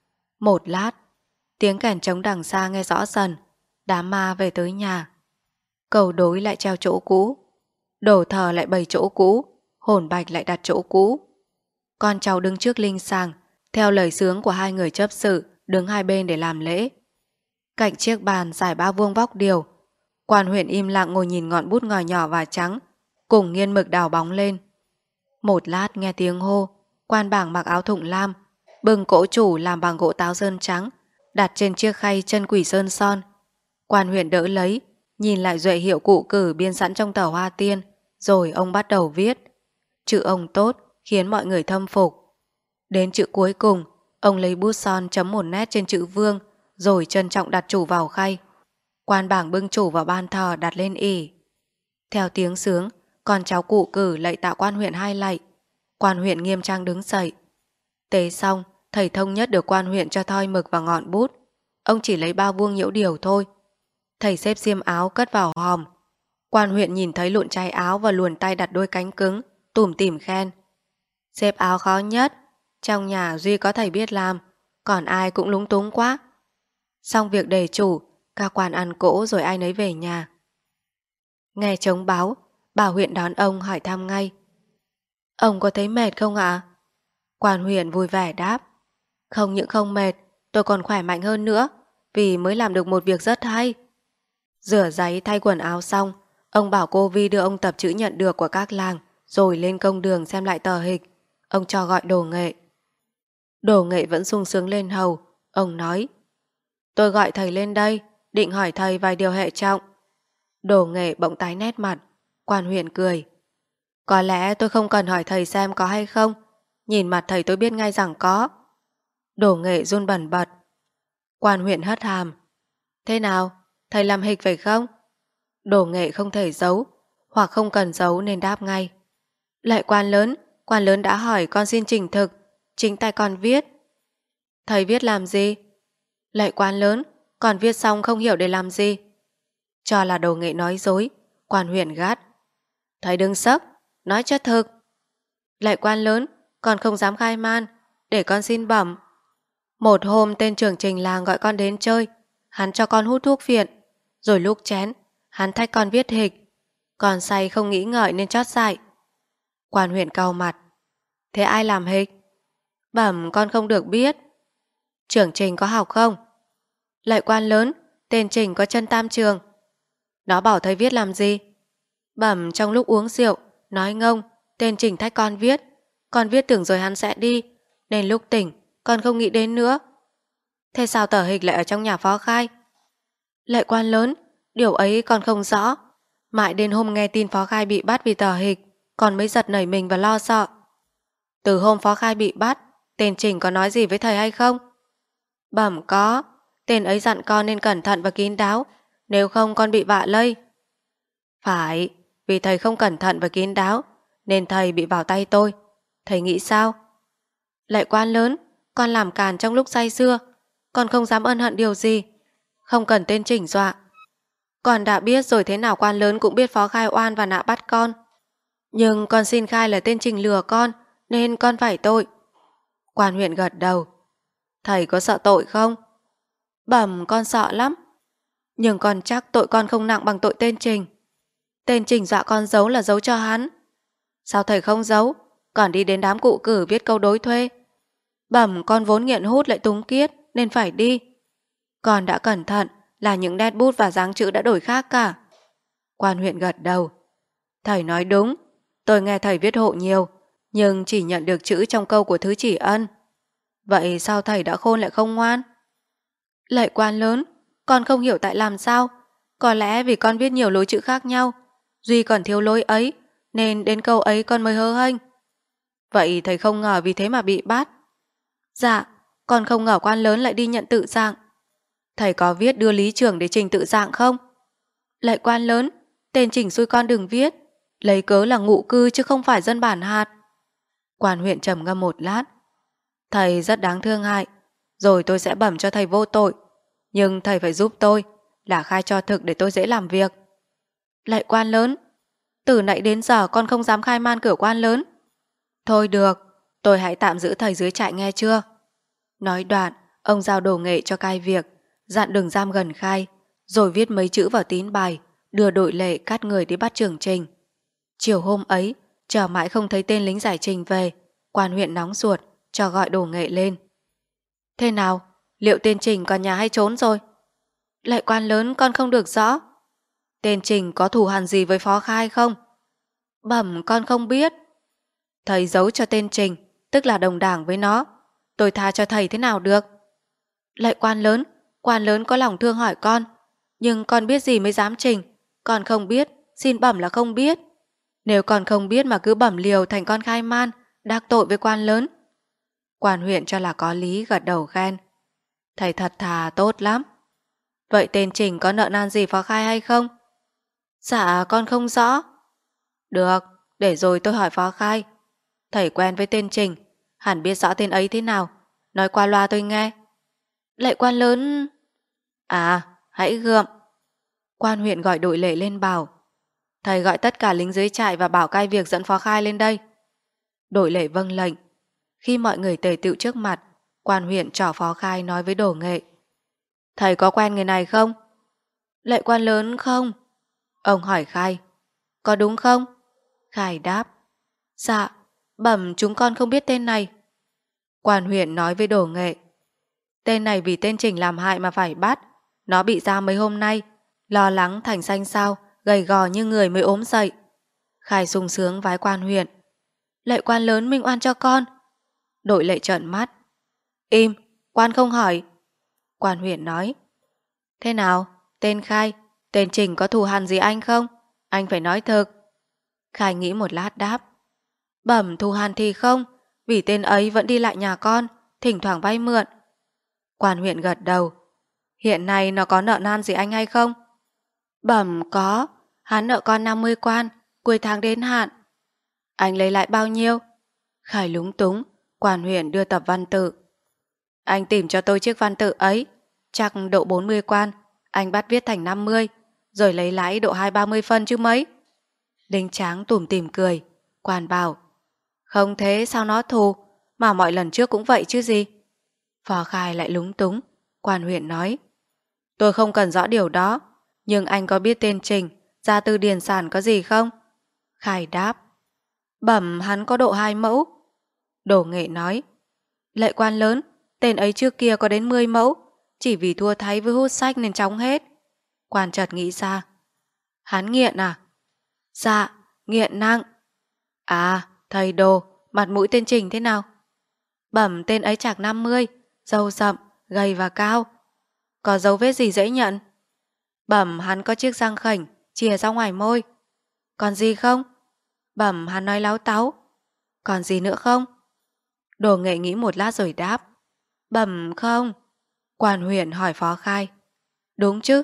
Một lát, tiếng kèn trống đằng xa nghe rõ dần, đám ma về tới nhà. Cầu đối lại treo chỗ cũ, đổ thờ lại bày chỗ cũ, hồn bạch lại đặt chỗ cũ. Con cháu đứng trước linh sàng, theo lời xướng của hai người chấp sự, đứng hai bên để làm lễ. Cạnh chiếc bàn dài ba vuông vóc điều, quan huyện im lặng ngồi nhìn ngọn bút ngòi nhỏ và trắng, cùng nghiên mực đào bóng lên. Một lát nghe tiếng hô, quan bảng mặc áo thụng lam, bưng cỗ chủ làm bằng gỗ táo sơn trắng, đặt trên chiếc khay chân quỷ sơn son. Quan huyện đỡ lấy, nhìn lại duệ hiệu cụ cử biên sẵn trong tờ hoa tiên, rồi ông bắt đầu viết. Chữ ông tốt, khiến mọi người thâm phục. Đến chữ cuối cùng, ông lấy bút son chấm một nét trên chữ vương, rồi trân trọng đặt chủ vào khay. Quan bảng bưng chủ vào ban thờ đặt lên ỷ. Theo tiếng sướng, con cháu cụ cử lạy tạ quan huyện hai lạy. Quan huyện nghiêm trang đứng dậy. Tế xong, thầy Thông nhất được quan huyện cho thoi mực và ngọn bút. Ông chỉ lấy ba vuông nhiễu điều thôi. Thầy xếp xiêm áo cất vào hòm. Quan huyện nhìn thấy lụn trái áo và luồn tay đặt đôi cánh cứng, tủm tỉm khen. Xếp áo khó nhất, trong nhà duy có thầy biết làm, còn ai cũng lúng túng quá. Xong việc đề chủ, các quan ăn cỗ rồi ai nấy về nhà. Nghe trống báo, bà huyện đón ông hỏi thăm ngay. Ông có thấy mệt không ạ? Quan huyện vui vẻ đáp. Không những không mệt, tôi còn khỏe mạnh hơn nữa, vì mới làm được một việc rất hay. Rửa giấy thay quần áo xong, ông bảo cô Vi đưa ông tập chữ nhận được của các làng, rồi lên công đường xem lại tờ hịch. Ông cho gọi Đồ Nghệ. Đồ Nghệ vẫn sung sướng lên hầu. Ông nói, tôi gọi thầy lên đây, định hỏi thầy vài điều hệ trọng. Đồ Nghệ bỗng tái nét mặt. Quan huyện cười. Có lẽ tôi không cần hỏi thầy xem có hay không, nhìn mặt thầy tôi biết ngay rằng có. Đồ Nghệ run bần bật. Quan huyện hất hàm. Thế nào, thầy làm hịch phải không? Đồ Nghệ không thể giấu, hoặc không cần giấu nên đáp ngay. Lạy quan lớn, quan lớn đã hỏi con xin trình thực, chính tay con viết. Thầy viết làm gì? Lạy quan lớn, con viết xong không hiểu để làm gì. Cho là Đồ Nghệ nói dối, quan huyện gắt. Thầy đừng sốc, nói cho thực. Lạy quan lớn, con không dám khai man, để con xin bẩm. Một hôm tên trưởng trình làng gọi con đến chơi, hắn cho con hút thuốc phiện, rồi lúc chén, hắn thách con viết hịch. Con say không nghĩ ngợi nên chót dại. Quan huyện cau mặt. Thế ai làm hịch? Bẩm con không được biết. Trưởng trình có học không? Lạy quan lớn, tên Trình có chân tam trường. Nó bảo thầy viết làm gì? Bẩm trong lúc uống rượu, nói ngông, tên Trình thách con viết. Con viết tưởng rồi hắn sẽ đi, nên lúc tỉnh, con không nghĩ đến nữa. Thế sao tờ hịch lại ở trong nhà phó khai? Lạy quan lớn, điều ấy con không rõ. Mãi đến hôm nghe tin phó khai bị bắt vì tờ hịch, con mới giật nảy mình và lo sợ. Từ hôm phó khai bị bắt, tên Trình có nói gì với thầy hay không? Bẩm có, tên ấy dặn con nên cẩn thận và kín đáo, nếu không con bị vạ lây. Phải, vì thầy không cẩn thận và kín đáo, nên thầy bị vào tay tôi. Thầy nghĩ sao? Lạy quan lớn, con làm càn trong lúc say sưa, con không dám ân hận điều gì, không cần tên Trình dọa. Con đã biết rồi, thế nào quan lớn cũng biết phó khai oan và nạ bắt con. Nhưng con xin khai là tên Trình lừa con, nên con phải tội. Quan huyện gật đầu. Thầy có sợ tội không? Bẩm con sợ lắm. Nhưng con chắc tội con không nặng bằng tội tên Trình. Tên Trình dọa con giấu là giấu cho hắn. Sao thầy không giấu, còn đi đến đám cụ cử viết câu đối thuê? Bẩm con vốn nghiện hút lại túng kiết nên phải đi. Con đã cẩn thận, là những nét bút và dáng chữ đã đổi khác cả. Quan huyện gật đầu. Thầy nói đúng, tôi nghe thầy viết hộ nhiều, nhưng chỉ nhận được chữ trong câu của Thứ Chỉ Ân. Vậy sao thầy đã khôn lại không ngoan? Lạy quan lớn, con không hiểu tại làm sao. Có lẽ vì con viết nhiều lối chữ khác nhau, duy còn thiếu lối ấy, nên đến câu ấy con mới hớ hênh. Vậy thầy không ngờ vì thế mà bị bắt? Dạ, con không ngờ quan lớn lại đi nhận tự dạng. Thầy có viết đưa lý trưởng để trình tự dạng không? Lạy quan lớn, tên chỉnh xui con đừng viết, lấy cớ là ngụ cư chứ không phải dân bản hạt. Quan huyện trầm ngâm một lát. Thầy rất đáng thương hại, rồi tôi sẽ bẩm cho thầy vô tội, nhưng thầy phải giúp tôi là khai cho thực để tôi dễ làm việc. Lạy quan lớn, từ nãy đến giờ con không dám khai man cửa quan lớn. Thôi được, tôi hãy tạm giữ thầy dưới trại nghe chưa? Nói đoạn, ông giao đồ nghệ cho cai việc, dặn đừng giam gần khai, rồi viết mấy chữ vào tín bài, đưa đội lệ cắt người đi bắt trưởng Trình. Chiều hôm ấy, chờ mãi không thấy tên lính giải trình về, quan huyện nóng ruột, cho gọi đồ nghệ lên. Thế nào, liệu tên Trình còn nhà hay trốn rồi? Lạy quan lớn, con không được rõ. Tên Trình có thù hằn gì với Phó Khai không? Bẩm con không biết. Thầy giấu cho tên Trình, tức là đồng đảng với nó. Tôi tha cho thầy thế nào được? Lạy quan lớn, quan lớn có lòng thương hỏi con, nhưng con biết gì mới dám trình. Con không biết, xin bẩm là không biết. Nếu con không biết mà cứ bẩm liều thành con khai man, đắc tội với quan lớn. Quan huyện cho là có lý, gật đầu khen. Thầy thật thà tốt lắm. Vậy tên Trình có nợ nan gì Phó Khai hay không? Dạ con không rõ. Được, để rồi tôi hỏi Phó Khai. Thầy quen với tên Trình, hẳn biết rõ tên ấy thế nào, nói qua loa tôi nghe. Lạy quan lớn... À, hãy gượm. Quan huyện gọi đội lệ lên bảo. Thầy gọi tất cả lính dưới trại và bảo cai việc dẫn Phó Khai lên đây. Đội lệ vâng lệnh. Khi mọi người tề tựu trước mặt, quan huyện trỏ Phó Khai nói với Đồ Nghệ. Thầy có quen người này không? Lạy quan lớn không. Ông hỏi Khai. Có đúng không? Khai đáp. Dạ, bẩm chúng con không biết tên này. Quan huyện nói với Đồ Nghệ. Tên này vì tên Trình làm hại mà phải bắt. Nó bị ra mấy hôm nay, lo lắng thành xanh xao, gầy gò như người mới ốm dậy. Khai sung sướng vái quan huyện. Lạy quan lớn minh oan cho con. Đội lệ trợn mắt. Im, quan không hỏi. Quan huyện nói. Thế nào, tên Khai, tên Trình có thù hằn gì anh không? Anh phải nói thực. Khai nghĩ một lát đáp. Bẩm thù hằn thì không, vì tên ấy vẫn đi lại nhà con, thỉnh thoảng vay mượn. Quan huyện gật đầu. Hiện nay nó có nợ nan gì anh hay không? Bẩm có, hắn nợ con năm mươi quan, cuối tháng đến hạn. Anh lấy lại bao nhiêu? Khai lúng túng, quan huyện đưa tập văn tự. Anh tìm cho tôi chiếc văn tự ấy, chắc độ bốn mươi quan, anh bắt viết thành năm mươi, rồi lấy lãi độ hai ba mươi phân chứ mấy. Đinh Tráng tủm tỉm cười, quan bảo. Không thế sao nó thù, mà mọi lần trước cũng vậy chứ gì. Phó Khai lại lúng túng, quan huyện nói. Tôi không cần rõ điều đó, nhưng anh có biết tên Trình, gia tư điền sản có gì không? Khai đáp. Bẩm hắn có độ hai mẫu. Đồ Nghệ nói. Lệ quan lớn, tên ấy trước kia có đến mười mẫu, chỉ vì thua thái với hút sách nên chóng hết. Quan chợt nghĩ ra. Hắn nghiện à? Dạ, nghiện nặng. À, thầy Đồ, mặt mũi tên Trình thế nào? Bẩm tên ấy chạc năm mươi, râu rậm, gầy và cao. Có dấu vết gì dễ nhận? Bẩm hắn có chiếc răng khểnh chìa ra ngoài môi. Còn gì không? Bẩm hắn nói láo táo. Còn gì nữa không? Đồ Nghệ nghĩ một lát rồi đáp. Bẩm không. Quan huyện hỏi Phó Khai. Đúng chứ?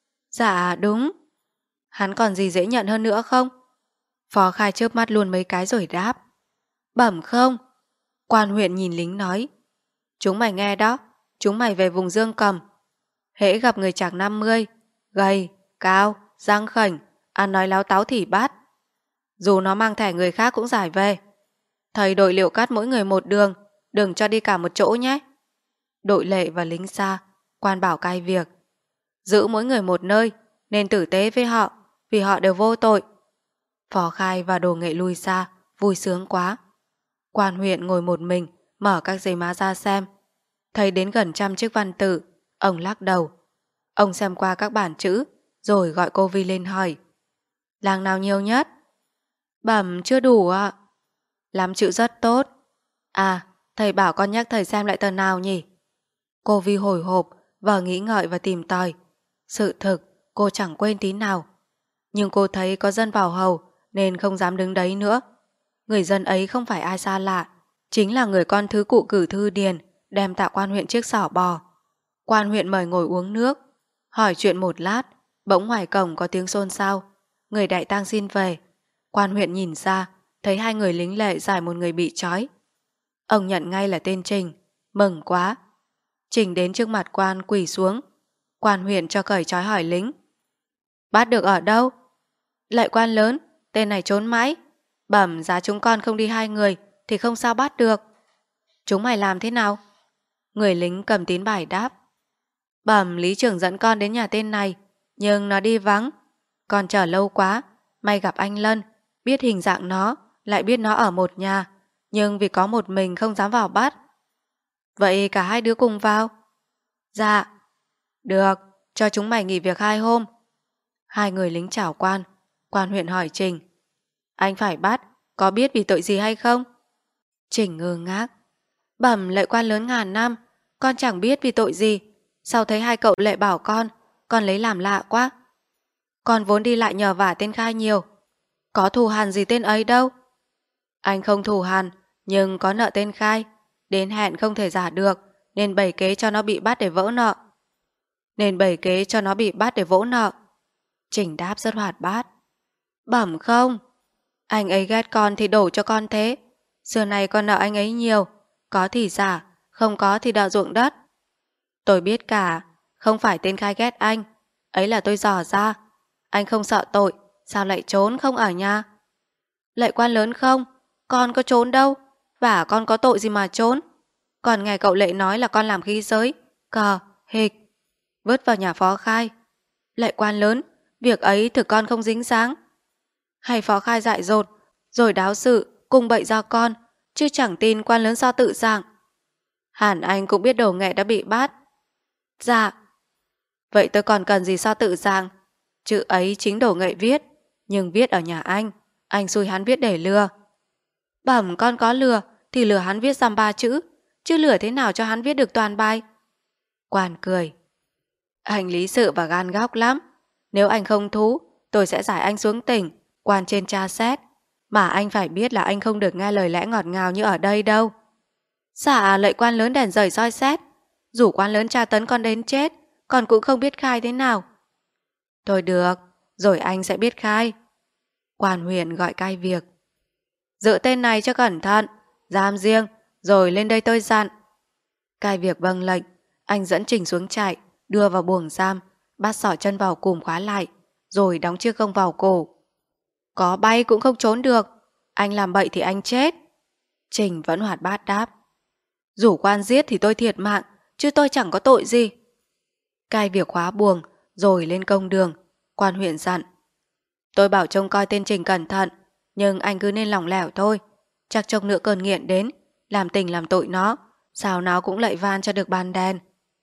Dạ đúng. Hắn còn gì dễ nhận hơn nữa không? Phó Khai chớp mắt luôn mấy cái rồi đáp. Bẩm không. Quan huyện nhìn lính nói. Chúng mày nghe đó, chúng mày về vùng Dương Cầm. Hễ gặp người chạc năm mươi, gầy, cao, răng khểnh, ăn nói láo táo thì bắt. Dù nó mang thẻ người khác cũng giải về. Thầy đội liệu cắt mỗi người một đường, đừng cho đi cả một chỗ nhé. Đội lệ và lính xa, quan bảo cai việc. Giữ mỗi người một nơi, nên tử tế với họ, vì họ đều vô tội. Phó Khai và Đồ Nghệ lui xa, vui sướng quá. Quan huyện ngồi một mình, mở các giấy má ra xem. Thấy đến gần trăm chiếc văn tự, ông lắc đầu. Ông xem qua các bản chữ, rồi gọi cô Vi lên hỏi. Làng nào nhiều nhất? Bẩm chưa đủ ạ. Lắm chữ rất tốt. À, thầy bảo con nhắc thầy xem lại tờ nào nhỉ? Cô Vi hồi hộp, vờ nghĩ ngợi và tìm tòi. Sự thực, cô chẳng quên tí nào. Nhưng cô thấy có dân vào hầu nên không dám đứng đấy nữa. Người dân ấy không phải ai xa lạ, chính là người con thứ cụ cử thư điền đem tạ quan huyện chiếc xỏ bò. Quan huyện mời ngồi uống nước, hỏi chuyện một lát, bỗng ngoài cổng có tiếng xôn xao. Người đại tang xin về. Quan huyện nhìn ra, thấy hai người lính lệ giải một người bị trói. Ông nhận ngay là tên Trình, mừng quá. Trình đến trước mặt quan quỳ xuống. Quan huyện cho cởi trói hỏi lính. Bắt được ở đâu? Lệ quan lớn, tên này trốn mãi. Bẩm giá chúng con không đi hai người thì không sao bắt được. Chúng mày làm thế nào? Người lính cầm tín bài đáp. Bẩm lý trưởng dẫn con đến nhà tên này, nhưng nó đi vắng. Con chờ lâu quá, may gặp anh Lân, biết hình dạng nó, lại biết nó ở một nhà, nhưng vì có một mình không dám vào bắt. Vậy cả hai đứa cùng vào? Dạ. Được, cho chúng mày nghỉ việc hai hôm. Hai người lính chào quan. Quan huyện hỏi Trình. Anh phải bắt, có biết vì tội gì hay không? Trình ngơ ngác. Bẩm lệ quan lớn ngàn năm, con chẳng biết vì tội gì. Sau thấy hai cậu lệ bảo con, con lấy làm lạ quá. Con vốn đi lại nhờ vả tên Khai nhiều. Có thù hằn gì tên ấy đâu. Anh không thù hằn, nhưng có nợ tên Khai. Đến hẹn không thể giả được, nên bày kế cho nó bị bắt để vỡ nợ. Nên bày kế cho nó bị bắt để vỡ nợ. Trình đáp rất hoạt bát. Bẩm không. Anh ấy ghét con thì đổ cho con thế. Xưa này con nợ anh ấy nhiều, có thì giả, không có thì đợ ruộng đất. Tôi biết cả, không phải tên Khai ghét anh, ấy là tôi dò ra. Anh không sợ tội, sao lại trốn không ở nhà? Lệ quan lớn không, con có trốn đâu, và con có tội gì mà trốn. Còn nghe cậu Lệ nói là con làm khí giới, cờ, hịch, vứt vào nhà phó Khai. Lệ quan lớn, việc ấy thực con không dính dáng. Hay phó Khai dại dột, rồi đáo sự, cùng bậy ra con, chứ chẳng tin quan lớn sao tự dạng. Hẳn anh cũng biết đồ nghệ đã bị bắt. Dạ. Vậy tôi còn cần gì sao tự dạng? Chữ ấy chính đồ nghệ viết, nhưng viết ở nhà anh, anh xui hắn viết để lừa. Bẩm con có lừa, thì lừa hắn viết dăm ba chữ, chứ lừa thế nào cho hắn viết được toàn bài. Quan cười. Anh lý sự và gan góc lắm. Nếu anh không thú, tôi sẽ giải anh xuống tỉnh, quan trên tra xét. Mà anh phải biết là anh không được nghe lời lẽ ngọt ngào như ở đây đâu. Dạ lệ quan lớn đèn rời soi xét. Dù quan lớn tra tấn con đến chết, con cũng không biết khai thế nào. Thôi được, rồi anh sẽ biết khai. Quan huyện gọi cai việc. Giữ tên này cho cẩn thận, giam riêng, rồi lên đây tôi dặn. Cai việc vâng lệnh, anh dẫn Trình xuống trại, đưa vào buồng giam, bắt sỏ chân vào cùm khóa lại, rồi đóng chiếc gông vào cổ. Có bay cũng không trốn được, anh làm bậy thì anh chết. Trình vẫn hoạt bát đáp. Rủ quan giết thì tôi thiệt mạng, chứ tôi chẳng có tội gì. Cai việc khóa buồng, rồi lên công đường. Quan huyện dặn. Tôi bảo trông coi tên Trình cẩn thận, nhưng anh cứ nên lỏng lẻo thôi. Chắc trông nữa cơn nghiện đến, làm tình làm tội nó, sao nó cũng lạy van cho được bàn đèn.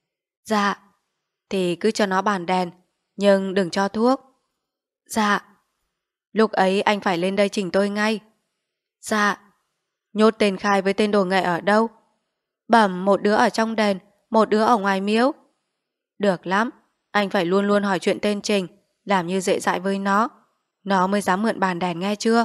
Dạ. Thì cứ cho nó bàn đèn, nhưng đừng cho thuốc. Dạ. Lúc ấy anh phải lên đây chỉnh tôi ngay. Dạ. Nhốt tên Khai với tên đồ nghệ ở đâu? Bẩm một đứa ở trong đền, một đứa ở ngoài miếu. Được lắm, anh phải luôn luôn hỏi chuyện tên Trình, làm như dễ dãi với nó. Nó mới dám mượn bàn đèn nghe chưa?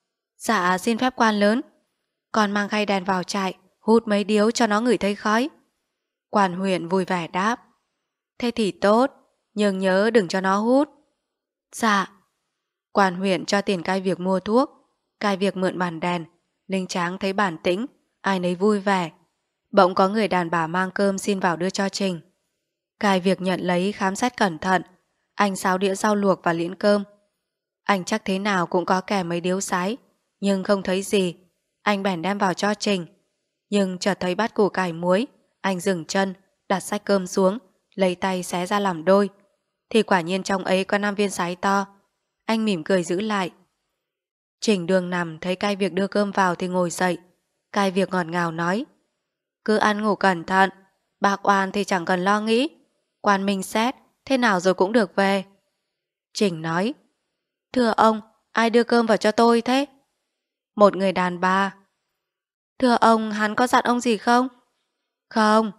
Dạ xin phép quan lớn. Con mang khay đèn vào trại, hút mấy điếu cho nó ngửi thấy khói. Quan huyện vui vẻ đáp. Thế thì tốt, nhưng nhớ đừng cho nó hút. Dạ. Quan huyện cho tiền cai việc mua thuốc, cai việc mượn bàn đèn. Linh Tráng thấy bản tĩnh, ai nấy vui vẻ. Bỗng có người đàn bà mang cơm xin vào đưa cho Trình. Cai việc nhận lấy khám xét cẩn thận. Anh xáo đĩa rau luộc và liễn cơm. Anh chắc thế nào cũng có kèm mấy điếu sái, nhưng không thấy gì. Anh bèn đem vào cho Trình. Nhưng chợt thấy bát củ cải muối. Anh dừng chân, đặt xách cơm xuống, lấy tay xé ra làm đôi. Thì quả nhiên trong ấy có năm viên sái to. Anh mỉm cười giữ lại. Trình đường nằm thấy cai việc đưa cơm vào thì ngồi dậy. Cai việc ngọt ngào nói. Cứ ăn ngủ cẩn thận, bạc oan thì chẳng cần lo nghĩ. Quan minh xét, thế nào rồi cũng được về. Trình nói. Thưa ông, ai đưa cơm vào cho tôi thế? Một người đàn bà. Thưa ông, hắn có dặn ông gì không? Không.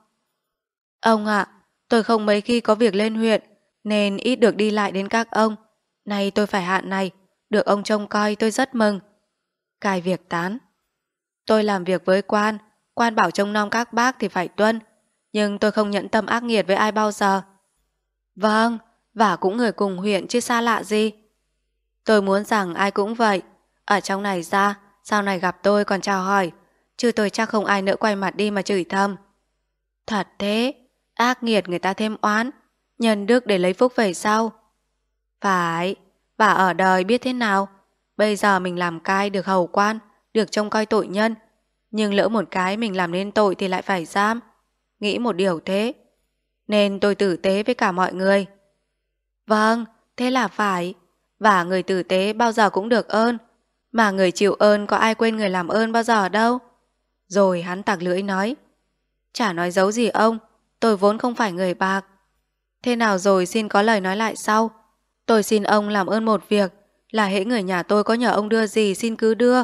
Ông ạ, tôi không mấy khi có việc lên huyện, nên ít được đi lại đến các ông. Nay tôi phải hạn này, được ông trông coi tôi rất mừng. Cai việc tán. Tôi làm việc với quan, quan bảo trông nom các bác thì phải tuân, nhưng tôi không nhẫn tâm ác nghiệt với ai bao giờ. Vâng, và cũng người cùng huyện chứ xa lạ gì. Tôi muốn rằng ai cũng vậy. Ở trong này ra, sau này gặp tôi còn chào hỏi, chứ tôi chắc không ai nữa quay mặt đi mà chửi thầm. Thật thế, ác nghiệt người ta thêm oán, nhân đức để lấy phúc về sau. Phải, bà ở đời biết thế nào. Bây giờ mình làm cai được hầu quan, được trông coi tội nhân, nhưng lỡ một cái mình làm nên tội thì lại phải giam. Nghĩ một điều thế, nên tôi tử tế với cả mọi người. Vâng, thế là phải. Và người tử tế bao giờ cũng được ơn, mà người chịu ơn có ai quên người làm ơn bao giờ đâu. Rồi hắn tặc lưỡi nói, chả nói giấu gì ông, tôi vốn không phải người bạc. Thế nào rồi xin có lời nói lại sau. Tôi xin ông làm ơn một việc, là hễ người nhà tôi có nhờ ông đưa gì xin cứ đưa.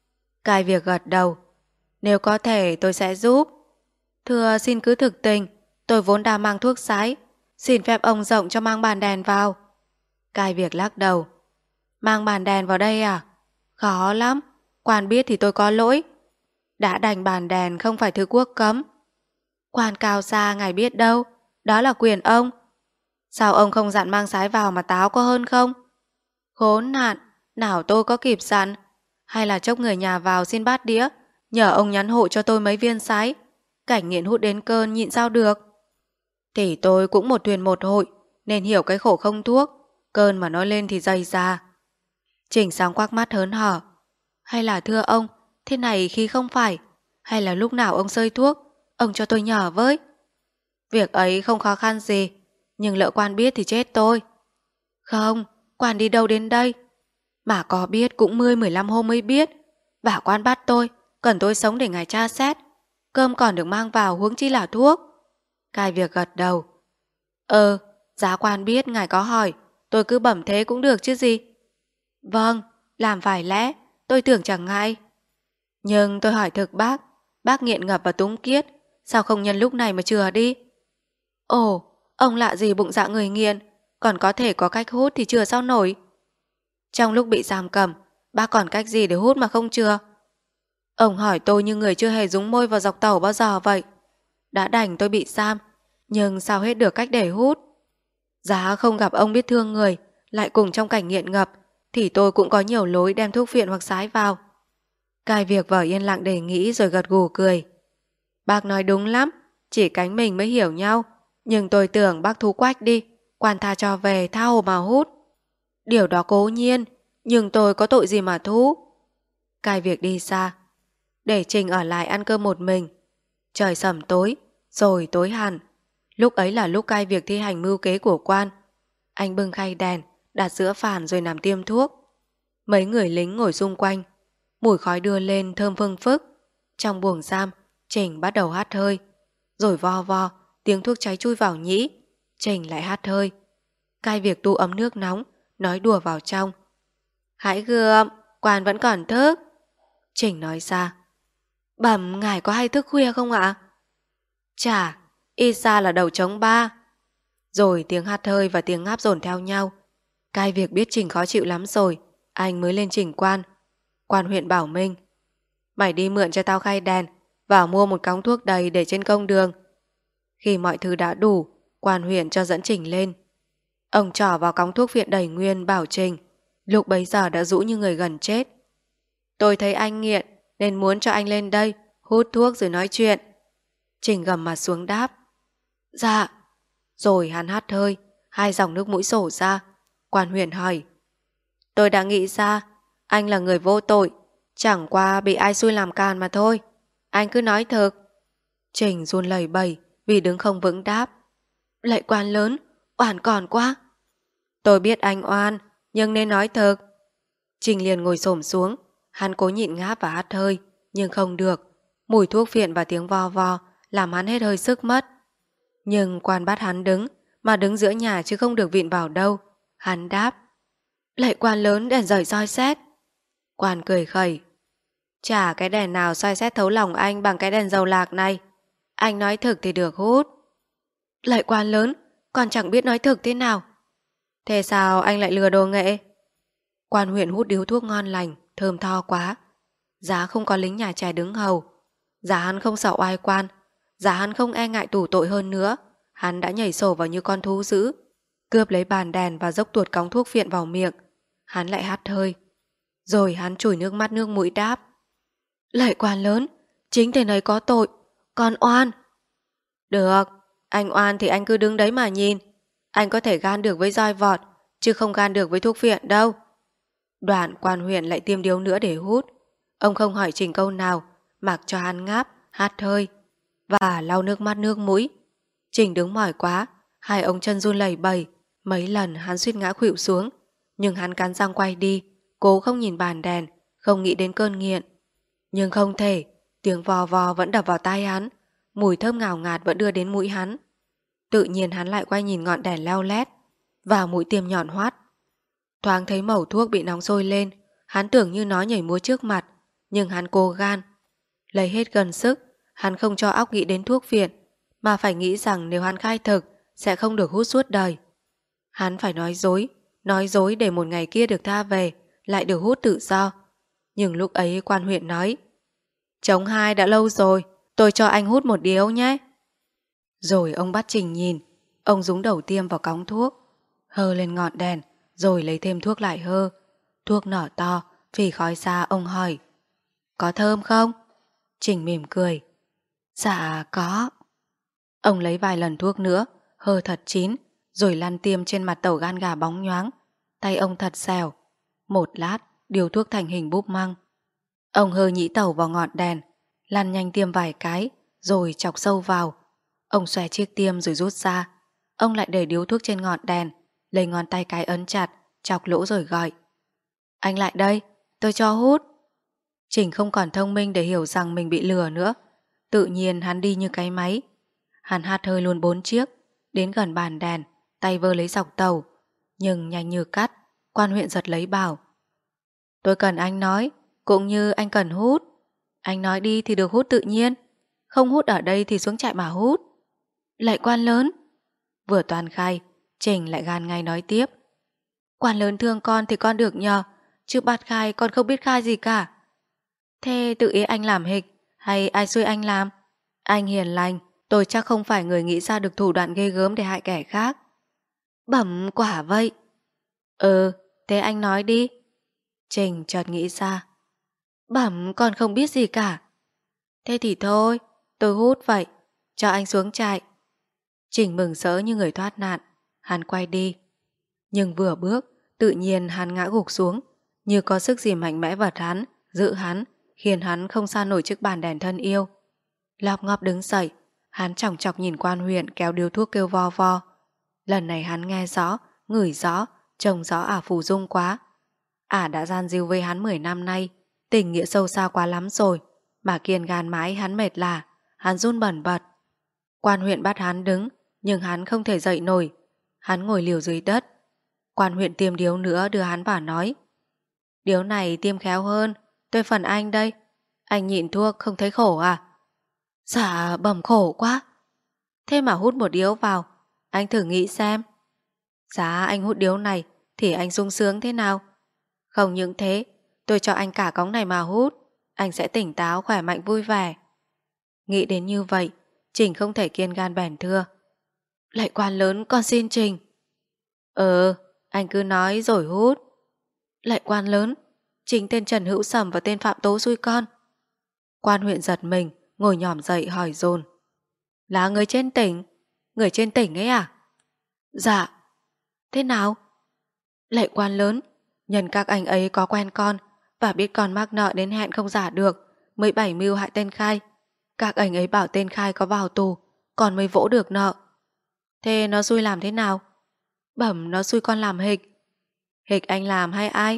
Cai việc gật đầu. Nếu có thể tôi sẽ giúp. Thưa xin cứ thực tình, tôi vốn đã mang thuốc sái, xin phép ông rộng cho mang bàn đèn vào. Cai việc lắc đầu. Mang bàn đèn vào đây à? Khó lắm, quan biết thì tôi có lỗi. Đã đành bàn đèn không phải thứ quốc cấm. Quan cao xa ngài biết đâu, đó là quyền ông. Sao ông không dặn mang sái vào mà táo có hơn không? Khốn nạn, nào tôi có kịp dặn. Hay là chốc người nhà vào xin bát đĩa, nhờ ông nhắn hộ cho tôi mấy viên sái. Cảnh nghiện hút đến cơn nhịn sao được. Thì tôi cũng một thuyền một hội, nên hiểu cái khổ không thuốc. Cơn mà nói lên thì dày ra. Trình sáng quắc mắt hớn hở. Hay là thưa ông, thế này khi không phải, hay là lúc nào ông xơi thuốc, ông cho tôi nhờ với. Việc ấy không khó khăn gì, nhưng lỡ quan biết thì chết tôi. Không, quan đi đâu đến đây? Mà có biết cũng mười mười lăm hôm mới biết. Và quan bắt tôi, cần tôi sống để ngài tra xét. Cơm còn được mang vào huống chi là thuốc. Cai việc gật đầu. Ờ, giá quan biết ngài có hỏi, tôi cứ bẩm thế cũng được chứ gì. Vâng, làm phải lẽ, tôi tưởng chẳng ngại. Nhưng tôi hỏi thực bác, bác nghiện ngập và túng kiết, sao không nhân lúc này mà chừa đi? Ồ, ông lạ gì bụng dạ người nghiện, còn có thể có cách hút thì chừa sao nổi. Trong lúc bị giam cầm, bác còn cách gì để hút mà không chừa? Ông hỏi tôi như người chưa hề dúng môi vào dọc tàu bao giờ vậy. Đã đành tôi bị giam, nhưng sao hết được cách để hút? Giá không gặp ông biết thương người, lại cùng trong cảnh nghiện ngập, thì tôi cũng có nhiều lối đem thuốc phiện hoặc sái vào. Cai việc vờ yên lặng để nghĩ rồi gật gù cười. Bác nói đúng lắm, chỉ cánh mình mới hiểu nhau, nhưng tôi tưởng bác thú quách đi, quan tha cho về tha hồ mà hút. Điều đó cố nhiên, nhưng tôi có tội gì mà thú. Cai việc đi xa, để Trình ở lại ăn cơm một mình. Trời sẩm tối, rồi tối hẳn. Lúc ấy là lúc cai việc thi hành mưu kế của quan. Anh bưng khay đèn, đặt giữa phản rồi nằm tiêm thuốc. Mấy người lính ngồi xung quanh, mùi khói đưa lên thơm phưng phức. Trong buồng giam, Trình bắt đầu hắt hơi. Rồi vo vo, tiếng thuốc cháy chui vào nhĩ. Trình lại hắt hơi. Cai việc tu ấm nước nóng, nói đùa vào trong. Hãy gượm, quan vẫn còn thức. Trình nói ra. Bẩm ngài có hay thức khuya không ạ? Chả, ít ra là đầu trống ba. Rồi tiếng hắt hơi và tiếng ngáp dồn theo nhau. Cai việc biết Trình khó chịu lắm rồi, anh mới lên trình quan. Quan huyện bảo Minh, mày đi mượn cho tao khay đèn, vào mua một cóng thuốc đầy để trên công đường. Khi mọi thứ đã đủ, quan huyện cho dẫn Trình lên. Ông trỏ vào cóng thuốc viện đầy nguyên bảo Trình, lúc bấy giờ đã rũ như người gần chết. Tôi thấy anh nghiện, nên muốn cho anh lên đây, hút thuốc rồi nói chuyện. Trình gầm mặt xuống đáp. Dạ. Rồi hắn hắt hơi, hai dòng nước mũi sổ ra. Quan huyện hỏi. Tôi đã nghĩ ra, anh là người vô tội, chẳng qua bị ai xui làm càn mà thôi. Anh cứ nói thực. Trình run lẩy bẩy vì đứng không vững đáp. Lạy quan lớn, oan còn quá. Tôi biết anh oan, nhưng nên nói thực. Trình liền ngồi xổm xuống, hắn cố nhịn ngáp và hắt hơi, nhưng không được. Mùi thuốc phiện và tiếng vo vo làm hắn hết hơi sức mất. Nhưng quan bắt hắn đứng, mà đứng giữa nhà chứ không được vịn vào đâu. Hắn đáp. Lại quan lớn đèn rời soi xét. Quan cười khẩy. Chả cái đèn nào soi xét thấu lòng anh bằng cái đèn dầu lạc này. Anh nói thực thì được hút. Lại quan lớn, con chẳng biết nói thực thế nào. Thế sao anh lại lừa đồ nghệ? Quan huyện hút điếu thuốc ngon lành, thơm tho quá. Giá không có lính nhà trẻ đứng hầu. Giá hắn không sợ oai quan. Giá hắn không e ngại tủ tội hơn nữa. Hắn đã nhảy sổ vào như con thú dữ, cướp lấy bàn đèn và dốc tuột cóng thuốc phiện vào miệng. Hắn lại hắt hơi. Rồi hắn chùi nước mắt nước mũi đáp. Lại quan lớn, chính tên ấy có tội, con oan. Được, anh oan thì anh cứ đứng đấy mà nhìn. Anh có thể gan được với roi vọt, chứ không gan được với thuốc phiện đâu. Đoạn quan huyện lại tiêm điếu nữa để hút. Ông không hỏi Trình câu nào, mặc cho hắn ngáp, hắt hơi và lau nước mắt nước mũi. Trình đứng mỏi quá, hai ông chân run lẩy bẩy. Mấy lần hắn suýt ngã khuỵu xuống, nhưng hắn cắn răng quay đi, cố không nhìn bàn đèn, không nghĩ đến cơn nghiện. Nhưng không thể, tiếng vò vò vẫn đập vào tai hắn, mùi thơm ngào ngạt vẫn đưa đến mũi hắn. Tự nhiên hắn lại quay nhìn ngọn đèn leo lét vào mũi tiêm nhọn hoắt. Thoáng thấy mẩu thuốc bị nóng sôi lên, hắn tưởng như nó nhảy múa trước mặt, nhưng hắn cố gan. Lấy hết gần sức, hắn không cho óc nghĩ đến thuốc phiện, mà phải nghĩ rằng nếu hắn khai thực sẽ không được hút suốt đời. Hắn phải nói dối, nói dối để một ngày kia được tha về, lại được hút tự do. Nhưng lúc ấy quan huyện nói, chống hai đã lâu rồi, tôi cho anh hút một điếu nhé. Rồi ông bắt Trình nhìn, ông dúng đầu tiêm vào cóng thuốc, hơ lên ngọn đèn, rồi lấy thêm thuốc lại hơ. Thuốc nở to, phì khói xa. Ông hỏi, có thơm không? Trình mỉm cười, dạ có. Ông lấy vài lần thuốc nữa, hơ thật chín, rồi lăn tiêm trên mặt tàu gan gà bóng nhoáng. Tay ông thật dẻo. Một lát, điều thuốc thành hình búp măng. Ông hơ nhĩ tàu vào ngọn đèn, lăn nhanh tiêm vài cái, rồi chọc sâu vào. Ông xòe chiếc tiêm rồi rút ra. Ông lại để điếu thuốc trên ngọn đèn, lấy ngón tay cái ấn chặt, chọc lỗ rồi gọi, anh lại đây, tôi cho hút. Trình không còn thông minh để hiểu rằng mình bị lừa nữa. Tự nhiên hắn đi như cái máy. Hắn hắt hơi luôn bốn chiếc, đến gần bàn đèn, tay vơ lấy dọc tàu. Nhưng nhanh như cắt, quan huyện giật lấy bảo, tôi cần anh nói, cũng như anh cần hút. Anh nói đi thì được hút tự nhiên, không hút ở đây thì xuống trại mà hút. Lại quan lớn. Vừa toàn khai, Trình lại gan ngay nói tiếp, quan lớn thương con thì con được nhờ, chứ bắt khai con không biết khai gì cả. Thế tự ý anh làm hịch, hay ai xui anh làm? Anh hiền lành, tôi chắc không phải người nghĩ ra được thủ đoạn ghê gớm để hại kẻ khác. Bẩm quả vậy. Ừ, thế anh nói đi. Trình chợt nghĩ ra. Bẩm con không biết gì cả. Thế thì thôi, tôi hút vậy, cho anh xuống trại. Trình mừng rỡ như người thoát nạn. Hắn quay đi. Nhưng vừa bước, tự nhiên hắn ngã gục xuống, như có sức gì mạnh mẽ vật hắn, giữ hắn, khiến hắn không xa nổi chiếc bàn đèn thân yêu. Lop ngop đứng dậy, hắn chòng chọc nhìn quan huyện kéo điếu thuốc kêu vo vo. Lần này hắn nghe rõ, ngửi rõ, trông rõ ả phù dung quá. Ả đã gian díu với hắn mười năm nay, tình nghĩa sâu xa quá lắm rồi, mà kiên gan mãi hắn mệt lả, hắn run bẩn bật. Quan huyện bắt hắn đứng, nhưng hắn không thể dậy nổi. Hắn ngồi liều dưới đất. Quan huyện tiêm điếu nữa đưa hắn vào nói, điếu này tiêm khéo hơn, tôi phần anh đây. Anh nhịn thuốc không thấy khổ à? Dạ bẩm khổ quá. Thế mà hút một điếu vào, anh thử nghĩ xem. Giá anh hút điếu này thì anh sung sướng thế nào? Không những thế, tôi cho anh cả cóng này mà hút, anh sẽ tỉnh táo, khỏe mạnh, vui vẻ. Nghĩ đến như vậy, Trình không thể kiên gan bèn thưa, lại quan lớn con xin Trình. Ừ, anh cứ nói rồi hút. Lại quan lớn, chính tên Trần Hữu Sầm và tên Phạm Tố xui con. Quan huyện giật mình, ngồi nhỏm dậy hỏi dồn, là người trên tỉnh? Người trên tỉnh ấy à? Dạ. Thế nào? Lại quan lớn, nhân các anh ấy có quen con và biết con mắc nợ đến hẹn không giả được, mới bảy mưu hại tên Khai. Các anh ấy bảo tên Khai có vào tù, còn mới vỗ được nợ. Thế nó xui làm thế nào? Bẩm nó xui con làm hịch. Hịch anh làm hay ai?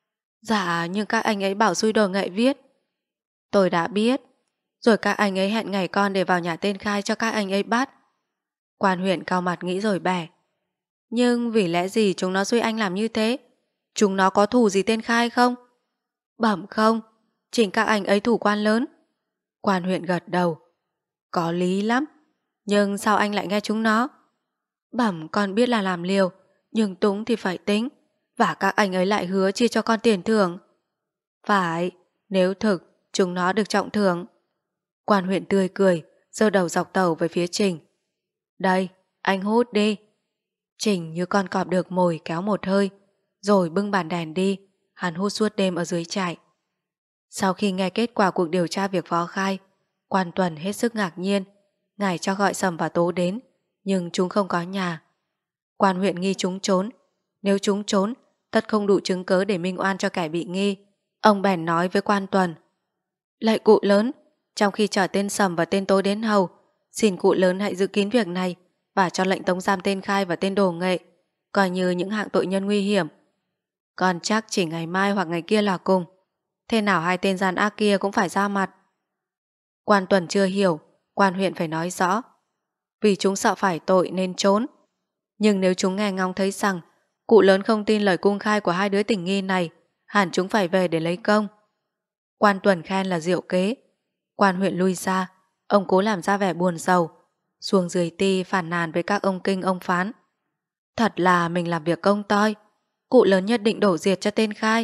Dạ, nhưng các anh ấy bảo xui đồ nghệ viết. Tôi đã biết. Rồi các anh ấy hẹn ngày con để vào nhà tên Khai cho các anh ấy bắt. Quan huyện cau mặt nghĩ rồi bẻ. Nhưng vì lẽ gì chúng nó xui anh làm như thế? Chúng nó có thù gì tên Khai không? Bẩm không, chính các anh ấy thủ quan lớn. Quan huyện gật đầu. Có lý lắm, nhưng sao anh lại nghe chúng nó? Bẩm con biết là làm liều, nhưng túng thì phải tính, và các anh ấy lại hứa chia cho con tiền thưởng. Phải, nếu thực, chúng nó được trọng thưởng. Quan huyện tươi cười, giơ đầu dọc tàu về phía Trình. Đây, anh hút đi. Trình như con cọp được mồi kéo một hơi, rồi bưng bàn đèn đi, hắn hút suốt đêm ở dưới trại. Sau khi nghe kết quả cuộc điều tra việc Phó Khai, Quan Tuần hết sức ngạc nhiên. Ngài cho gọi Sầm và Tố đến, nhưng chúng không có nhà. Quan huyện nghi chúng trốn. Nếu chúng trốn, tất không đủ chứng cớ để minh oan cho kẻ bị nghi. Ông bèn nói với Quan Tuần. Lạy cụ lớn, trong khi chờ tên Sầm và tên Tố đến hầu, xin cụ lớn hãy giữ kín việc này và cho lệnh tống giam tên Khai và tên Đồ Nghệ, coi như những hạng tội nhân nguy hiểm. Còn chắc chỉ ngày mai hoặc ngày kia là cùng. Thế nào hai tên gian ác kia cũng phải ra mặt. Quan Tuần chưa hiểu, quan huyện phải nói rõ. Vì chúng sợ phải tội nên trốn. Nhưng nếu chúng nghe ngóng thấy rằng cụ lớn không tin lời cung khai của hai đứa tình nghi này, hẳn chúng phải về để lấy công. Quan Tuần khen là diệu kế. Quan huyện lui ra, ông cố làm ra vẻ buồn rầu, xuống dưới ti phản nàn với các ông kinh ông phán. Thật là mình làm việc công toi, cụ lớn nhất định đổ diệt cho tên Khai.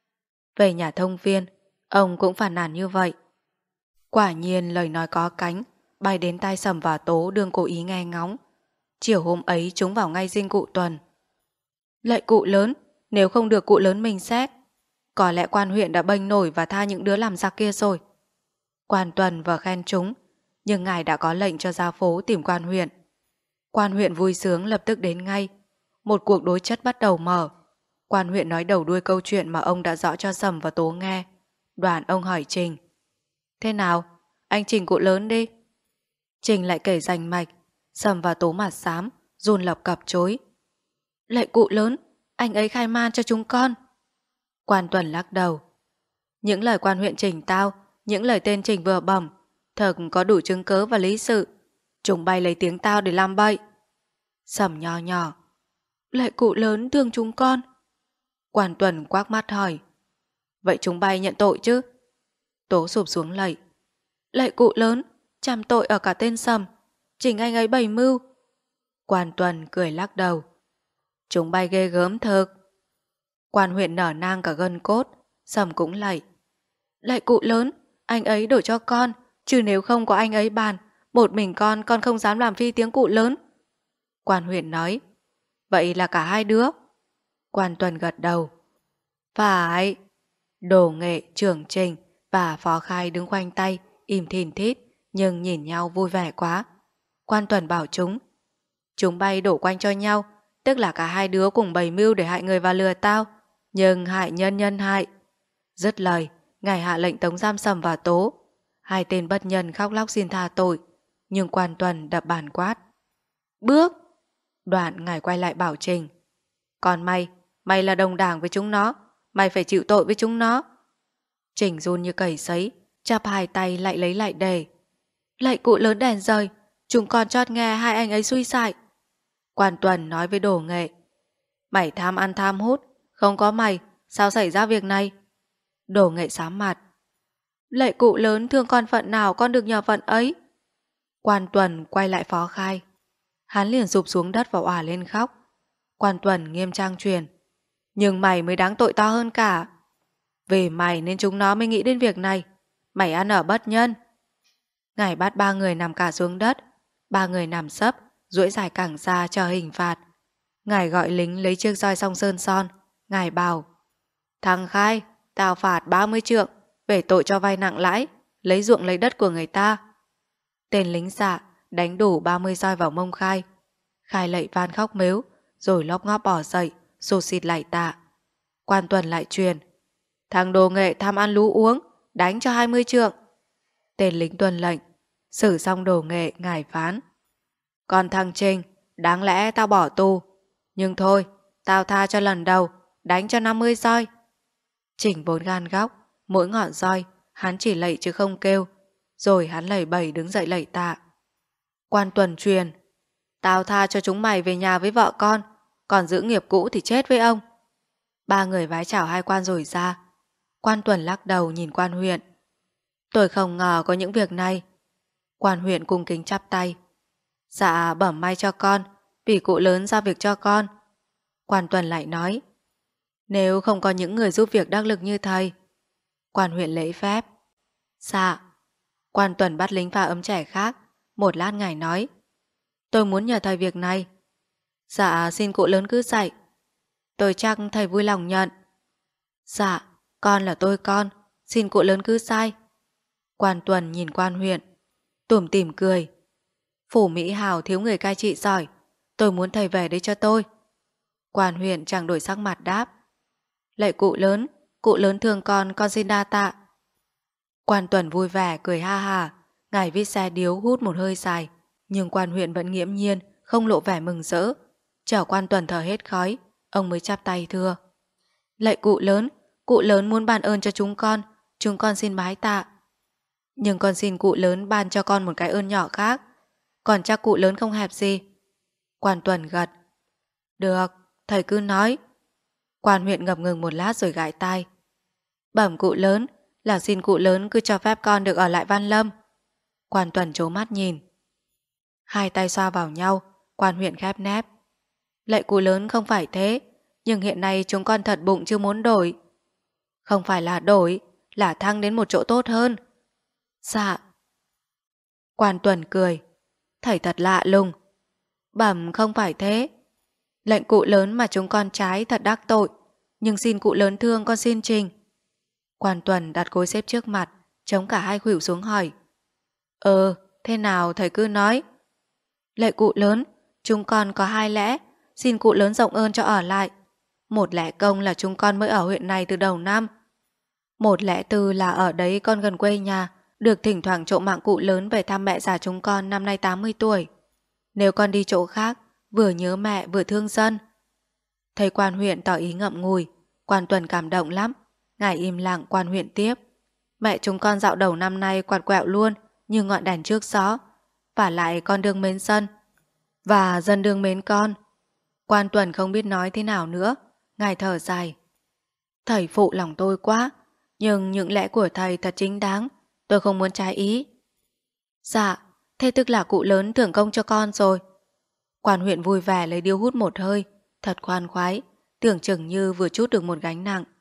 Về nhà thông viên, ông cũng phản nàn như vậy. Quả nhiên lời nói có cánh, bay đến tai Sầm và Tố đương cố ý nghe ngóng. Chiều hôm ấy chúng vào ngay dinh cụ Tuần. Lạy cụ lớn, nếu không được cụ lớn mình xét, có lẽ quan huyện đã bênh nổi và tha những đứa làm giặc kia rồi. Quan Tuần vừa khen chúng, nhưng ngài đã có lệnh cho ra phố tìm quan huyện. Quan huyện vui sướng lập tức đến ngay. Một cuộc đối chất bắt đầu mở. Quan huyện nói đầu đuôi câu chuyện mà ông đã rõ cho Sầm và Tố nghe. Đoạn ông hỏi Trình. Thế nào? Anh Trình cụ lớn đi. Trình lại kể rành mạch. Sầm và Tố mặt xám, run lập cập chối. Lạy cụ lớn, anh ấy khai man cho chúng con. Quan Tuần lắc đầu. Những lời quan huyện Trình tao, những lời tên Trình vừa bẩm, thật có đủ chứng cớ và lý sự. Chúng bay lấy tiếng tao để làm bậy. Sầm nho nhỏ. Lạy cụ lớn thương chúng con. Quan Tuần quắc mắt hỏi. Vậy chúng bay nhận tội chứ? Tố sụp xuống lạy. Lạy cụ lớn, chăm tội ở cả tên Sầm. Trình anh ấy bày mưu. Quan Tuần cười lắc đầu. Chúng bay ghê gớm thực. Quan huyện nở nang cả gân cốt. Sầm cũng lạy. Lạy cụ lớn, anh ấy đổ cho con, chứ nếu không có anh ấy bàn, một mình con con không dám làm phi tiếng cụ lớn. Quan huyện nói. Vậy là cả hai đứa. Quan Tuần gật đầu. Phải. Đồ Nghệ, Trưởng Trình và Phó Khai đứng khoanh tay, im thìn thít, nhưng nhìn nhau vui vẻ quá. Quan Tuần bảo chúng. Chúng bay đổ quanh cho nhau, tức là cả hai đứa cùng bày mưu để hại người và lừa tao, nhưng hại nhân nhân hại. Dứt lời, ngài hạ lệnh tống giam Sầm và Tố. Hai tên bất nhân khóc lóc xin tha tội, nhưng Quan Tuần đập bàn quát. Bước! Đoạn ngài quay lại bảo Trình. Còn mày, mày là đồng đảng với chúng nó, mày phải chịu tội với chúng nó. Trình run như cầy sấy, chắp hai tay lại lấy lại đề. Lạy cụ lớn đèn rời, chúng con chót nghe hai anh ấy suy sại. Quan Tuần nói với Đồ Nghệ. Mày tham ăn tham hút, không có mày, sao xảy ra việc này? Đồ Nghệ xám mặt. Lạy cụ lớn thương con phận nào con được nhờ phận ấy. Quan Tuần quay lại Phó Khai. Hắn liền rụp xuống đất và òa lên khóc. Quan Tuần nghiêm trang truyền. Nhưng mày mới đáng tội to hơn cả. Vì mày nên chúng nó mới nghĩ đến việc này. Mày ăn ở bất nhân. Ngài bắt ba người nằm cả xuống đất. Ba người nằm sấp, duỗi dài cẳng ra chờ hình phạt. Ngài gọi lính lấy chiếc roi song sơn son. Ngài bảo. Thằng Khai, tao phạt ba mươi trượng về tội cho vay nặng lãi, lấy ruộng lấy đất của người ta. Tên lính dạ đánh đủ ba mươi roi vào mông Khai. Khai lạy van khóc mếu, rồi lóc ngóp bỏ dậy, sụt xịt lạy tạ. Quan Tuần lại truyền. Thằng Đồ Nghệ tham ăn lú uống, đánh cho hai mươi trượng. Tên lính tuân lệnh. Xử xong Đồ Nghệ, ngài phán. Còn thằng Trình, đáng lẽ tao bỏ tù. Nhưng thôi, tao tha cho lần đầu, đánh cho năm mươi roi. Trình vốn gan góc, mỗi ngọn roi, hắn chỉ lạy chứ không kêu. Rồi hắn lẩy bẩy đứng dậy lạy tạ. Quan Tuần truyền. Tao tha cho chúng mày về nhà với vợ con, còn giữ nghiệp cũ thì chết với ông. Ba người vái chào hai quan rồi ra. Quan Tuần lắc đầu nhìn quan huyện. Tôi không ngờ có những việc này. Quan huyện cung kính chắp tay. Dạ bẩm may cho con, vì cụ lớn giao việc cho con. Quan Tuần lại nói. Nếu không có những người giúp việc đắc lực như thầy. Quan huyện lễ phép. Dạ. Quan Tuần bắt lính pha ấm trẻ khác. Một lát ngài nói. Tôi muốn nhờ thầy việc này. Dạ xin cụ lớn cứ dạy. Tôi chắc thầy vui lòng nhận. Dạ, con là tôi con, xin cụ lớn cứ sai. Quan Tuần nhìn quan huyện, tủm tỉm cười. Phủ Mỹ Hào thiếu người cai trị giỏi, tôi muốn thầy về đây cho tôi. Quan huyện chẳng đổi sắc mặt đáp. Lạy cụ lớn, cụ lớn thương con, con xin đa tạ. Quan Tuần vui vẻ cười ha hà, ngài vít xe điếu hút một hơi dài, nhưng quan huyện vẫn nghiễm nhiên, không lộ vẻ mừng rỡ. Chờ quan Tuần thở hết khói, ông mới chắp tay thưa. Lạy cụ lớn, cụ lớn muốn ban ơn cho chúng con, chúng con xin bái tạ. Nhưng con xin cụ lớn ban cho con một cái ơn nhỏ khác, còn chắc cụ lớn không hẹp gì. Quan Tuần gật. Được, thầy cứ nói. Quan huyện ngập ngừng một lát rồi gãi tai. Bẩm cụ lớn, là xin cụ lớn cứ cho phép con được ở lại Văn Lâm. Quan Tuần trố mắt nhìn. Hai tay xoa vào nhau, quan huyện khép nép. Lạy cụ lớn không phải thế, nhưng hiện nay chúng con thật bụng chưa muốn đổi. Không phải là đổi, là thăng đến một chỗ tốt hơn. Dạ. Quan Tuần cười. Thầy thật lạ lùng. Bẩm không phải thế. Lệnh cụ lớn mà chúng con trái thật đắc tội, nhưng xin cụ lớn thương con xin trình. Quan Tuần đặt gối xếp trước mặt, chống cả hai khuỷu xuống hỏi. Ờ, thế nào thầy cứ nói. Lệ cụ lớn, chúng con có hai lẽ, xin cụ lớn rộng ơn cho ở lại. Một lẽ công là chúng con mới ở huyện này từ đầu năm. Một lẽ tư là ở đấy con gần quê nhà, được thỉnh thoảng trộm mạng cụ lớn về thăm mẹ già chúng con năm nay tám mươi tuổi. Nếu con đi chỗ khác, vừa nhớ mẹ vừa thương dân. Thấy quan huyện tỏ ý ngậm ngùi, quan Tuần cảm động lắm. Ngài im lặng. Quan huyện tiếp. Mẹ chúng con dạo đầu năm nay quạt quẹo luôn, như ngọn đèn trước gió. Và lại con đương mến dân, và dân đương mến con. Quan Tuần không biết nói thế nào nữa. Ngài thở dài. Thầy phụ lòng tôi quá, nhưng những lẽ của thầy thật chính đáng, tôi không muốn trái ý. Dạ, thế tức là cụ lớn thưởng công cho con rồi. Quan huyện vui vẻ lấy điếu hút một hơi, thật khoan khoái, tưởng chừng như vừa trút được một gánh nặng.